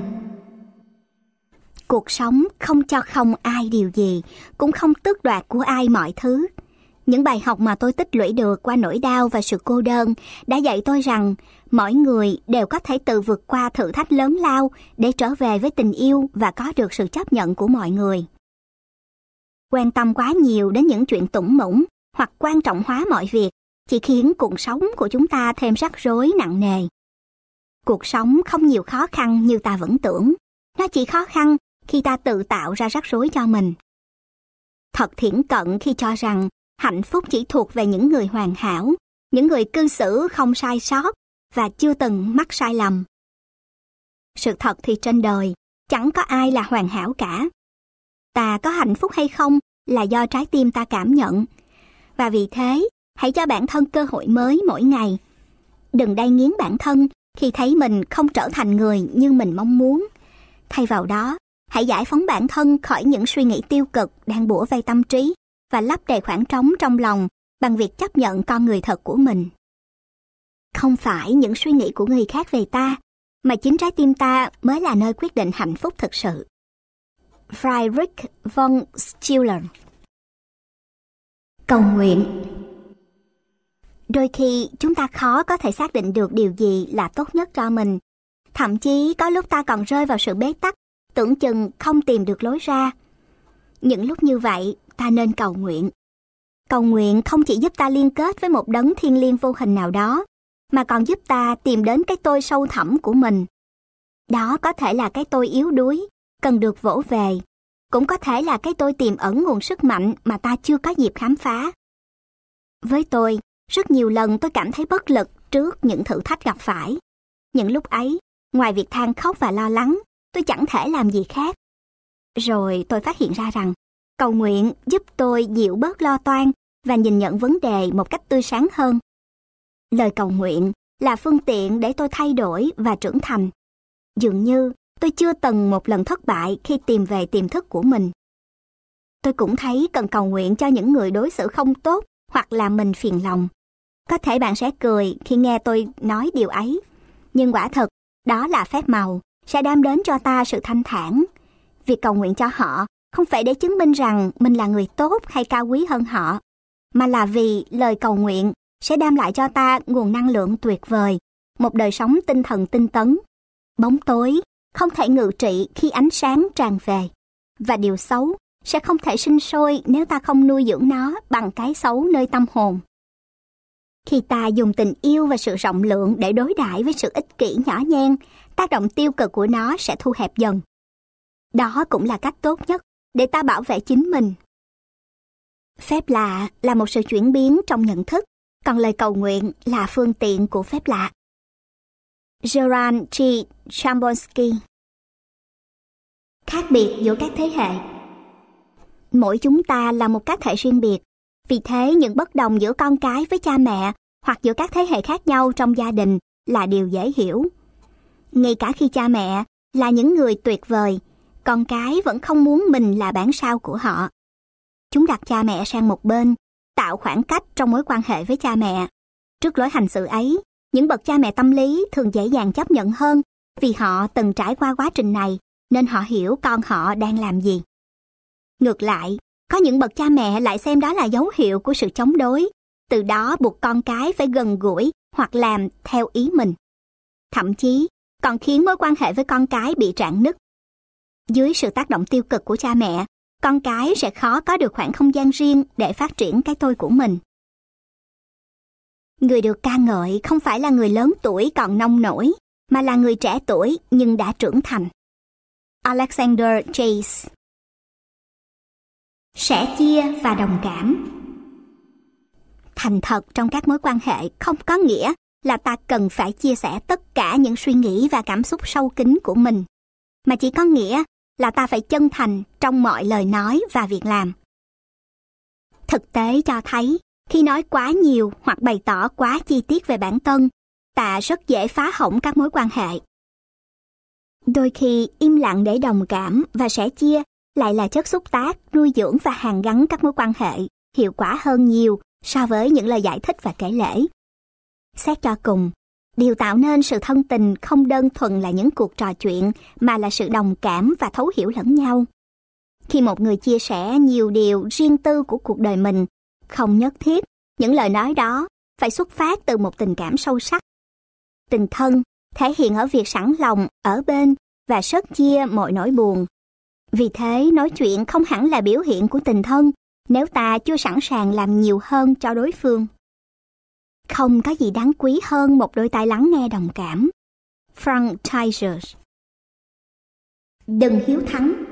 Cuộc sống không cho không ai điều gì, cũng không tước đoạt của ai mọi thứ. Những bài học mà tôi tích lũy được qua nỗi đau và sự cô đơn đã dạy tôi rằng mỗi người đều có thể tự vượt qua thử thách lớn lao để trở về với tình yêu và có được sự chấp nhận của mọi người. Quan tâm quá nhiều đến những chuyện tủng mũng hoặc quan trọng hóa mọi việc chỉ khiến cuộc sống của chúng ta thêm rắc rối nặng nề. Cuộc sống không nhiều khó khăn như ta vẫn tưởng. Nó chỉ khó khăn khi ta tự tạo ra rắc rối cho mình. Thật thiển cận khi cho rằng hạnh phúc chỉ thuộc về những người hoàn hảo, những người cư xử không sai sót và chưa từng mắc sai lầm. Sự thật thì trên đời chẳng có ai là hoàn hảo cả. Ta có hạnh phúc hay không là do trái tim ta cảm nhận. Và vì thế, hãy cho bản thân cơ hội mới mỗi ngày. Đừng đay nghiến bản thân khi thấy mình không trở thành người như mình mong muốn. Thay vào đó, hãy giải phóng bản thân khỏi những suy nghĩ tiêu cực đang bủa vây tâm trí và lấp đầy khoảng trống trong lòng bằng việc chấp nhận con người thật của mình. Không phải những suy nghĩ của người khác về ta, mà chính trái tim ta mới là nơi quyết định hạnh phúc thực sự. Friedrich von Schiller. Cầu nguyện. Đôi khi chúng ta khó có thể xác định được điều gì là tốt nhất cho mình. Thậm chí có lúc ta còn rơi vào sự bế tắc, tưởng chừng không tìm được lối ra. Những lúc như vậy, ta nên cầu nguyện. Cầu nguyện không chỉ giúp ta liên kết với một đấng thiêng liêng vô hình nào đó, mà còn giúp ta tìm đến cái tôi sâu thẳm của mình. Đó có thể là cái tôi yếu đuối, cần được vỗ về. Cũng có thể là cái tôi tiềm ẩn nguồn sức mạnh mà ta chưa có dịp khám phá. Với tôi, rất nhiều lần tôi cảm thấy bất lực trước những thử thách gặp phải. Những lúc ấy, ngoài việc than khóc và lo lắng, tôi chẳng thể làm gì khác. Rồi tôi phát hiện ra rằng, cầu nguyện giúp tôi dịu bớt lo toan và nhìn nhận vấn đề một cách tươi sáng hơn. Lời cầu nguyện là phương tiện để tôi thay đổi và trưởng thành. Dường như tôi chưa từng một lần thất bại khi tìm về tiềm thức của mình. Tôi cũng thấy cần cầu nguyện cho những người đối xử không tốt hoặc làm mình phiền lòng. Có thể bạn sẽ cười khi nghe tôi nói điều ấy, nhưng quả thực đó là phép màu sẽ đem đến cho ta sự thanh thản. Việc cầu nguyện cho họ không phải để chứng minh rằng mình là người tốt hay cao quý hơn họ, mà là vì lời cầu nguyện sẽ đem lại cho ta nguồn năng lượng tuyệt vời, một đời sống tinh thần tinh tấn. Bóng tối không thể ngự trị khi ánh sáng tràn về, và điều xấu sẽ không thể sinh sôi nếu ta không nuôi dưỡng nó bằng cái xấu nơi tâm hồn. Khi ta dùng tình yêu và sự rộng lượng để đối đãi với sự ích kỷ nhỏ nhen, tác động tiêu cực của nó sẽ thu hẹp dần. Đó cũng là cách tốt nhất để ta bảo vệ chính mình. Phép lạ là một sự chuyển biến trong nhận thức, còn lời cầu nguyện là phương tiện của phép lạ. Gerard G. Chambonsky. Khác biệt giữa các thế hệ. Mỗi chúng ta là một cá thể riêng biệt. Vì thế, những bất đồng giữa con cái với cha mẹ hoặc giữa các thế hệ khác nhau trong gia đình là điều dễ hiểu. Ngay cả khi cha mẹ là những người tuyệt vời, con cái vẫn không muốn mình là bản sao của họ. Chúng đặt cha mẹ sang một bên, tạo khoảng cách trong mối quan hệ với cha mẹ. Trước lối hành xử ấy, những bậc cha mẹ tâm lý thường dễ dàng chấp nhận hơn vì họ từng trải qua quá trình này nên họ hiểu con họ đang làm gì. Ngược lại, có những bậc cha mẹ lại xem đó là dấu hiệu của sự chống đối, từ đó buộc con cái phải gần gũi hoặc làm theo ý mình. Thậm chí, còn khiến mối quan hệ với con cái bị rạn nứt. Dưới sự tác động tiêu cực của cha mẹ, con cái sẽ khó có được khoảng không gian riêng để phát triển cái tôi của mình. Người được ca ngợi không phải là người lớn tuổi còn nông nổi, mà là người trẻ tuổi nhưng đã trưởng thành. Alexander Chase. Sẻ chia và đồng cảm. Thành thật trong các mối quan hệ không có nghĩa là ta cần phải chia sẻ tất cả những suy nghĩ và cảm xúc sâu kín của mình. mà chỉ có nghĩa là ta phải chân thành trong mọi lời nói và việc làm. Thực tế cho thấy, khi nói quá nhiều hoặc bày tỏ quá chi tiết về bản thân, ta rất dễ phá hỏng các mối quan hệ. Đôi khi im lặng để đồng cảm và sẻ chia lại là chất xúc tác, nuôi dưỡng và hàn gắn các mối quan hệ hiệu quả hơn nhiều so với những lời giải thích và kể lể. Xét cho cùng, điều tạo nên sự thân tình không đơn thuần là những cuộc trò chuyện mà là sự đồng cảm và thấu hiểu lẫn nhau. Khi một người chia sẻ nhiều điều riêng tư của cuộc đời mình, không nhất thiết những lời nói đó phải xuất phát từ một tình cảm sâu sắc. Tình thân thể hiện ở việc sẵn lòng ở bên và sớt chia mọi nỗi buồn. Vì thế, nói chuyện không hẳn là biểu hiện của tình thân nếu ta chưa sẵn sàng làm nhiều hơn cho đối phương. Không có gì đáng quý hơn một đôi tai lắng nghe đồng cảm. Frank Tigers. Đừng hiếu thắng.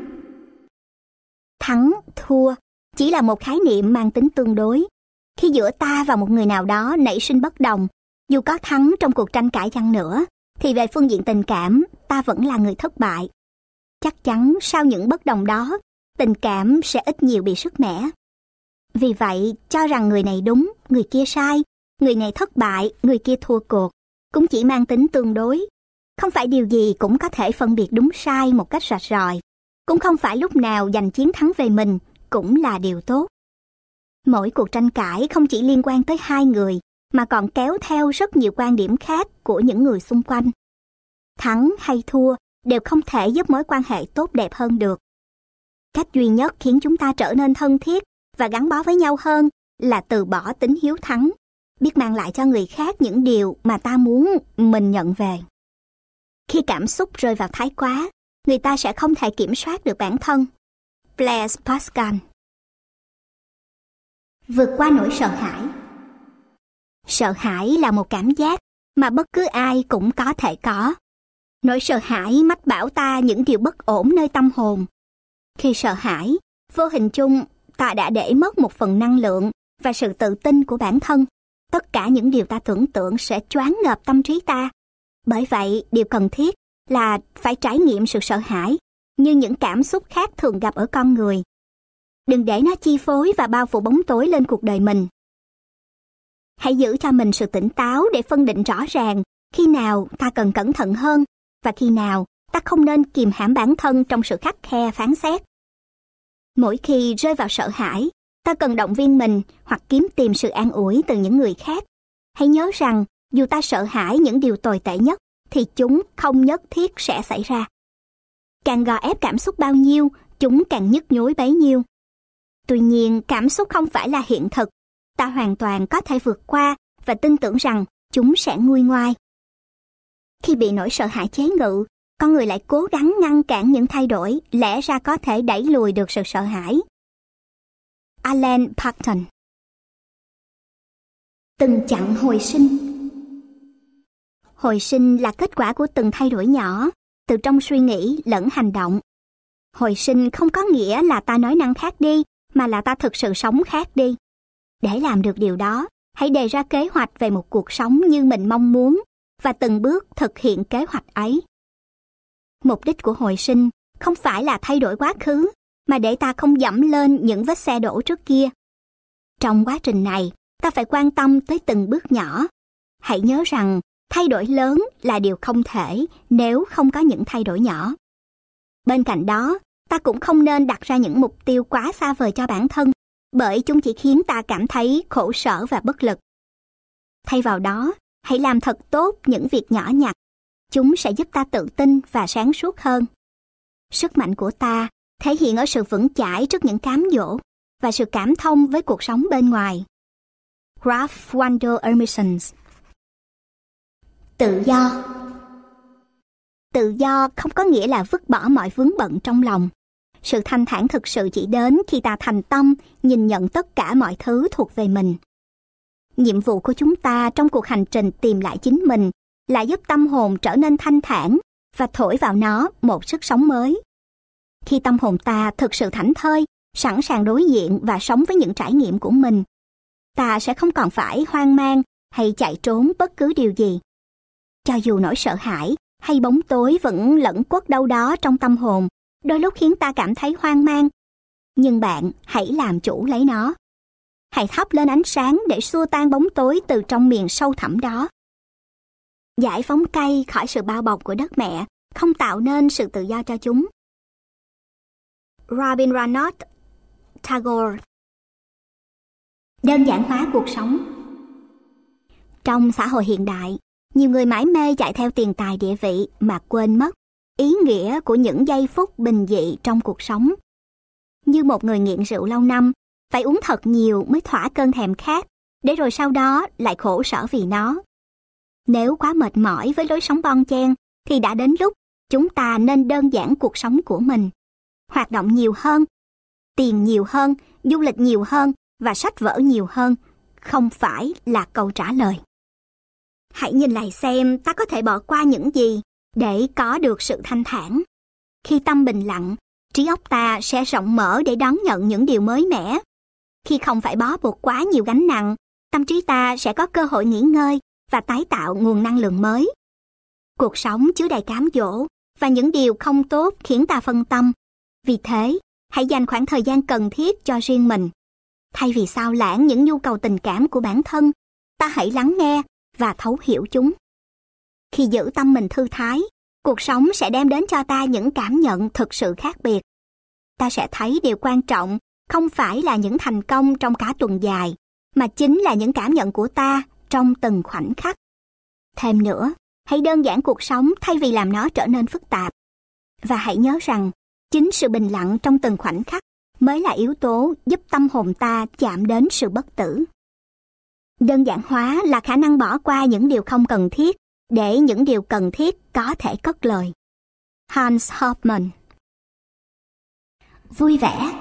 Thắng, thua chỉ là một khái niệm mang tính tương đối. Khi giữa ta và một người nào đó nảy sinh bất đồng, dù có thắng trong cuộc tranh cãi chăng nữa, thì về phương diện tình cảm, ta vẫn là người thất bại. Chắc chắn sau những bất đồng đó, tình cảm sẽ ít nhiều bị sứt mẻ. Vì vậy, cho rằng người này đúng, người kia sai, người này thất bại, người kia thua cuộc, cũng chỉ mang tính tương đối. Không phải điều gì cũng có thể phân biệt đúng sai một cách rạch ròi. Cũng không phải lúc nào giành chiến thắng về mình cũng là điều tốt. Mỗi cuộc tranh cãi không chỉ liên quan tới hai người, mà còn kéo theo rất nhiều quan điểm khác của những người xung quanh. Thắng hay thua đều không thể giúp mối quan hệ tốt đẹp hơn được. Cách duy nhất khiến chúng ta trở nên thân thiết và gắn bó với nhau hơn là từ bỏ tính hiếu thắng, biết mang lại cho người khác những điều mà ta muốn mình nhận về. Khi cảm xúc rơi vào thái quá, người ta sẽ không thể kiểm soát được bản thân. Blaise Pascal. Vượt qua nỗi sợ hãi. Sợ hãi là một cảm giác mà bất cứ ai cũng có thể có. Nỗi sợ hãi mách bảo ta những điều bất ổn nơi tâm hồn. Khi sợ hãi, vô hình chung ta đã để mất một phần năng lượng và sự tự tin của bản thân. Tất cả những điều ta tưởng tượng sẽ choáng ngợp tâm trí ta. Bởi vậy, điều cần thiết là phải trải nghiệm sự sợ hãi như những cảm xúc khác thường gặp ở con người. Đừng để nó chi phối và bao phủ bóng tối lên cuộc đời mình. Hãy giữ cho mình sự tỉnh táo để phân định rõ ràng khi nào ta cần cẩn thận hơn và khi nào ta không nên kìm hãm bản thân trong sự khắt khe phán xét. Mỗi khi rơi vào sợ hãi, ta cần động viên mình hoặc kiếm tìm sự an ủi từ những người khác. Hãy nhớ rằng dù ta sợ hãi những điều tồi tệ nhất thì chúng không nhất thiết sẽ xảy ra. Càng gò ép cảm xúc bao nhiêu, chúng càng nhức nhối bấy nhiêu. Tuy nhiên, cảm xúc không phải là hiện thực. Ta hoàn toàn có thể vượt qua và tin tưởng rằng chúng sẽ nguôi ngoai. Khi bị nỗi sợ hãi chế ngự, con người lại cố gắng ngăn cản những thay đổi lẽ ra có thể đẩy lùi được sự sợ hãi. Alan Parton. Từng chặng hồi sinh. Hồi sinh là kết quả của từng thay đổi nhỏ, từ trong suy nghĩ lẫn hành động. Hồi sinh không có nghĩa là ta nói năng khác đi, mà là ta thực sự sống khác đi. Để làm được điều đó, hãy đề ra kế hoạch về một cuộc sống như mình mong muốn và từng bước thực hiện kế hoạch ấy. Mục đích của hồi sinh không phải là thay đổi quá khứ, mà để ta không dẫm lên những vết xe đổ trước kia. Trong quá trình này, ta phải quan tâm tới từng bước nhỏ. Hãy nhớ rằng, thay đổi lớn là điều không thể nếu không có những thay đổi nhỏ. Bên cạnh đó, ta cũng không nên đặt ra những mục tiêu quá xa vời cho bản thân, bởi chúng chỉ khiến ta cảm thấy khổ sở và bất lực. Thay vào đó, hãy làm thật tốt những việc nhỏ nhặt. Chúng sẽ giúp ta tự tin và sáng suốt hơn. Sức mạnh của ta thể hiện ở sự vững chãi trước những cám dỗ và sự cảm thông với cuộc sống bên ngoài. Ralph Waldo Emerson. Tự do. Tự do không có nghĩa là vứt bỏ mọi vướng bận trong lòng. Sự thanh thản thực sự chỉ đến khi ta thành tâm nhìn nhận tất cả mọi thứ thuộc về mình. Nhiệm vụ của chúng ta trong cuộc hành trình tìm lại chính mình là giúp tâm hồn trở nên thanh thản và thổi vào nó một sức sống mới. Khi tâm hồn ta thực sự thảnh thơi, sẵn sàng đối diện và sống với những trải nghiệm của mình, ta sẽ không còn phải hoang mang hay chạy trốn bất cứ điều gì. Cho dù nỗi sợ hãi hay bóng tối vẫn lẫn quất đâu đó trong tâm hồn, đôi lúc khiến ta cảm thấy hoang mang. Nhưng bạn hãy làm chủ lấy nó. Hãy thắp lên ánh sáng để xua tan bóng tối từ trong miền sâu thẳm đó. Giải phóng cây khỏi sự bao bọc của đất mẹ, không tạo nên sự tự do cho chúng. Rabindranath Tagore. Đơn giản hóa cuộc sống. Trong xã hội hiện đại, nhiều người mải mê chạy theo tiền tài địa vị mà quên mất ý nghĩa của những giây phút bình dị trong cuộc sống. Như một người nghiện rượu lâu năm, phải uống thật nhiều mới thỏa cơn thèm khát, để rồi sau đó lại khổ sở vì nó. Nếu quá mệt mỏi với lối sống bon chen, thì đã đến lúc chúng ta nên đơn giản cuộc sống của mình. Hoạt động nhiều hơn, tiền nhiều hơn, du lịch nhiều hơn và sách vở nhiều hơn không phải là câu trả lời. Hãy nhìn lại xem ta có thể bỏ qua những gì để có được sự thanh thản. Khi tâm bình lặng, trí óc ta sẽ rộng mở để đón nhận những điều mới mẻ. Khi không phải bó buộc quá nhiều gánh nặng, tâm trí ta sẽ có cơ hội nghỉ ngơi và tái tạo nguồn năng lượng mới. Cuộc sống chứa đầy cám dỗ và những điều không tốt khiến ta phân tâm. Vì thế, hãy dành khoảng thời gian cần thiết cho riêng mình. Thay vì sao lãng những nhu cầu tình cảm của bản thân, ta hãy lắng nghe và thấu hiểu chúng. Khi giữ tâm mình thư thái, cuộc sống sẽ đem đến cho ta những cảm nhận thực sự khác biệt. Ta sẽ thấy điều quan trọng không phải là những thành công trong cả tuần dài, mà chính là những cảm nhận của ta trong từng khoảnh khắc. Thêm nữa, hãy đơn giản cuộc sống thay vì làm nó trở nên phức tạp. Và hãy nhớ rằng, chính sự bình lặng trong từng khoảnh khắc mới là yếu tố giúp tâm hồn ta chạm đến sự bất tử. Đơn giản hóa là khả năng bỏ qua những điều không cần thiết để những điều cần thiết có thể cất lời. Hans Hofmann. Vui vẻ.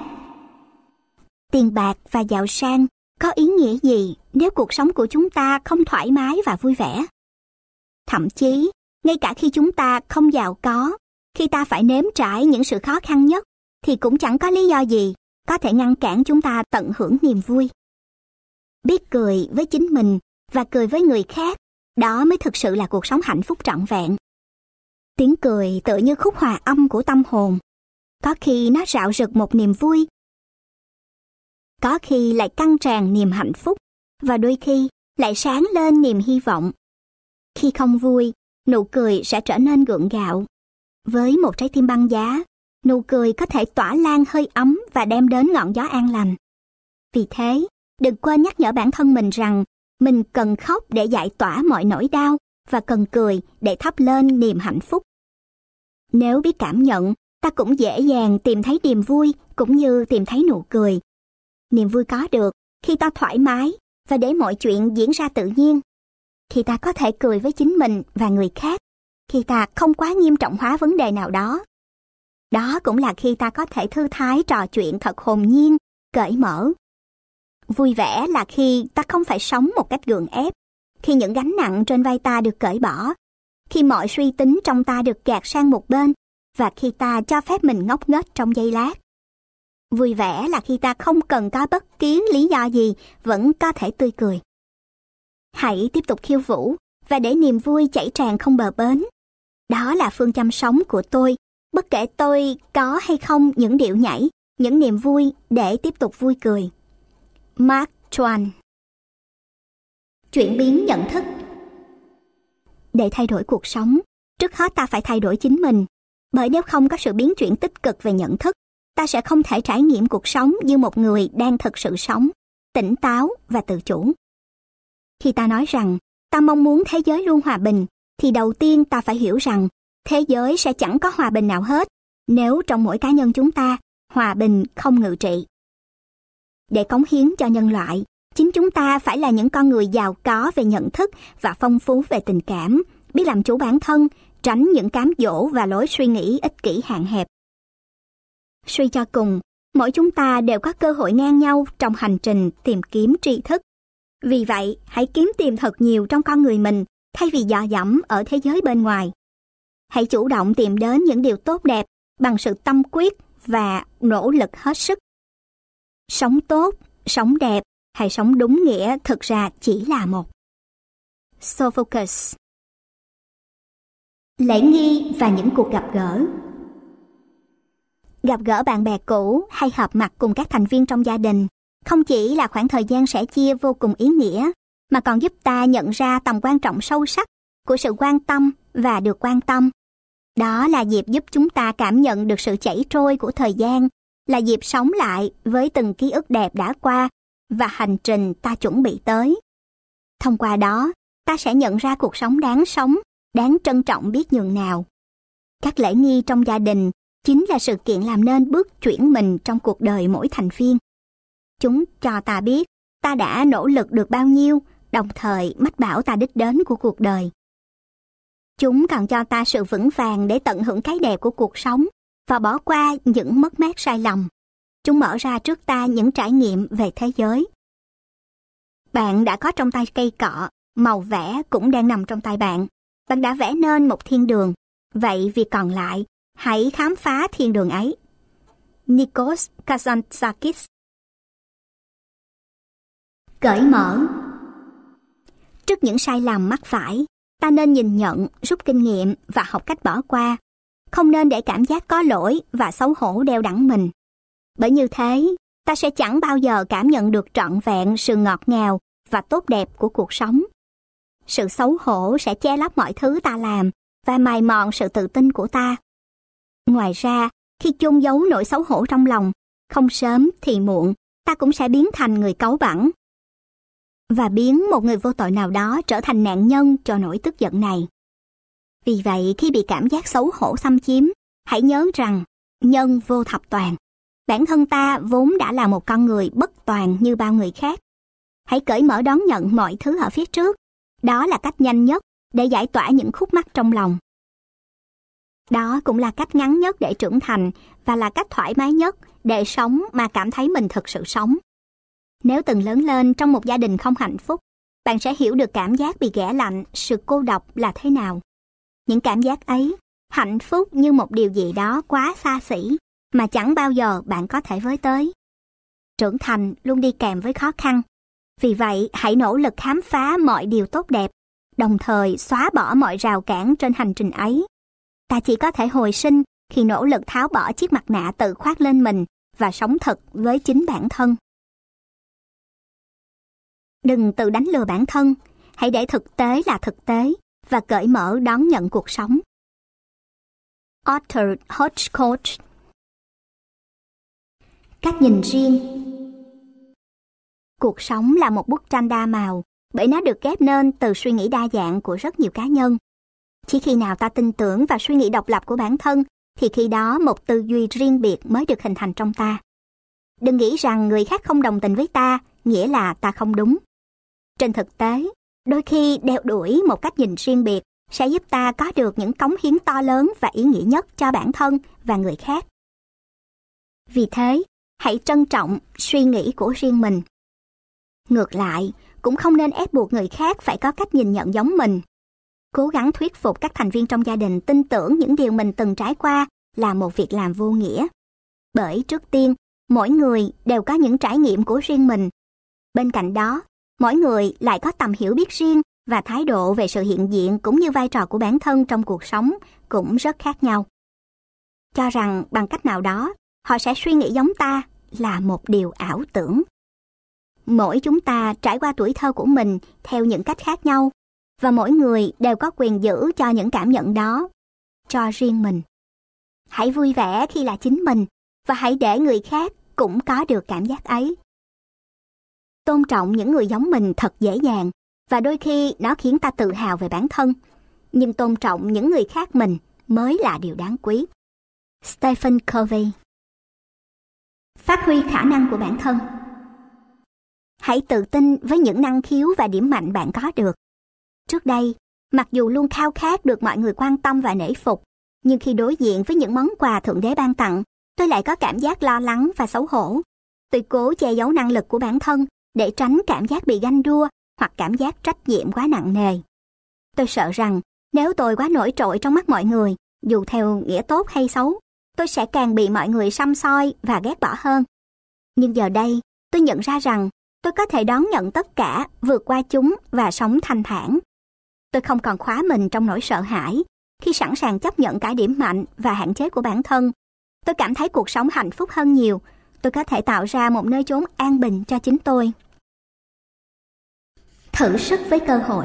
Tiền bạc và giàu sang có ý nghĩa gì nếu cuộc sống của chúng ta không thoải mái và vui vẻ? Thậm chí, ngay cả khi chúng ta không giàu có, khi ta phải nếm trải những sự khó khăn nhất, thì cũng chẳng có lý do gì có thể ngăn cản chúng ta tận hưởng niềm vui. Biết cười với chính mình và cười với người khác, đó mới thực sự là cuộc sống hạnh phúc trọn vẹn. Tiếng cười tựa như khúc hòa âm của tâm hồn. Có khi nó rạo rực một niềm vui, có khi lại căng tràn niềm hạnh phúc, và đôi khi lại sáng lên niềm hy vọng. Khi không vui, nụ cười sẽ trở nên gượng gạo. Với một trái tim băng giá, nụ cười có thể tỏa lan hơi ấm và đem đến ngọn gió an lành. Vì thế, đừng quên nhắc nhở bản thân mình rằng mình cần khóc để giải tỏa mọi nỗi đau và cần cười để thắp lên niềm hạnh phúc. Nếu biết cảm nhận, ta cũng dễ dàng tìm thấy niềm vui cũng như tìm thấy nụ cười. Niềm vui có được khi ta thoải mái và để mọi chuyện diễn ra tự nhiên. Khi ta có thể cười với chính mình và người khác. Khi ta không quá nghiêm trọng hóa vấn đề nào đó. Đó cũng là khi ta có thể thư thái trò chuyện thật hồn nhiên, cởi mở. Vui vẻ là khi ta không phải sống một cách gượng ép, khi những gánh nặng trên vai ta được cởi bỏ, khi mọi suy tính trong ta được gạt sang một bên, và khi ta cho phép mình ngốc nghếch trong giây lát. Vui vẻ là khi ta không cần có bất kỳ lý do gì vẫn có thể tươi cười. Hãy tiếp tục khiêu vũ và để niềm vui chảy tràn không bờ bến. Đó là phương châm sống của tôi, bất kể tôi có hay không những điệu nhảy, những niềm vui để tiếp tục vui cười. Mark Twain. Chuyển biến nhận thức. Để thay đổi cuộc sống, trước hết ta phải thay đổi chính mình. Bởi nếu không có sự biến chuyển tích cực về nhận thức, ta sẽ không thể trải nghiệm cuộc sống như một người đang thực sự sống, tỉnh táo và tự chủ. Khi ta nói rằng ta mong muốn thế giới luôn hòa bình, thì đầu tiên ta phải hiểu rằng thế giới sẽ chẳng có hòa bình nào hết nếu trong mỗi cá nhân chúng ta hòa bình không ngự trị. Để cống hiến cho nhân loại, chính chúng ta phải là những con người giàu có về nhận thức và phong phú về tình cảm, biết làm chủ bản thân, tránh những cám dỗ và lối suy nghĩ ích kỷ hạn hẹp. Suy cho cùng, mỗi chúng ta đều có cơ hội ngang nhau trong hành trình tìm kiếm tri thức. Vì vậy, hãy kiếm tìm thật nhiều trong con người mình thay vì dò dẫm ở thế giới bên ngoài. Hãy chủ động tìm đến những điều tốt đẹp bằng sự tâm quyết và nỗ lực hết sức. Sống tốt, sống đẹp hay sống đúng nghĩa thực ra chỉ là một. Sophocles. Lễ nghi và những cuộc gặp gỡ. Gặp gỡ bạn bè cũ hay họp mặt cùng các thành viên trong gia đình không chỉ là khoảng thời gian sẻ chia vô cùng ý nghĩa, mà còn giúp ta nhận ra tầm quan trọng sâu sắc của sự quan tâm và được quan tâm. Đó là dịp giúp chúng ta cảm nhận được sự chảy trôi của thời gian, là dịp sống lại với từng ký ức đẹp đã qua và hành trình ta chuẩn bị tới. Thông qua đó, ta sẽ nhận ra cuộc sống đáng sống, đáng trân trọng biết nhường nào. Các lễ nghi trong gia đình chính là sự kiện làm nên bước chuyển mình trong cuộc đời mỗi thành viên. Chúng cho ta biết ta đã nỗ lực được bao nhiêu, đồng thời mách bảo ta đích đến của cuộc đời. Chúng còn cho ta sự vững vàng để tận hưởng cái đẹp của cuộc sống và bỏ qua những mất mát sai lầm. Chúng mở ra trước ta những trải nghiệm về thế giới. Bạn đã có trong tay cây cọ, màu vẽ cũng đang nằm trong tay bạn. Bạn đã vẽ nên một thiên đường. Vậy việc còn lại, hãy khám phá thiên đường ấy. Nikos Kazantzakis. Cởi mở. Trước những sai lầm mắc phải, ta nên nhìn nhận, rút kinh nghiệm và học cách bỏ qua. Không nên để cảm giác có lỗi và xấu hổ đeo đẳng mình. Bởi như thế, ta sẽ chẳng bao giờ cảm nhận được trọn vẹn sự ngọt ngào và tốt đẹp của cuộc sống. Sự xấu hổ sẽ che lấp mọi thứ ta làm và mài mòn sự tự tin của ta. Ngoài ra, khi chôn giấu nỗi xấu hổ trong lòng, không sớm thì muộn, ta cũng sẽ biến thành người cáu bẳn và biến một người vô tội nào đó trở thành nạn nhân cho nỗi tức giận này. Vì vậy, khi bị cảm giác xấu hổ xâm chiếm, hãy nhớ rằng nhân vô thập toàn. Bản thân ta vốn đã là một con người bất toàn như bao người khác. Hãy cởi mở đón nhận mọi thứ ở phía trước. Đó là cách nhanh nhất để giải tỏa những khúc mắc trong lòng. Đó cũng là cách ngắn nhất để trưởng thành và là cách thoải mái nhất để sống mà cảm thấy mình thực sự sống. Nếu từng lớn lên trong một gia đình không hạnh phúc, bạn sẽ hiểu được cảm giác bị ghẻ lạnh, sự cô độc là thế nào. Những cảm giác ấy, hạnh phúc như một điều gì đó quá xa xỉ mà chẳng bao giờ bạn có thể với tới. Trưởng thành luôn đi kèm với khó khăn. Vì vậy, hãy nỗ lực khám phá mọi điều tốt đẹp, đồng thời xóa bỏ mọi rào cản trên hành trình ấy. Ta chỉ có thể hồi sinh khi nỗ lực tháo bỏ chiếc mặt nạ tự khoác lên mình và sống thật với chính bản thân. Đừng tự đánh lừa bản thân, hãy để thực tế là thực tế và cởi mở đón nhận cuộc sống. Arthur Hodgkin. Cách nhìn riêng. Cuộc sống là một bức tranh đa màu, bởi nó được ghép nên từ suy nghĩ đa dạng của rất nhiều cá nhân. Chỉ khi nào ta tin tưởng vào suy nghĩ độc lập của bản thân, thì khi đó một tư duy riêng biệt mới được hình thành trong ta. Đừng nghĩ rằng người khác không đồng tình với ta, nghĩa là ta không đúng. Trên thực tế, đôi khi đeo đuổi một cách nhìn riêng biệt sẽ giúp ta có được những cống hiến to lớn và ý nghĩa nhất cho bản thân và người khác. Vì thế, hãy trân trọng suy nghĩ của riêng mình. Ngược lại, cũng không nên ép buộc người khác phải có cách nhìn nhận giống mình. Cố gắng thuyết phục các thành viên trong gia đình tin tưởng những điều mình từng trải qua là một việc làm vô nghĩa. Bởi trước tiên, mỗi người đều có những trải nghiệm của riêng mình. Bên cạnh đó, mỗi người lại có tầm hiểu biết riêng và thái độ về sự hiện diện cũng như vai trò của bản thân trong cuộc sống cũng rất khác nhau. Cho rằng bằng cách nào đó, họ sẽ suy nghĩ giống ta là một điều ảo tưởng. Mỗi chúng ta trải qua tuổi thơ của mình theo những cách khác nhau, và mỗi người đều có quyền giữ cho những cảm nhận đó cho riêng mình. Hãy vui vẻ khi là chính mình và hãy để người khác cũng có được cảm giác ấy. Tôn trọng những người giống mình thật dễ dàng và đôi khi nó khiến ta tự hào về bản thân, nhưng tôn trọng những người khác mình mới là điều đáng quý. Stephen Covey. Phát huy khả năng của bản thân. Hãy tự tin với những năng khiếu và điểm mạnh bạn có được. Trước đây, mặc dù luôn khao khát được mọi người quan tâm và nể phục, nhưng khi đối diện với những món quà Thượng Đế ban tặng, tôi lại có cảm giác lo lắng và xấu hổ. Tôi cố che giấu năng lực của bản thân để tránh cảm giác bị ganh đua hoặc cảm giác trách nhiệm quá nặng nề. Tôi sợ rằng nếu tôi quá nổi trội trong mắt mọi người, dù theo nghĩa tốt hay xấu, tôi sẽ càng bị mọi người săm soi và ghét bỏ hơn. Nhưng giờ đây, tôi nhận ra rằng tôi có thể đón nhận tất cả, vượt qua chúng và sống thanh thản. Tôi không còn khóa mình trong nỗi sợ hãi, khi sẵn sàng chấp nhận cả điểm mạnh và hạn chế của bản thân, tôi cảm thấy cuộc sống hạnh phúc hơn nhiều. Tôi có thể tạo ra một nơi chốn an bình cho chính tôi. Thử sức với cơ hội.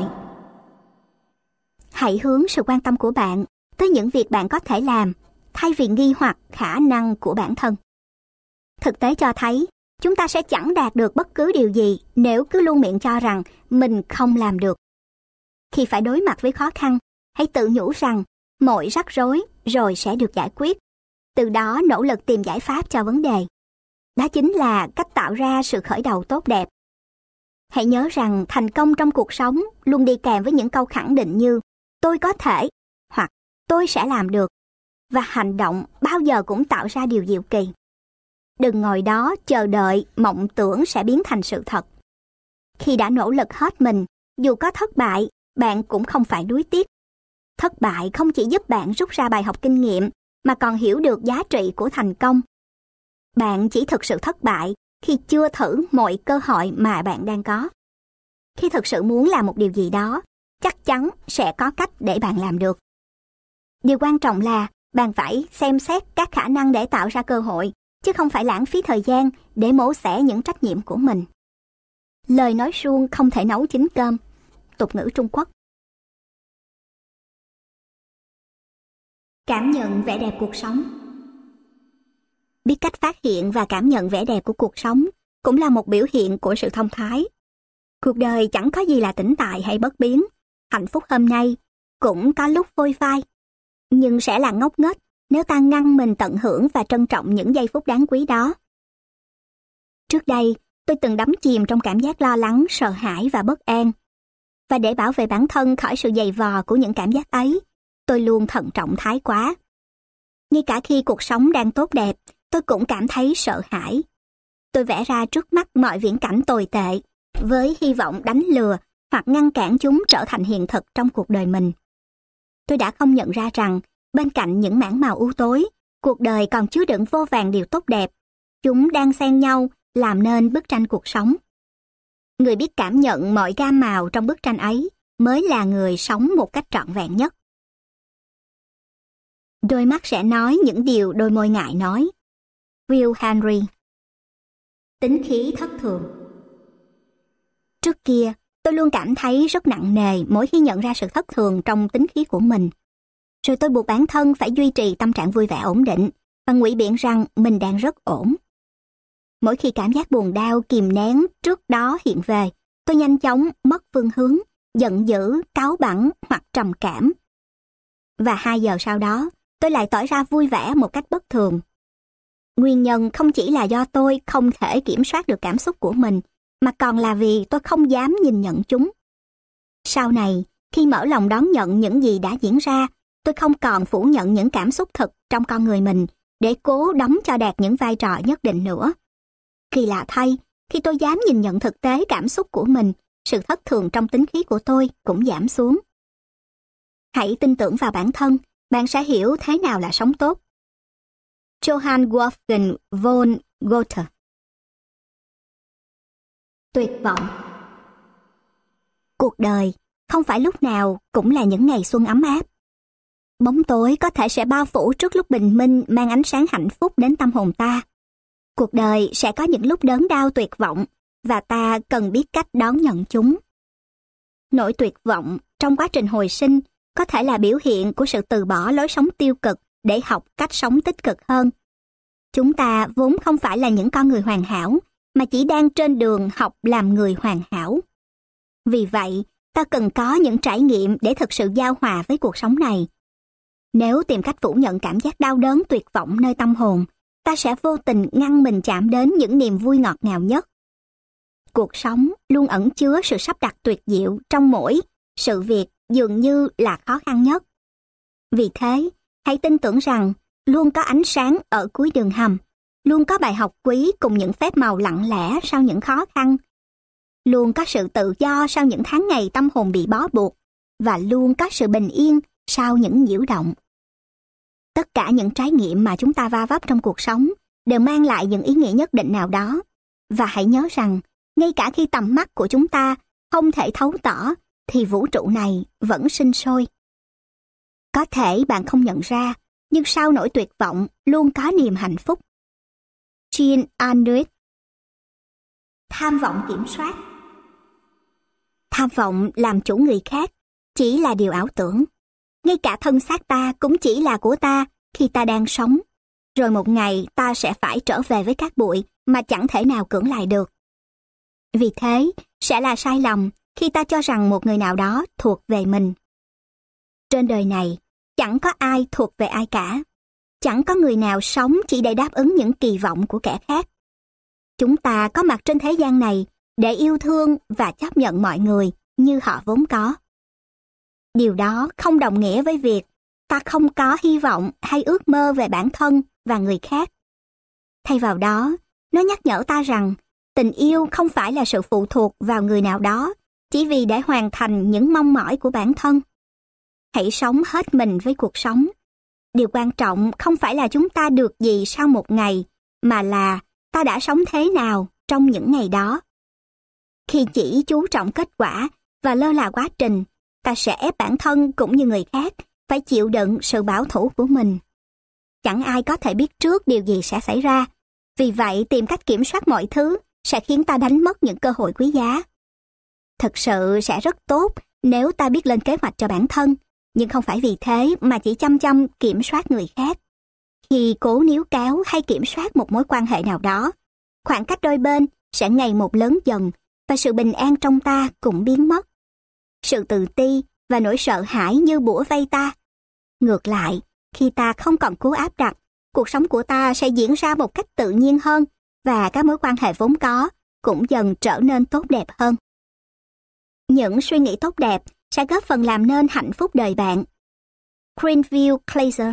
Hãy hướng sự quan tâm của bạn tới những việc bạn có thể làm, thay vì nghi hoặc khả năng của bản thân. Thực tế cho thấy, chúng ta sẽ chẳng đạt được bất cứ điều gì nếu cứ luôn miệng cho rằng mình không làm được. Khi phải đối mặt với khó khăn, hãy tự nhủ rằng mọi rắc rối rồi sẽ được giải quyết. Từ đó nỗ lực tìm giải pháp cho vấn đề. Đó chính là cách tạo ra sự khởi đầu tốt đẹp. Hãy nhớ rằng thành công trong cuộc sống luôn đi kèm với những câu khẳng định như tôi có thể hoặc tôi sẽ làm được. Và hành động bao giờ cũng tạo ra điều diệu kỳ. Đừng ngồi đó chờ đợi mộng tưởng sẽ biến thành sự thật. Khi đã nỗ lực hết mình, dù có thất bại, bạn cũng không phải nuối tiếc. Thất bại không chỉ giúp bạn rút ra bài học kinh nghiệm, mà còn hiểu được giá trị của thành công. Bạn chỉ thực sự thất bại khi chưa thử mọi cơ hội mà bạn đang có. Khi thực sự muốn làm một điều gì đó, chắc chắn sẽ có cách để bạn làm được. Điều quan trọng là bạn phải xem xét các khả năng để tạo ra cơ hội, chứ không phải lãng phí thời gian để mổ xẻ những trách nhiệm của mình. Lời nói suông không thể nấu chín cơm. Tục ngữ Trung Quốc. Cảm nhận vẻ đẹp cuộc sống. Biết cách phát hiện và cảm nhận vẻ đẹp của cuộc sống cũng là một biểu hiện của sự thông thái. Cuộc đời chẳng có gì là tĩnh tại hay bất biến. Hạnh phúc hôm nay cũng có lúc phôi phai, nhưng sẽ là ngốc nghếch nếu ta ngăn mình tận hưởng và trân trọng những giây phút đáng quý đó. Trước đây, tôi từng đắm chìm trong cảm giác lo lắng, sợ hãi và bất an. Và để bảo vệ bản thân khỏi sự dày vò của những cảm giác ấy, tôi luôn thận trọng thái quá. Ngay cả khi cuộc sống đang tốt đẹp, tôi cũng cảm thấy sợ hãi. Tôi vẽ ra trước mắt mọi viễn cảnh tồi tệ, với hy vọng đánh lừa hoặc ngăn cản chúng trở thành hiện thực trong cuộc đời mình. Tôi đã không nhận ra rằng, bên cạnh những mảng màu u tối, cuộc đời còn chứa đựng vô vàn điều tốt đẹp. Chúng đang xen nhau, làm nên bức tranh cuộc sống. Người biết cảm nhận mọi gam màu trong bức tranh ấy mới là người sống một cách trọn vẹn nhất. Đôi mắt sẽ nói những điều đôi môi ngại nói. Will Henry. Tính khí thất thường. Trước kia, tôi luôn cảm thấy rất nặng nề mỗi khi nhận ra sự thất thường trong tính khí của mình. Rồi tôi buộc bản thân phải duy trì tâm trạng vui vẻ ổn định và ngụy biện rằng mình đang rất ổn. Mỗi khi cảm giác buồn đau kìm nén trước đó hiện về, tôi nhanh chóng mất phương hướng, giận dữ, cáu bẳn hoặc trầm cảm. Và hai giờ sau đó, tôi lại tỏ ra vui vẻ một cách bất thường. Nguyên nhân không chỉ là do tôi không thể kiểm soát được cảm xúc của mình, mà còn là vì tôi không dám nhìn nhận chúng. Sau này, khi mở lòng đón nhận những gì đã diễn ra, tôi không còn phủ nhận những cảm xúc thực trong con người mình để cố đóng cho đạt những vai trò nhất định nữa. Kỳ lạ thay, khi tôi dám nhìn nhận thực tế cảm xúc của mình, sự thất thường trong tính khí của tôi cũng giảm xuống. Hãy tin tưởng vào bản thân, bạn sẽ hiểu thế nào là sống tốt. Johann Wolfgang von Goethe. Tuyệt vọng. Cuộc đời không phải lúc nào cũng là những ngày xuân ấm áp. Bóng tối có thể sẽ bao phủ trước lúc bình minh mang ánh sáng hạnh phúc đến tâm hồn ta. Cuộc đời sẽ có những lúc đớn đau tuyệt vọng và ta cần biết cách đón nhận chúng. Nỗi tuyệt vọng trong quá trình hồi sinh có thể là biểu hiện của sự từ bỏ lối sống tiêu cực để học cách sống tích cực hơn. Chúng ta vốn không phải là những con người hoàn hảo, mà chỉ đang trên đường học làm người hoàn hảo. Vì vậy, ta cần có những trải nghiệm để thực sự giao hòa với cuộc sống này. Nếu tìm cách phủ nhận cảm giác đau đớn tuyệt vọng nơi tâm hồn, ta sẽ vô tình ngăn mình chạm đến những niềm vui ngọt ngào nhất. Cuộc sống luôn ẩn chứa sự sắp đặt tuyệt diệu trong mỗi sự việc dường như là khó khăn nhất. Vì thế, hãy tin tưởng rằng luôn có ánh sáng ở cuối đường hầm, luôn có bài học quý cùng những phép màu lặng lẽ sau những khó khăn, luôn có sự tự do sau những tháng ngày tâm hồn bị bó buộc, và luôn có sự bình yên sau những nhiễu động. Tất cả những trải nghiệm mà chúng ta va vấp trong cuộc sống đều mang lại những ý nghĩa nhất định nào đó. Và hãy nhớ rằng, ngay cả khi tầm mắt của chúng ta không thể thấu tỏ, thì vũ trụ này vẫn sinh sôi. Có thể bạn không nhận ra, nhưng sau nỗi tuyệt vọng luôn có niềm hạnh phúc. Jean Anouilh. Tham vọng kiểm soát. Tham vọng làm chủ người khác chỉ là điều ảo tưởng. Ngay cả thân xác ta cũng chỉ là của ta khi ta đang sống. Rồi một ngày ta sẽ phải trở về với cát bụi mà chẳng thể nào cưỡng lại được. Vì thế, sẽ là sai lầm khi ta cho rằng một người nào đó thuộc về mình. Trên đời này, chẳng có ai thuộc về ai cả. Chẳng có người nào sống chỉ để đáp ứng những kỳ vọng của kẻ khác. Chúng ta có mặt trên thế gian này để yêu thương và chấp nhận mọi người như họ vốn có. Điều đó không đồng nghĩa với việc ta không có hy vọng hay ước mơ về bản thân và người khác. Thay vào đó, nó nhắc nhở ta rằng tình yêu không phải là sự phụ thuộc vào người nào đó chỉ vì để hoàn thành những mong mỏi của bản thân. Hãy sống hết mình với cuộc sống. Điều quan trọng không phải là chúng ta được gì sau một ngày, mà là ta đã sống thế nào trong những ngày đó. Khi chỉ chú trọng kết quả và lơ là quá trình, ta sẽ ép bản thân cũng như người khác phải chịu đựng sự bảo thủ của mình. Chẳng ai có thể biết trước điều gì sẽ xảy ra. Vì vậy, tìm cách kiểm soát mọi thứ sẽ khiến ta đánh mất những cơ hội quý giá. Thực sự sẽ rất tốt nếu ta biết lên kế hoạch cho bản thân, nhưng không phải vì thế mà chỉ chăm chăm kiểm soát người khác. Khi cố níu kéo hay kiểm soát một mối quan hệ nào đó, khoảng cách đôi bên sẽ ngày một lớn dần và sự bình an trong ta cũng biến mất. Sự tự ti và nỗi sợ hãi như bủa vây ta. Ngược lại, khi ta không còn cố áp đặt, cuộc sống của ta sẽ diễn ra một cách tự nhiên hơn và các mối quan hệ vốn có cũng dần trở nên tốt đẹp hơn. Những suy nghĩ tốt đẹp sẽ góp phần làm nên hạnh phúc đời bạn. Greenville Glazer.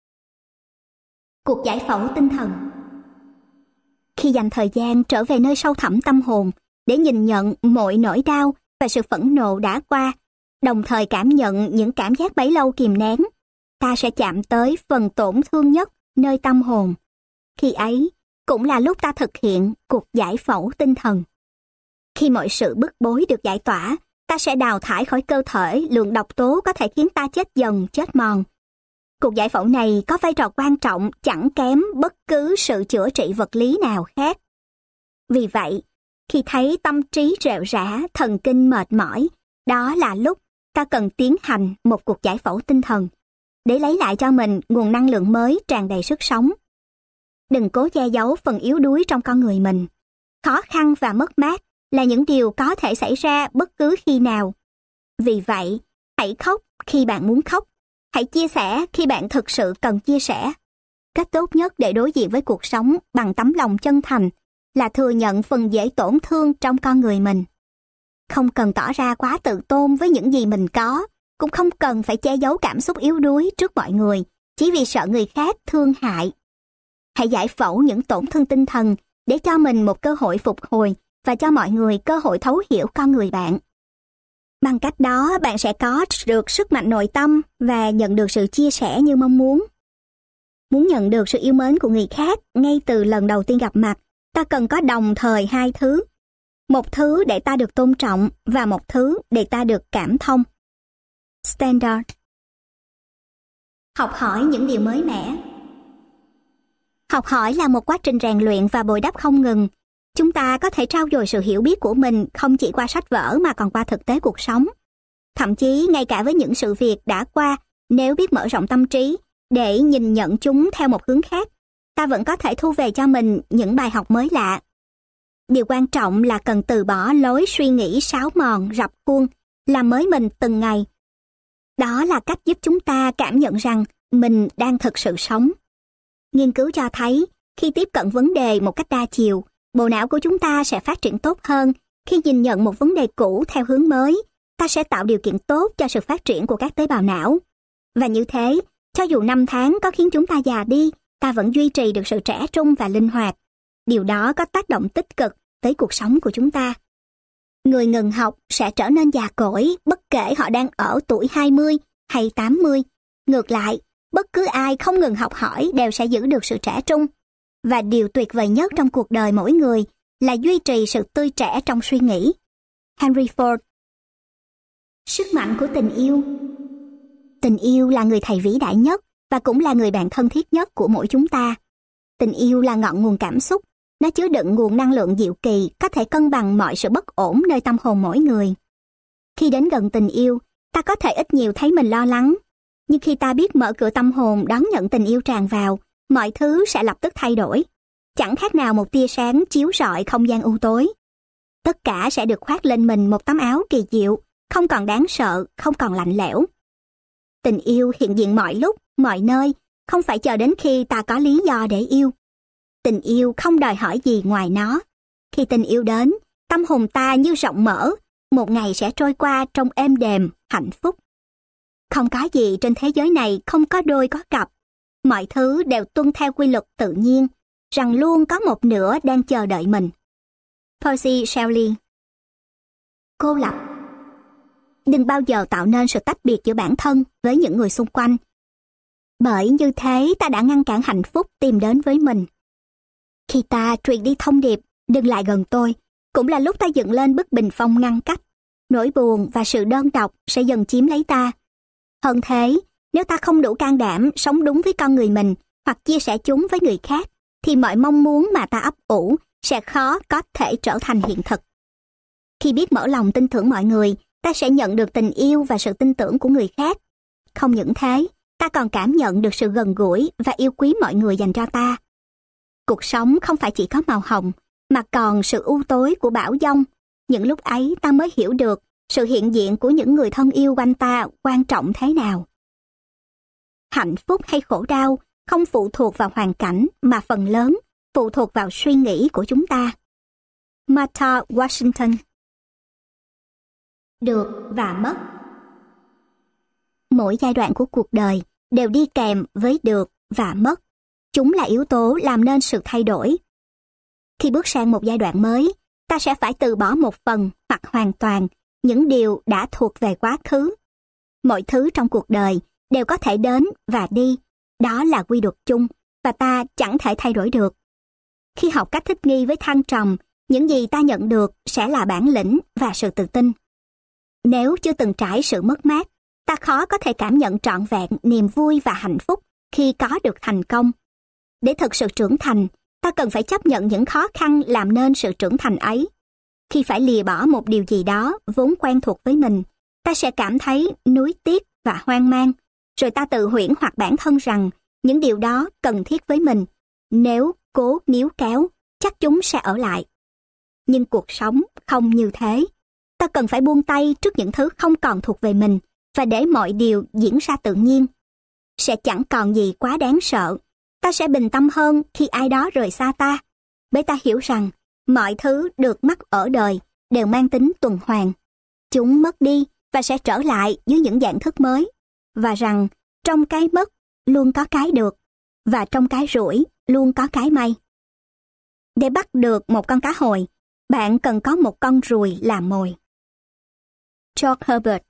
Cuộc giải phẫu tinh thần. Khi dành thời gian trở về nơi sâu thẳm tâm hồn để nhìn nhận mọi nỗi đau và sự phẫn nộ đã qua, đồng thời cảm nhận những cảm giác bấy lâu kìm nén, ta sẽ chạm tới phần tổn thương nhất nơi tâm hồn. Khi ấy, cũng là lúc ta thực hiện cuộc giải phẫu tinh thần. Khi mọi sự bức bối được giải tỏa, ta sẽ đào thải khỏi cơ thể lượng độc tố có thể khiến ta chết dần, chết mòn. Cuộc giải phẫu này có vai trò quan trọng chẳng kém bất cứ sự chữa trị vật lý nào khác. Vì vậy, khi thấy tâm trí rệu rã, thần kinh mệt mỏi, đó là lúc ta cần tiến hành một cuộc giải phẫu tinh thần để lấy lại cho mình nguồn năng lượng mới tràn đầy sức sống. Đừng cố che giấu phần yếu đuối trong con người mình. Khó khăn và mất mát là những điều có thể xảy ra bất cứ khi nào. Vì vậy, hãy khóc khi bạn muốn khóc. Hãy chia sẻ khi bạn thực sự cần chia sẻ. Cách tốt nhất để đối diện với cuộc sống bằng tấm lòng chân thành là thừa nhận phần dễ tổn thương trong con người mình. Không cần tỏ ra quá tự tôn với những gì mình có, cũng không cần phải che giấu cảm xúc yếu đuối trước mọi người chỉ vì sợ người khác thương hại. Hãy giải phẫu những tổn thương tinh thần để cho mình một cơ hội phục hồi và cho mọi người cơ hội thấu hiểu con người bạn. Bằng cách đó, bạn sẽ có được sức mạnh nội tâm và nhận được sự chia sẻ như mong muốn. Muốn nhận được sự yêu mến của người khác ngay từ lần đầu tiên gặp mặt, ta cần có đồng thời hai thứ. Một thứ để ta được tôn trọng và một thứ để ta được cảm thông. Standard. Học hỏi những điều mới mẻ. Học hỏi là một quá trình rèn luyện và bồi đắp không ngừng. Chúng ta có thể trau dồi sự hiểu biết của mình không chỉ qua sách vở mà còn qua thực tế cuộc sống. Thậm chí ngay cả với những sự việc đã qua, nếu biết mở rộng tâm trí để nhìn nhận chúng theo một hướng khác, ta vẫn có thể thu về cho mình những bài học mới lạ. Điều quan trọng là cần từ bỏ lối suy nghĩ sáo mòn, rập khuôn, làm mới mình từng ngày. Đó là cách giúp chúng ta cảm nhận rằng mình đang thực sự sống. Nghiên cứu cho thấy, khi tiếp cận vấn đề một cách đa chiều, bộ não của chúng ta sẽ phát triển tốt hơn. Khi nhìn nhận một vấn đề cũ theo hướng mới, ta sẽ tạo điều kiện tốt cho sự phát triển của các tế bào não. Và như thế, cho dù năm tháng có khiến chúng ta già đi, ta vẫn duy trì được sự trẻ trung và linh hoạt. Điều đó có tác động tích cực tới cuộc sống của chúng ta. Người ngừng học sẽ trở nên già cỗi bất kể họ đang ở tuổi hai mươi hay tám mươi. Ngược lại, bất cứ ai không ngừng học hỏi đều sẽ giữ được sự trẻ trung. Và điều tuyệt vời nhất trong cuộc đời mỗi người là duy trì sự tươi trẻ trong suy nghĩ. Henry Ford. Sức mạnh của tình yêu. Tình yêu là người thầy vĩ đại nhất và cũng là người bạn thân thiết nhất của mỗi chúng ta. Tình yêu là ngọn nguồn cảm xúc, nó chứa đựng nguồn năng lượng diệu kỳ có thể cân bằng mọi sự bất ổn nơi tâm hồn mỗi người. Khi đến gần tình yêu, ta có thể ít nhiều thấy mình lo lắng, nhưng khi ta biết mở cửa tâm hồn đón nhận tình yêu tràn vào, mọi thứ sẽ lập tức thay đổi. Chẳng khác nào một tia sáng chiếu rọi không gian u tối. Tất cả sẽ được khoác lên mình một tấm áo kỳ diệu, không còn đáng sợ, không còn lạnh lẽo. Tình yêu hiện diện mọi lúc, mọi nơi, không phải chờ đến khi ta có lý do để yêu. Tình yêu không đòi hỏi gì ngoài nó. Khi tình yêu đến, tâm hồn ta như rộng mở, một ngày sẽ trôi qua trong êm đềm, hạnh phúc. Không có gì trên thế giới này không có đôi có cặp. Mọi thứ đều tuân theo quy luật tự nhiên, rằng luôn có một nửa đang chờ đợi mình. Percy Shelley. Cô lập. Đừng bao giờ tạo nên sự tách biệt giữa bản thân với những người xung quanh. Bởi như thế ta đã ngăn cản hạnh phúc tìm đến với mình. Khi ta truyền đi thông điệp, đừng lại gần tôi, cũng là lúc ta dựng lên bức bình phong ngăn cách. Nỗi buồn và sự đơn độc sẽ dần chiếm lấy ta. Hơn thế, nếu ta không đủ can đảm sống đúng với con người mình hoặc chia sẻ chúng với người khác, thì mọi mong muốn mà ta ấp ủ sẽ khó có thể trở thành hiện thực. Khi biết mở lòng tin tưởng mọi người, ta sẽ nhận được tình yêu và sự tin tưởng của người khác. Không những thế, ta còn cảm nhận được sự gần gũi và yêu quý mọi người dành cho ta. Cuộc sống không phải chỉ có màu hồng, mà còn sự u tối của bão giông. Những lúc ấy ta mới hiểu được sự hiện diện của những người thân yêu quanh ta quan trọng thế nào. Hạnh phúc hay khổ đau không phụ thuộc vào hoàn cảnh mà phần lớn phụ thuộc vào suy nghĩ của chúng ta. Martha Washington. Được và mất. Mỗi giai đoạn của cuộc đời đều đi kèm với được và mất. Chúng là yếu tố làm nên sự thay đổi. Khi bước sang một giai đoạn mới, ta sẽ phải từ bỏ một phần hoặc hoàn toàn những điều đã thuộc về quá khứ. Mọi thứ trong cuộc đời đều có thể đến và đi. Đó là quy luật chung và ta chẳng thể thay đổi được. Khi học cách thích nghi với thăng trầm, những gì ta nhận được sẽ là bản lĩnh và sự tự tin. Nếu chưa từng trải sự mất mát, ta khó có thể cảm nhận trọn vẹn niềm vui và hạnh phúc khi có được thành công. Để thực sự trưởng thành, ta cần phải chấp nhận những khó khăn làm nên sự trưởng thành ấy. Khi phải lìa bỏ một điều gì đó vốn quen thuộc với mình, ta sẽ cảm thấy nuối tiếc và hoang mang. Rồi ta tự huyễn hoặc bản thân rằng những điều đó cần thiết với mình. Nếu cố níu kéo, chắc chúng sẽ ở lại. Nhưng cuộc sống không như thế. Ta cần phải buông tay trước những thứ không còn thuộc về mình và để mọi điều diễn ra tự nhiên. Sẽ chẳng còn gì quá đáng sợ. Ta sẽ bình tâm hơn khi ai đó rời xa ta. Bởi ta hiểu rằng mọi thứ được mắc ở đời đều mang tính tuần hoàn. Chúng mất đi và sẽ trở lại dưới những dạng thức mới. Và rằng trong cái mất luôn có cái được, và trong cái rủi luôn có cái may. Để bắt được một con cá hồi, bạn cần có một con ruồi làm mồi. George Herbert.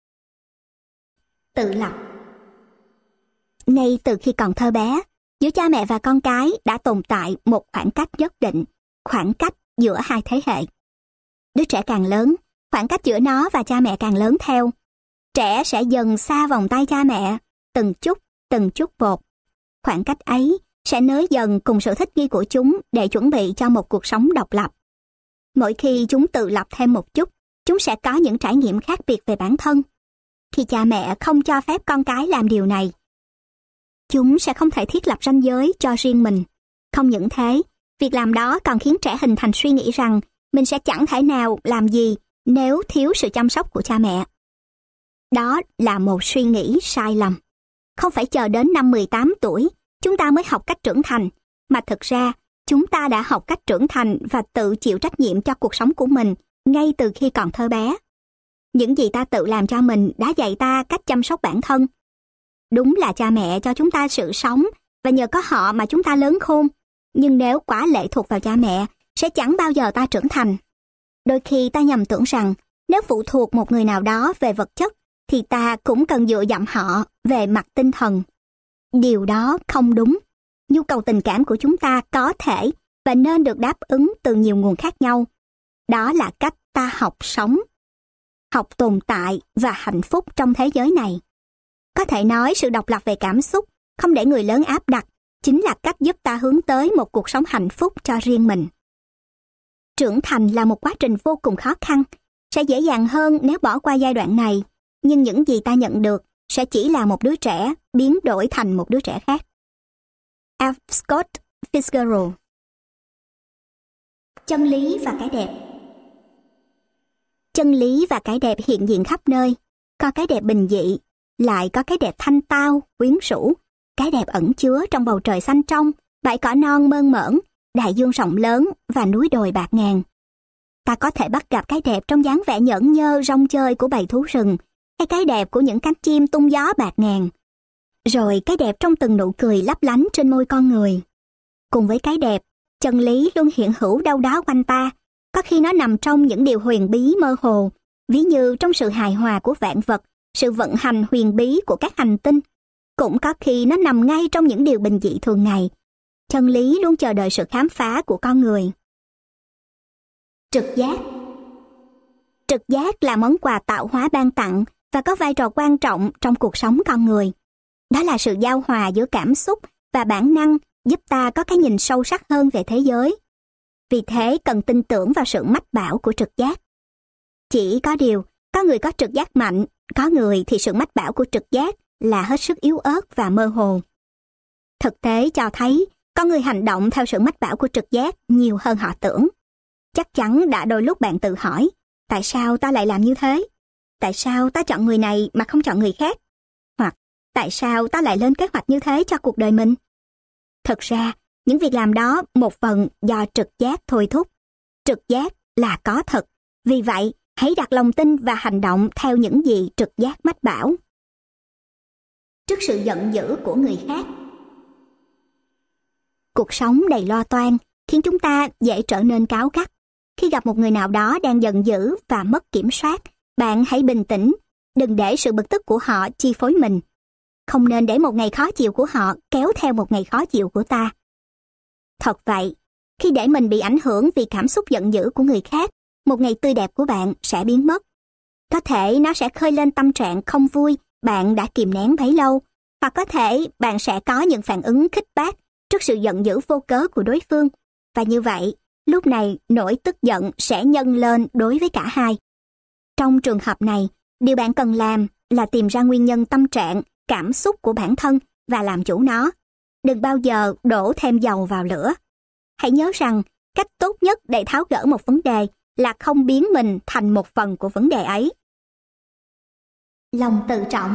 Tự lập. Ngay từ khi còn thơ bé, giữa cha mẹ và con cái đã tồn tại một khoảng cách nhất định, khoảng cách giữa hai thế hệ. Đứa trẻ càng lớn, khoảng cách giữa nó và cha mẹ càng lớn theo. Trẻ sẽ dần xa vòng tay cha mẹ, từng chút, từng chút một. Khoảng cách ấy sẽ nới dần cùng sự thích nghi của chúng để chuẩn bị cho một cuộc sống độc lập. Mỗi khi chúng tự lập thêm một chút, chúng sẽ có những trải nghiệm khác biệt về bản thân. Khi cha mẹ không cho phép con cái làm điều này, chúng sẽ không thể thiết lập ranh giới cho riêng mình. Không những thế, việc làm đó còn khiến trẻ hình thành suy nghĩ rằng mình sẽ chẳng thể nào làm gì nếu thiếu sự chăm sóc của cha mẹ. Đó là một suy nghĩ sai lầm. Không phải chờ đến năm mười tám tuổi, chúng ta mới học cách trưởng thành, mà thực ra chúng ta đã học cách trưởng thành và tự chịu trách nhiệm cho cuộc sống của mình ngay từ khi còn thơ bé. Những gì ta tự làm cho mình đã dạy ta cách chăm sóc bản thân. Đúng là cha mẹ cho chúng ta sự sống và nhờ có họ mà chúng ta lớn khôn. Nhưng nếu quá lệ thuộc vào cha mẹ, sẽ chẳng bao giờ ta trưởng thành. Đôi khi ta nhầm tưởng rằng nếu phụ thuộc một người nào đó về vật chất, thì ta cũng cần dựa dẫm họ về mặt tinh thần. Điều đó không đúng. Nhu cầu tình cảm của chúng ta có thể và nên được đáp ứng từ nhiều nguồn khác nhau. Đó là cách ta học sống, học tồn tại và hạnh phúc trong thế giới này. Có thể nói sự độc lập về cảm xúc, không để người lớn áp đặt, chính là cách giúp ta hướng tới một cuộc sống hạnh phúc cho riêng mình. Trưởng thành là một quá trình vô cùng khó khăn, sẽ dễ dàng hơn nếu bỏ qua giai đoạn này, nhưng những gì ta nhận được sẽ chỉ là một đứa trẻ biến đổi thành một đứa trẻ khác. F. Scott Fitzgerald. Chân lý và cái đẹp. Chân lý và cái đẹp hiện diện khắp nơi, có cái đẹp bình dị, lại có cái đẹp thanh tao, quyến rũ, cái đẹp ẩn chứa trong bầu trời xanh trong, bãi cỏ non mơn mởn, đại dương rộng lớn và núi đồi bạt ngàn. Ta có thể bắt gặp cái đẹp trong dáng vẻ nhởn nhơ rong chơi của bầy thú rừng, hay cái đẹp của những cánh chim tung gió bạt ngàn. Rồi cái đẹp trong từng nụ cười lấp lánh trên môi con người. Cùng với cái đẹp, chân lý luôn hiện hữu đâu đó quanh ta, có khi nó nằm trong những điều huyền bí mơ hồ, ví như trong sự hài hòa của vạn vật, sự vận hành huyền bí của các hành tinh. Cũng có khi nó nằm ngay trong những điều bình dị thường ngày. Chân lý luôn chờ đợi sự khám phá của con người. Trực giác. Trực giác là món quà tạo hóa ban tặng và có vai trò quan trọng trong cuộc sống con người. Đó là sự giao hòa giữa cảm xúc và bản năng, giúp ta có cái nhìn sâu sắc hơn về thế giới. Vì thế cần tin tưởng vào sự mách bảo của trực giác. Chỉ có điều, có người có trực giác mạnh, có người thì sự mách bảo của trực giác là hết sức yếu ớt và mơ hồ. Thực tế cho thấy, có người hành động theo sự mách bảo của trực giác nhiều hơn họ tưởng. Chắc chắn đã đôi lúc bạn tự hỏi, tại sao ta lại làm như thế? Tại sao ta chọn người này mà không chọn người khác? Hoặc, tại sao ta lại lên kế hoạch như thế cho cuộc đời mình? Thực ra, những việc làm đó một phần do trực giác thôi thúc. Trực giác là có thật, vì vậy hãy đặt lòng tin và hành động theo những gì trực giác mách bảo. Trước sự giận dữ của người khác. Cuộc sống đầy lo toan khiến chúng ta dễ trở nên cáu gắt. Khi gặp một người nào đó đang giận dữ và mất kiểm soát, bạn hãy bình tĩnh, đừng để sự bực tức của họ chi phối mình. Không nên để một ngày khó chịu của họ kéo theo một ngày khó chịu của ta. Thật vậy, khi để mình bị ảnh hưởng vì cảm xúc giận dữ của người khác, một ngày tươi đẹp của bạn sẽ biến mất. Có thể nó sẽ khơi lên tâm trạng không vui bạn đã kìm nén bấy lâu, hoặc có thể bạn sẽ có những phản ứng khích bác trước sự giận dữ vô cớ của đối phương. Và như vậy, lúc này nỗi tức giận sẽ nhân lên đối với cả hai. Trong trường hợp này, điều bạn cần làm là tìm ra nguyên nhân tâm trạng, cảm xúc của bản thân và làm chủ nó. Đừng bao giờ đổ thêm dầu vào lửa. Hãy nhớ rằng, cách tốt nhất để tháo gỡ một vấn đề là không biến mình thành một phần của vấn đề ấy. Lòng tự trọng.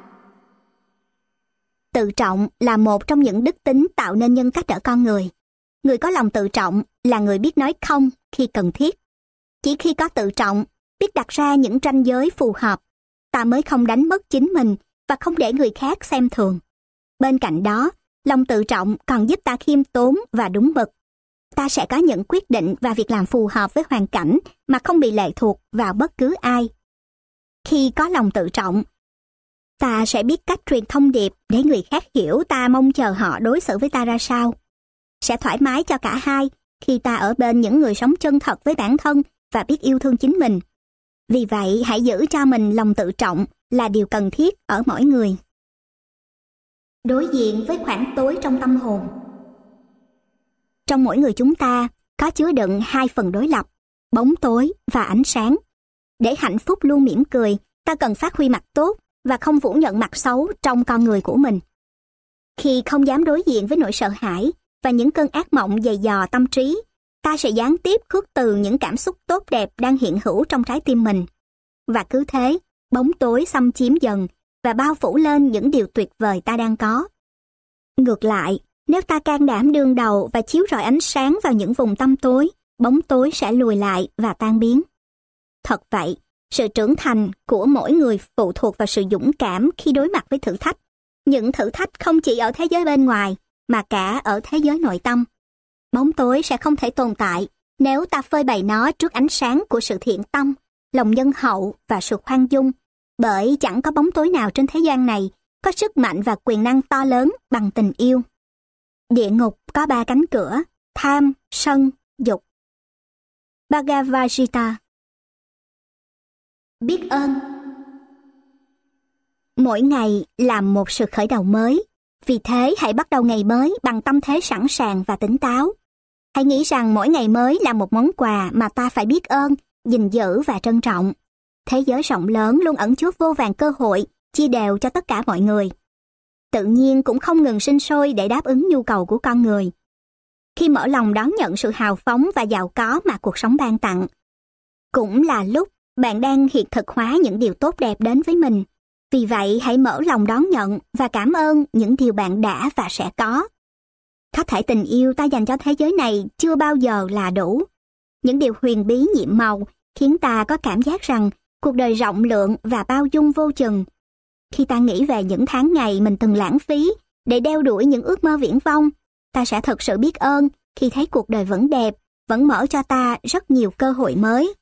Tự trọng là một trong những đức tính tạo nên nhân cách ở con người. Người có lòng tự trọng là người biết nói không khi cần thiết. Chỉ khi có tự trọng, biết đặt ra những ranh giới phù hợp, ta mới không đánh mất chính mình và không để người khác xem thường. Bên cạnh đó, lòng tự trọng còn giúp ta khiêm tốn và đúng mực. Ta sẽ có những quyết định và việc làm phù hợp với hoàn cảnh mà không bị lệ thuộc vào bất cứ ai. Khi có lòng tự trọng, ta sẽ biết cách truyền thông điệp để người khác hiểu ta mong chờ họ đối xử với ta ra sao. Sẽ thoải mái cho cả hai khi ta ở bên những người sống chân thật với bản thân và biết yêu thương chính mình. Vì vậy, hãy giữ cho mình lòng tự trọng là điều cần thiết ở mỗi người. Đối diện với khoảng tối trong tâm hồn. Trong mỗi người chúng ta có chứa đựng hai phần đối lập, bóng tối và ánh sáng. Để hạnh phúc luôn mỉm cười, ta cần phát huy mặt tốt và không phủ nhận mặt xấu trong con người của mình. Khi không dám đối diện với nỗi sợ hãi và những cơn ác mộng dày dò tâm trí, ta sẽ gián tiếp khước từ những cảm xúc tốt đẹp đang hiện hữu trong trái tim mình. Và cứ thế, bóng tối xâm chiếm dần và bao phủ lên những điều tuyệt vời ta đang có. Ngược lại, nếu ta can đảm đương đầu và chiếu rọi ánh sáng vào những vùng tăm tối, bóng tối sẽ lùi lại và tan biến. Thật vậy, sự trưởng thành của mỗi người phụ thuộc vào sự dũng cảm khi đối mặt với thử thách. Những thử thách không chỉ ở thế giới bên ngoài, mà cả ở thế giới nội tâm. Bóng tối sẽ không thể tồn tại nếu ta phơi bày nó trước ánh sáng của sự thiện tâm, lòng nhân hậu và sự khoan dung, bởi chẳng có bóng tối nào trên thế gian này có sức mạnh và quyền năng to lớn bằng tình yêu. Địa ngục có ba cánh cửa: tham, sân, dục. Bhagavad Gita. Biết ơn. Mỗi ngày là một sự khởi đầu mới. Vì thế hãy bắt đầu ngày mới bằng tâm thế sẵn sàng và tỉnh táo. Hãy nghĩ rằng mỗi ngày mới là một món quà mà ta phải biết ơn, gìn giữ và trân trọng. Thế giới rộng lớn luôn ẩn chứa vô vàn cơ hội, chia đều cho tất cả mọi người. Tự nhiên cũng không ngừng sinh sôi để đáp ứng nhu cầu của con người. Khi mở lòng đón nhận sự hào phóng và giàu có mà cuộc sống ban tặng, cũng là lúc bạn đang hiện thực hóa những điều tốt đẹp đến với mình. Vì vậy hãy mở lòng đón nhận và cảm ơn những điều bạn đã và sẽ có. Có thể tình yêu ta dành cho thế giới này chưa bao giờ là đủ. Những điều huyền bí nhiệm màu khiến ta có cảm giác rằng cuộc đời rộng lượng và bao dung vô chừng. Khi ta nghĩ về những tháng ngày mình từng lãng phí để đeo đuổi những ước mơ viển vông, ta sẽ thật sự biết ơn khi thấy cuộc đời vẫn đẹp, vẫn mở cho ta rất nhiều cơ hội mới.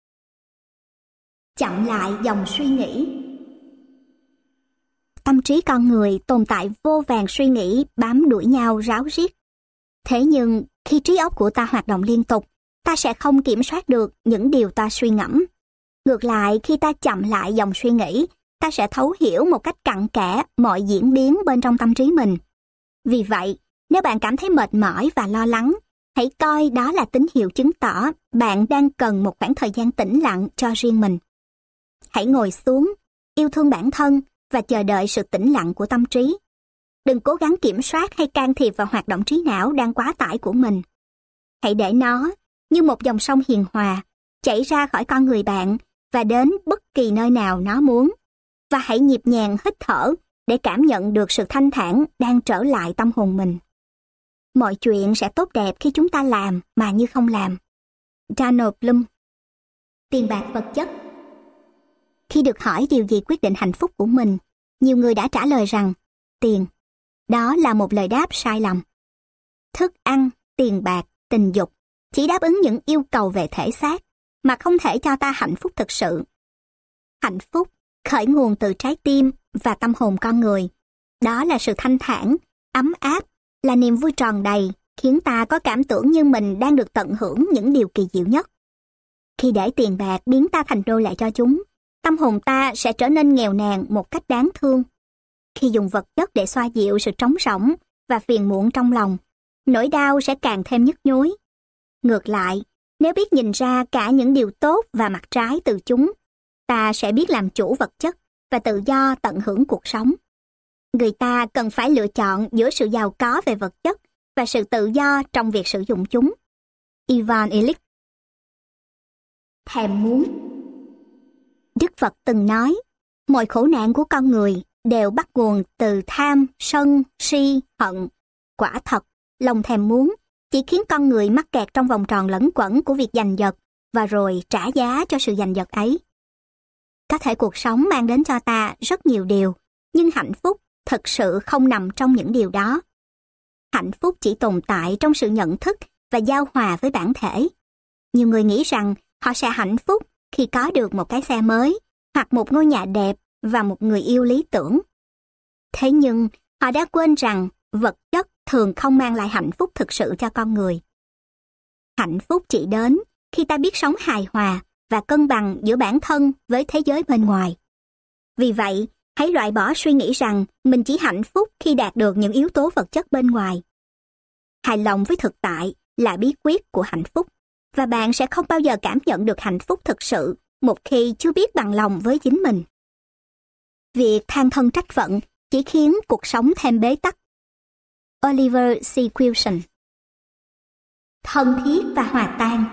Chậm lại dòng suy nghĩ. Tâm trí con người tồn tại vô vàn suy nghĩ bám đuổi nhau ráo riết. Thế nhưng khi trí óc của ta hoạt động liên tục, ta sẽ không kiểm soát được những điều ta suy ngẫm. Ngược lại, khi ta chậm lại dòng suy nghĩ, ta sẽ thấu hiểu một cách cặn kẽ mọi diễn biến bên trong tâm trí mình. Vì vậy, nếu bạn cảm thấy mệt mỏi và lo lắng, hãy coi đó là tín hiệu chứng tỏ bạn đang cần một khoảng thời gian tĩnh lặng cho riêng mình. Hãy ngồi xuống, yêu thương bản thân và chờ đợi sự tĩnh lặng của tâm trí. Đừng cố gắng kiểm soát hay can thiệp vào hoạt động trí não đang quá tải của mình. Hãy để nó như một dòng sông hiền hòa chảy ra khỏi con người bạn và đến bất kỳ nơi nào nó muốn. Và hãy nhịp nhàng hít thở để cảm nhận được sự thanh thản đang trở lại tâm hồn mình. Mọi chuyện sẽ tốt đẹp khi chúng ta làm mà như không làm. Donald Bloom. Tiền bạc vật chất. Khi được hỏi điều gì quyết định hạnh phúc của mình, nhiều người đã trả lời rằng tiền. Đó là một lời đáp sai lầm. Thức ăn, tiền bạc, tình dục chỉ đáp ứng những yêu cầu về thể xác mà không thể cho ta hạnh phúc thực sự. Hạnh phúc khởi nguồn từ trái tim và tâm hồn con người. Đó là sự thanh thản, ấm áp, là niềm vui tròn đầy, khiến ta có cảm tưởng như mình đang được tận hưởng những điều kỳ diệu nhất. Khi để tiền bạc biến ta thành nô lệ cho chúng, tâm hồn ta sẽ trở nên nghèo nàn một cách đáng thương. Khi dùng vật chất để xoa dịu sự trống rỗng và phiền muộn trong lòng, nỗi đau sẽ càng thêm nhức nhối. Ngược lại, nếu biết nhìn ra cả những điều tốt và mặt trái từ chúng, ta sẽ biết làm chủ vật chất và tự do tận hưởng cuộc sống. Người ta cần phải lựa chọn giữa sự giàu có về vật chất và sự tự do trong việc sử dụng chúng. Ivan Illich. Thèm muốn. Đức Phật từng nói, mọi khổ nạn của con người đều bắt nguồn từ tham, sân, si, hận. Quả thật, lòng thèm muốn chỉ khiến con người mắc kẹt trong vòng tròn lẫn quẩn của việc giành giật và rồi trả giá cho sự giành giật ấy. Có thể cuộc sống mang đến cho ta rất nhiều điều, nhưng hạnh phúc thực sự không nằm trong những điều đó. Hạnh phúc chỉ tồn tại trong sự nhận thức và giao hòa với bản thể. Nhiều người nghĩ rằng họ sẽ hạnh phúc khi có được một cái xe mới, hoặc một ngôi nhà đẹp và một người yêu lý tưởng. Thế nhưng, họ đã quên rằng vật chất thường không mang lại hạnh phúc thực sự cho con người. Hạnh phúc chỉ đến khi ta biết sống hài hòa và cân bằng giữa bản thân với thế giới bên ngoài. Vì vậy, hãy loại bỏ suy nghĩ rằng mình chỉ hạnh phúc khi đạt được những yếu tố vật chất bên ngoài. Hài lòng với thực tại là bí quyết của hạnh phúc, và bạn sẽ không bao giờ cảm nhận được hạnh phúc thực sự một khi chưa biết bằng lòng với chính mình. Việc than thân trách phận chỉ khiến cuộc sống thêm bế tắc. Oliver C. Wilson. Thân thiết và hòa tan.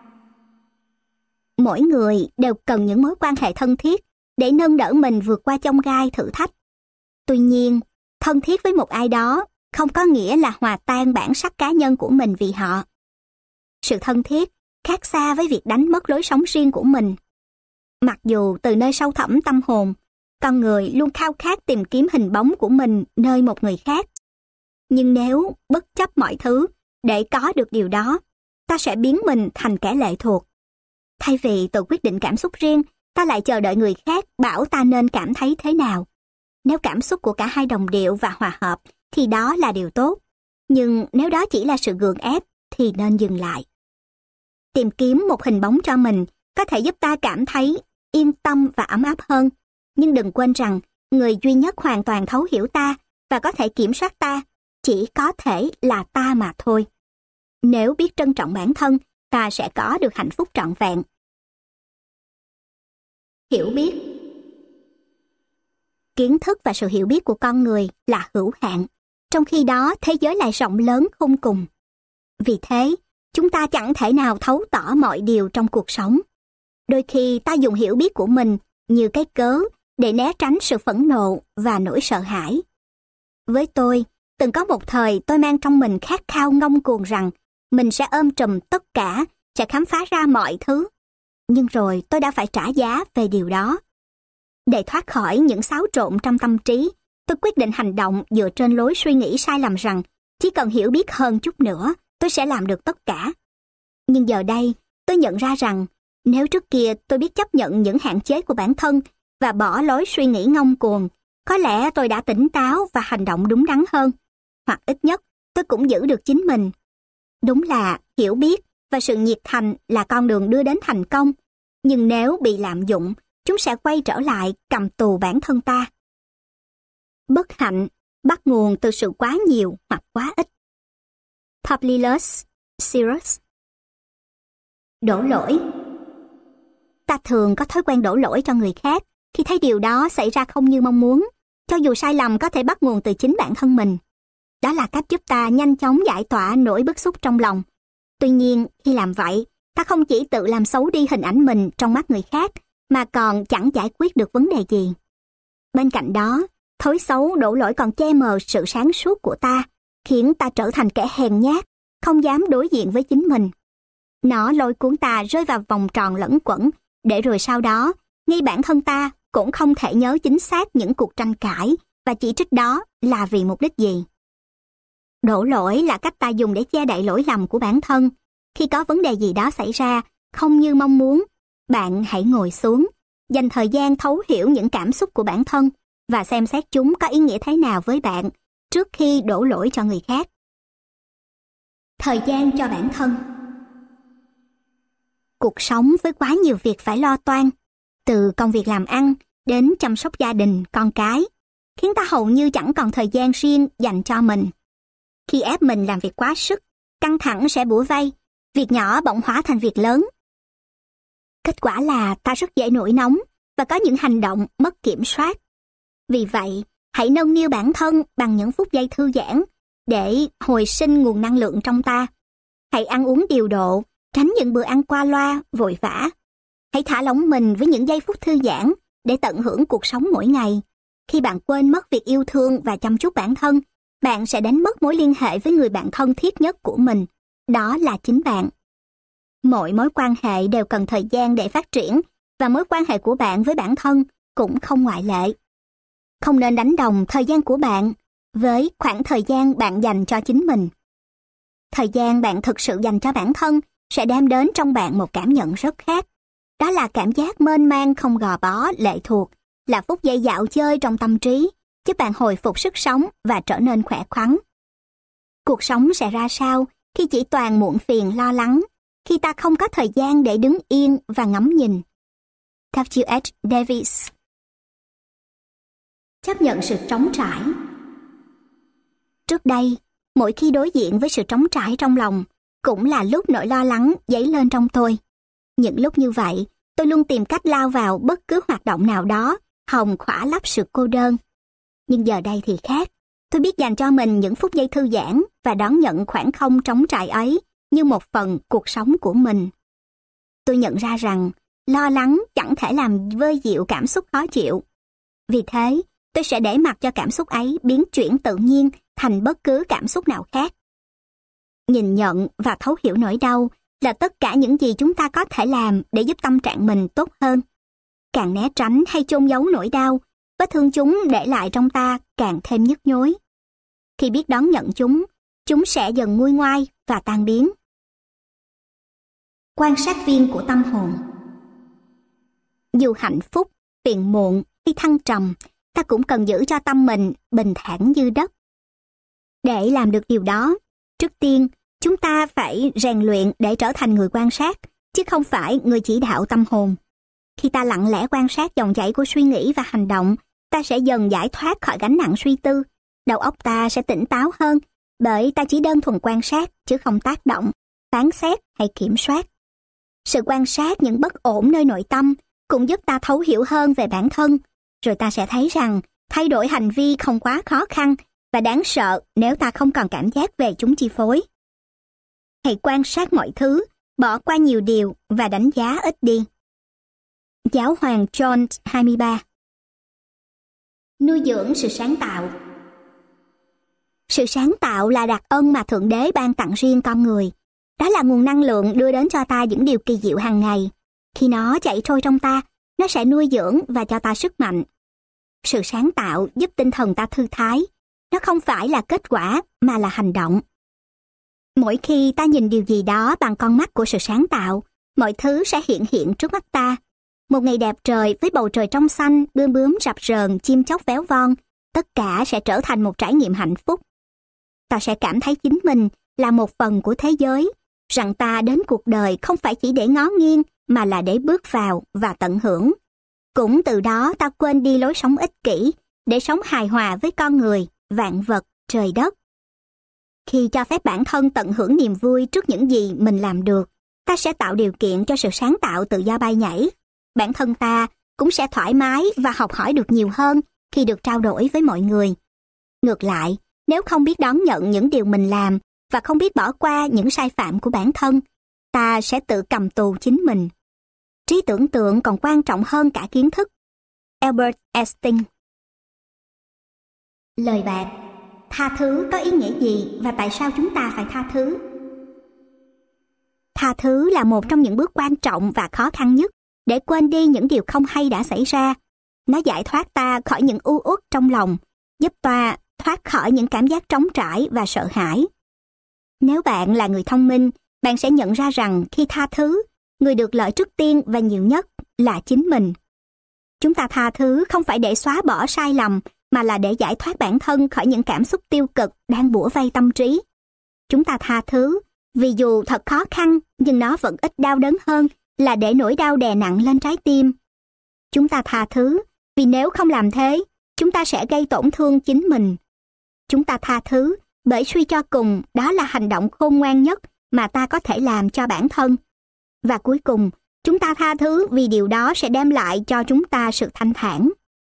Mỗi người đều cần những mối quan hệ thân thiết để nâng đỡ mình vượt qua chông gai thử thách. Tuy nhiên, thân thiết với một ai đó không có nghĩa là hòa tan bản sắc cá nhân của mình vì họ. Sự thân thiết khác xa với việc đánh mất lối sống riêng của mình. Mặc dù từ nơi sâu thẳm tâm hồn, con người luôn khao khát tìm kiếm hình bóng của mình nơi một người khác. Nhưng nếu bất chấp mọi thứ để có được điều đó, ta sẽ biến mình thành kẻ lệ thuộc. Thay vì tự quyết định cảm xúc riêng, ta lại chờ đợi người khác bảo ta nên cảm thấy thế nào. Nếu cảm xúc của cả hai đồng điệu và hòa hợp, thì đó là điều tốt. Nhưng nếu đó chỉ là sự gượng ép, thì nên dừng lại. Tìm kiếm một hình bóng cho mình có thể giúp ta cảm thấy yên tâm và ấm áp hơn. Nhưng đừng quên rằng, người duy nhất hoàn toàn thấu hiểu ta và có thể kiểm soát ta chỉ có thể là ta mà thôi. Nếu biết trân trọng bản thân, ta sẽ có được hạnh phúc trọn vẹn. Hiểu biết. Kiến thức và sự hiểu biết của con người là hữu hạn, trong khi đó thế giới lại rộng lớn khôn cùng. Vì thế, chúng ta chẳng thể nào thấu tỏ mọi điều trong cuộc sống. Đôi khi ta dùng hiểu biết của mình như cái cớ để né tránh sự phẫn nộ và nỗi sợ hãi. Với tôi, từng có một thời tôi mang trong mình khát khao ngông cuồng rằng mình sẽ ôm trùm tất cả, sẽ khám phá ra mọi thứ. Nhưng rồi tôi đã phải trả giá về điều đó. Để thoát khỏi những xáo trộn trong tâm trí, tôi quyết định hành động dựa trên lối suy nghĩ sai lầm rằng chỉ cần hiểu biết hơn chút nữa, tôi sẽ làm được tất cả. Nhưng giờ đây, tôi nhận ra rằng nếu trước kia tôi biết chấp nhận những hạn chế của bản thân và bỏ lối suy nghĩ ngông cuồng, có lẽ tôi đã tỉnh táo và hành động đúng đắn hơn. Hoặc ít nhất, tôi cũng giữ được chính mình. Đúng là hiểu biết và sự nhiệt thành là con đường đưa đến thành công. Nhưng nếu bị lạm dụng, chúng sẽ quay trở lại cầm tù bản thân ta. Bất hạnh bắt nguồn từ sự quá nhiều hoặc quá ít. Publius Syrus. Đổ lỗi. Ta thường có thói quen đổ lỗi cho người khác khi thấy điều đó xảy ra không như mong muốn, cho dù sai lầm có thể bắt nguồn từ chính bản thân mình. Đó là cách giúp ta nhanh chóng giải tỏa nỗi bức xúc trong lòng. Tuy nhiên, khi làm vậy, ta không chỉ tự làm xấu đi hình ảnh mình trong mắt người khác, mà còn chẳng giải quyết được vấn đề gì. Bên cạnh đó, thói xấu đổ lỗi còn che mờ sự sáng suốt của ta, khiến ta trở thành kẻ hèn nhát, không dám đối diện với chính mình. Nó lôi cuốn ta rơi vào vòng tròn lẫn quẩn, để rồi sau đó, ngay bản thân ta cũng không thể nhớ chính xác những cuộc tranh cãi và chỉ trích đó là vì mục đích gì. Đổ lỗi là cách ta dùng để che đậy lỗi lầm của bản thân. Khi có vấn đề gì đó xảy ra không như mong muốn, bạn hãy ngồi xuống, dành thời gian thấu hiểu những cảm xúc của bản thân và xem xét chúng có ý nghĩa thế nào với bạn trước khi đổ lỗi cho người khác. Thời gian cho bản thân. Cuộc sống với quá nhiều việc phải lo toan, từ công việc làm ăn đến chăm sóc gia đình, con cái, khiến ta hầu như chẳng còn thời gian riêng dành cho mình. Khi ép mình làm việc quá sức, căng thẳng sẽ bủa vây, việc nhỏ bỗng hóa thành việc lớn. Kết quả là ta rất dễ nổi nóng và có những hành động mất kiểm soát. Vì vậy, hãy nâng niu bản thân bằng những phút giây thư giãn để hồi sinh nguồn năng lượng trong ta. Hãy ăn uống điều độ, tránh những bữa ăn qua loa, vội vã. Hãy thả lỏng mình với những giây phút thư giãn để tận hưởng cuộc sống mỗi ngày. Khi bạn quên mất việc yêu thương và chăm chút bản thân, bạn sẽ đánh mất mối liên hệ với người bạn thân thiết nhất của mình. Đó là chính bạn. Mọi mối quan hệ đều cần thời gian để phát triển, và mối quan hệ của bạn với bản thân cũng không ngoại lệ. Không nên đánh đồng thời gian của bạn với khoảng thời gian bạn dành cho chính mình. Thời gian bạn thực sự dành cho bản thân sẽ đem đến trong bạn một cảm nhận rất khác. Đó là cảm giác mênh mang không gò bó, lệ thuộc, là phút giây dạo chơi trong tâm trí, giúp bạn hồi phục sức sống và trở nên khỏe khoắn. Cuộc sống sẽ ra sao khi chỉ toàn muộn phiền lo lắng, khi ta không có thời gian để đứng yên và ngắm nhìn? W H Davis. Chấp nhận sự trống trải. Trước đây, mỗi khi đối diện với sự trống trải trong lòng, cũng là lúc nỗi lo lắng dấy lên trong tôi. Những lúc như vậy, tôi luôn tìm cách lao vào bất cứ hoạt động nào đó, hòng khỏa lấp sự cô đơn. Nhưng giờ đây thì khác, tôi biết dành cho mình những phút giây thư giãn và đón nhận khoảng không trống trải ấy như một phần cuộc sống của mình. Tôi nhận ra rằng lo lắng chẳng thể làm vơi dịu cảm xúc khó chịu. Vì thế, tôi sẽ để mặc cho cảm xúc ấy biến chuyển tự nhiên thành bất cứ cảm xúc nào khác. Nhìn nhận và thấu hiểu nỗi đau là tất cả những gì chúng ta có thể làm để giúp tâm trạng mình tốt hơn. Càng né tránh hay chôn giấu nỗi đau, vết thương chúng để lại trong ta càng thêm nhức nhối. Khi biết đón nhận chúng, chúng sẽ dần nguôi ngoai và tan biến. Quan sát viên của tâm hồn. Dù hạnh phúc, phiền muộn hay thăng trầm, ta cũng cần giữ cho tâm mình bình thản như đất. Để làm được điều đó, trước tiên, chúng ta phải rèn luyện để trở thành người quan sát, chứ không phải người chỉ đạo tâm hồn. Khi ta lặng lẽ quan sát dòng chảy của suy nghĩ và hành động, ta sẽ dần giải thoát khỏi gánh nặng suy tư. Đầu óc ta sẽ tỉnh táo hơn, bởi ta chỉ đơn thuần quan sát chứ không tác động, phán xét hay kiểm soát. Sự quan sát những bất ổn nơi nội tâm cũng giúp ta thấu hiểu hơn về bản thân, rồi ta sẽ thấy rằng thay đổi hành vi không quá khó khăn và đáng sợ nếu ta không còn cảm giác về chúng chi phối. Hãy quan sát mọi thứ, bỏ qua nhiều điều và đánh giá ít đi. Giáo hoàng John hai mươi ba. Nuôi dưỡng sự sáng tạo. Sự sáng tạo là đặc ân mà Thượng Đế ban tặng riêng con người. Đó là nguồn năng lượng đưa đến cho ta những điều kỳ diệu hàng ngày. Khi nó chảy trôi trong ta, nó sẽ nuôi dưỡng và cho ta sức mạnh. Sự sáng tạo giúp tinh thần ta thư thái. Nó không phải là kết quả mà là hành động. Mỗi khi ta nhìn điều gì đó bằng con mắt của sự sáng tạo, mọi thứ sẽ hiện hiện trước mắt ta. Một ngày đẹp trời với bầu trời trong xanh, bướm bướm rập rờn, chim chóc véo von, tất cả sẽ trở thành một trải nghiệm hạnh phúc. Ta sẽ cảm thấy chính mình là một phần của thế giới, rằng ta đến cuộc đời không phải chỉ để ngó nghiêng mà là để bước vào và tận hưởng. Cũng từ đó ta quên đi lối sống ích kỷ để sống hài hòa với con người, vạn vật, trời đất. Khi cho phép bản thân tận hưởng niềm vui trước những gì mình làm được, ta sẽ tạo điều kiện cho sự sáng tạo tự do bay nhảy. Bản thân ta cũng sẽ thoải mái và học hỏi được nhiều hơn khi được trao đổi với mọi người. Ngược lại, nếu không biết đón nhận những điều mình làm và không biết bỏ qua những sai phạm của bản thân, ta sẽ tự cầm tù chính mình. Trí tưởng tượng còn quan trọng hơn cả kiến thức. Albert Einstein. Lời bạc: tha thứ có ý nghĩa gì và tại sao chúng ta phải tha thứ? Tha thứ là một trong những bước quan trọng và khó khăn nhất để quên đi những điều không hay đã xảy ra. Nó giải thoát ta khỏi những u uất trong lòng, giúp ta thoát khỏi những cảm giác trống trải và sợ hãi. Nếu bạn là người thông minh, bạn sẽ nhận ra rằng khi tha thứ, người được lợi trước tiên và nhiều nhất là chính mình. Chúng ta tha thứ không phải để xóa bỏ sai lầm, mà là để giải thoát bản thân khỏi những cảm xúc tiêu cực đang bủa vây tâm trí. Chúng ta tha thứ vì dù thật khó khăn, nhưng nó vẫn ít đau đớn hơn là để nỗi đau đè nặng lên trái tim. Chúng ta tha thứ vì nếu không làm thế, chúng ta sẽ gây tổn thương chính mình. Chúng ta tha thứ bởi suy cho cùng đó là hành động khôn ngoan nhất mà ta có thể làm cho bản thân. Và cuối cùng, chúng ta tha thứ vì điều đó sẽ đem lại cho chúng ta sự thanh thản.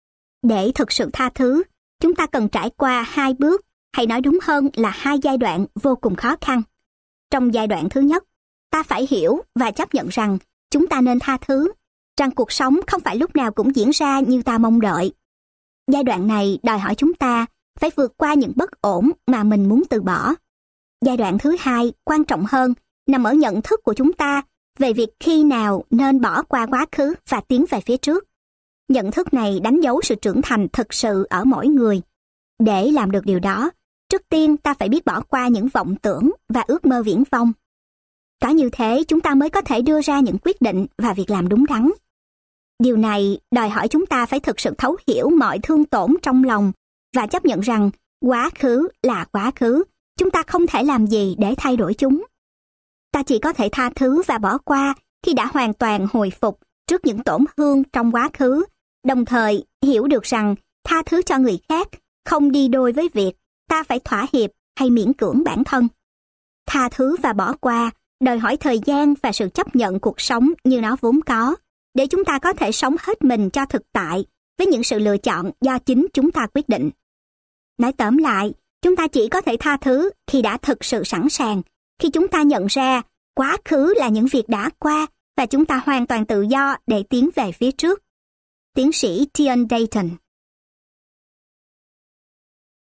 Để thực sự tha thứ, chúng ta cần trải qua hai bước, hay nói đúng hơn là hai giai đoạn vô cùng khó khăn. Trong giai đoạn thứ nhất, ta phải hiểu và chấp nhận rằng chúng ta nên tha thứ, rằng cuộc sống không phải lúc nào cũng diễn ra như ta mong đợi. Giai đoạn này đòi hỏi chúng ta phải vượt qua những bất ổn mà mình muốn từ bỏ. Giai đoạn thứ hai, quan trọng hơn, nằm ở nhận thức của chúng ta về việc khi nào nên bỏ qua quá khứ và tiến về phía trước. Nhận thức này đánh dấu sự trưởng thành thực sự ở mỗi người. Để làm được điều đó, trước tiên ta phải biết bỏ qua những vọng tưởng và ước mơ viển vông. Có như thế chúng ta mới có thể đưa ra những quyết định và việc làm đúng đắn. Điều này đòi hỏi chúng ta phải thực sự thấu hiểu mọi thương tổn trong lòng và chấp nhận rằng quá khứ là quá khứ, chúng ta không thể làm gì để thay đổi chúng. Ta chỉ có thể tha thứ và bỏ qua khi đã hoàn toàn hồi phục trước những tổn thương trong quá khứ, đồng thời hiểu được rằng tha thứ cho người khác không đi đôi với việc ta phải thỏa hiệp hay miễn cưỡng bản thân. Tha thứ và bỏ qua đòi hỏi thời gian và sự chấp nhận cuộc sống như nó vốn có, để chúng ta có thể sống hết mình cho thực tại với những sự lựa chọn do chính chúng ta quyết định. Nói tóm lại, chúng ta chỉ có thể tha thứ khi đã thực sự sẵn sàng, khi chúng ta nhận ra quá khứ là những việc đã qua và chúng ta hoàn toàn tự do để tiến về phía trước. Tiến sĩ Tian Dayton.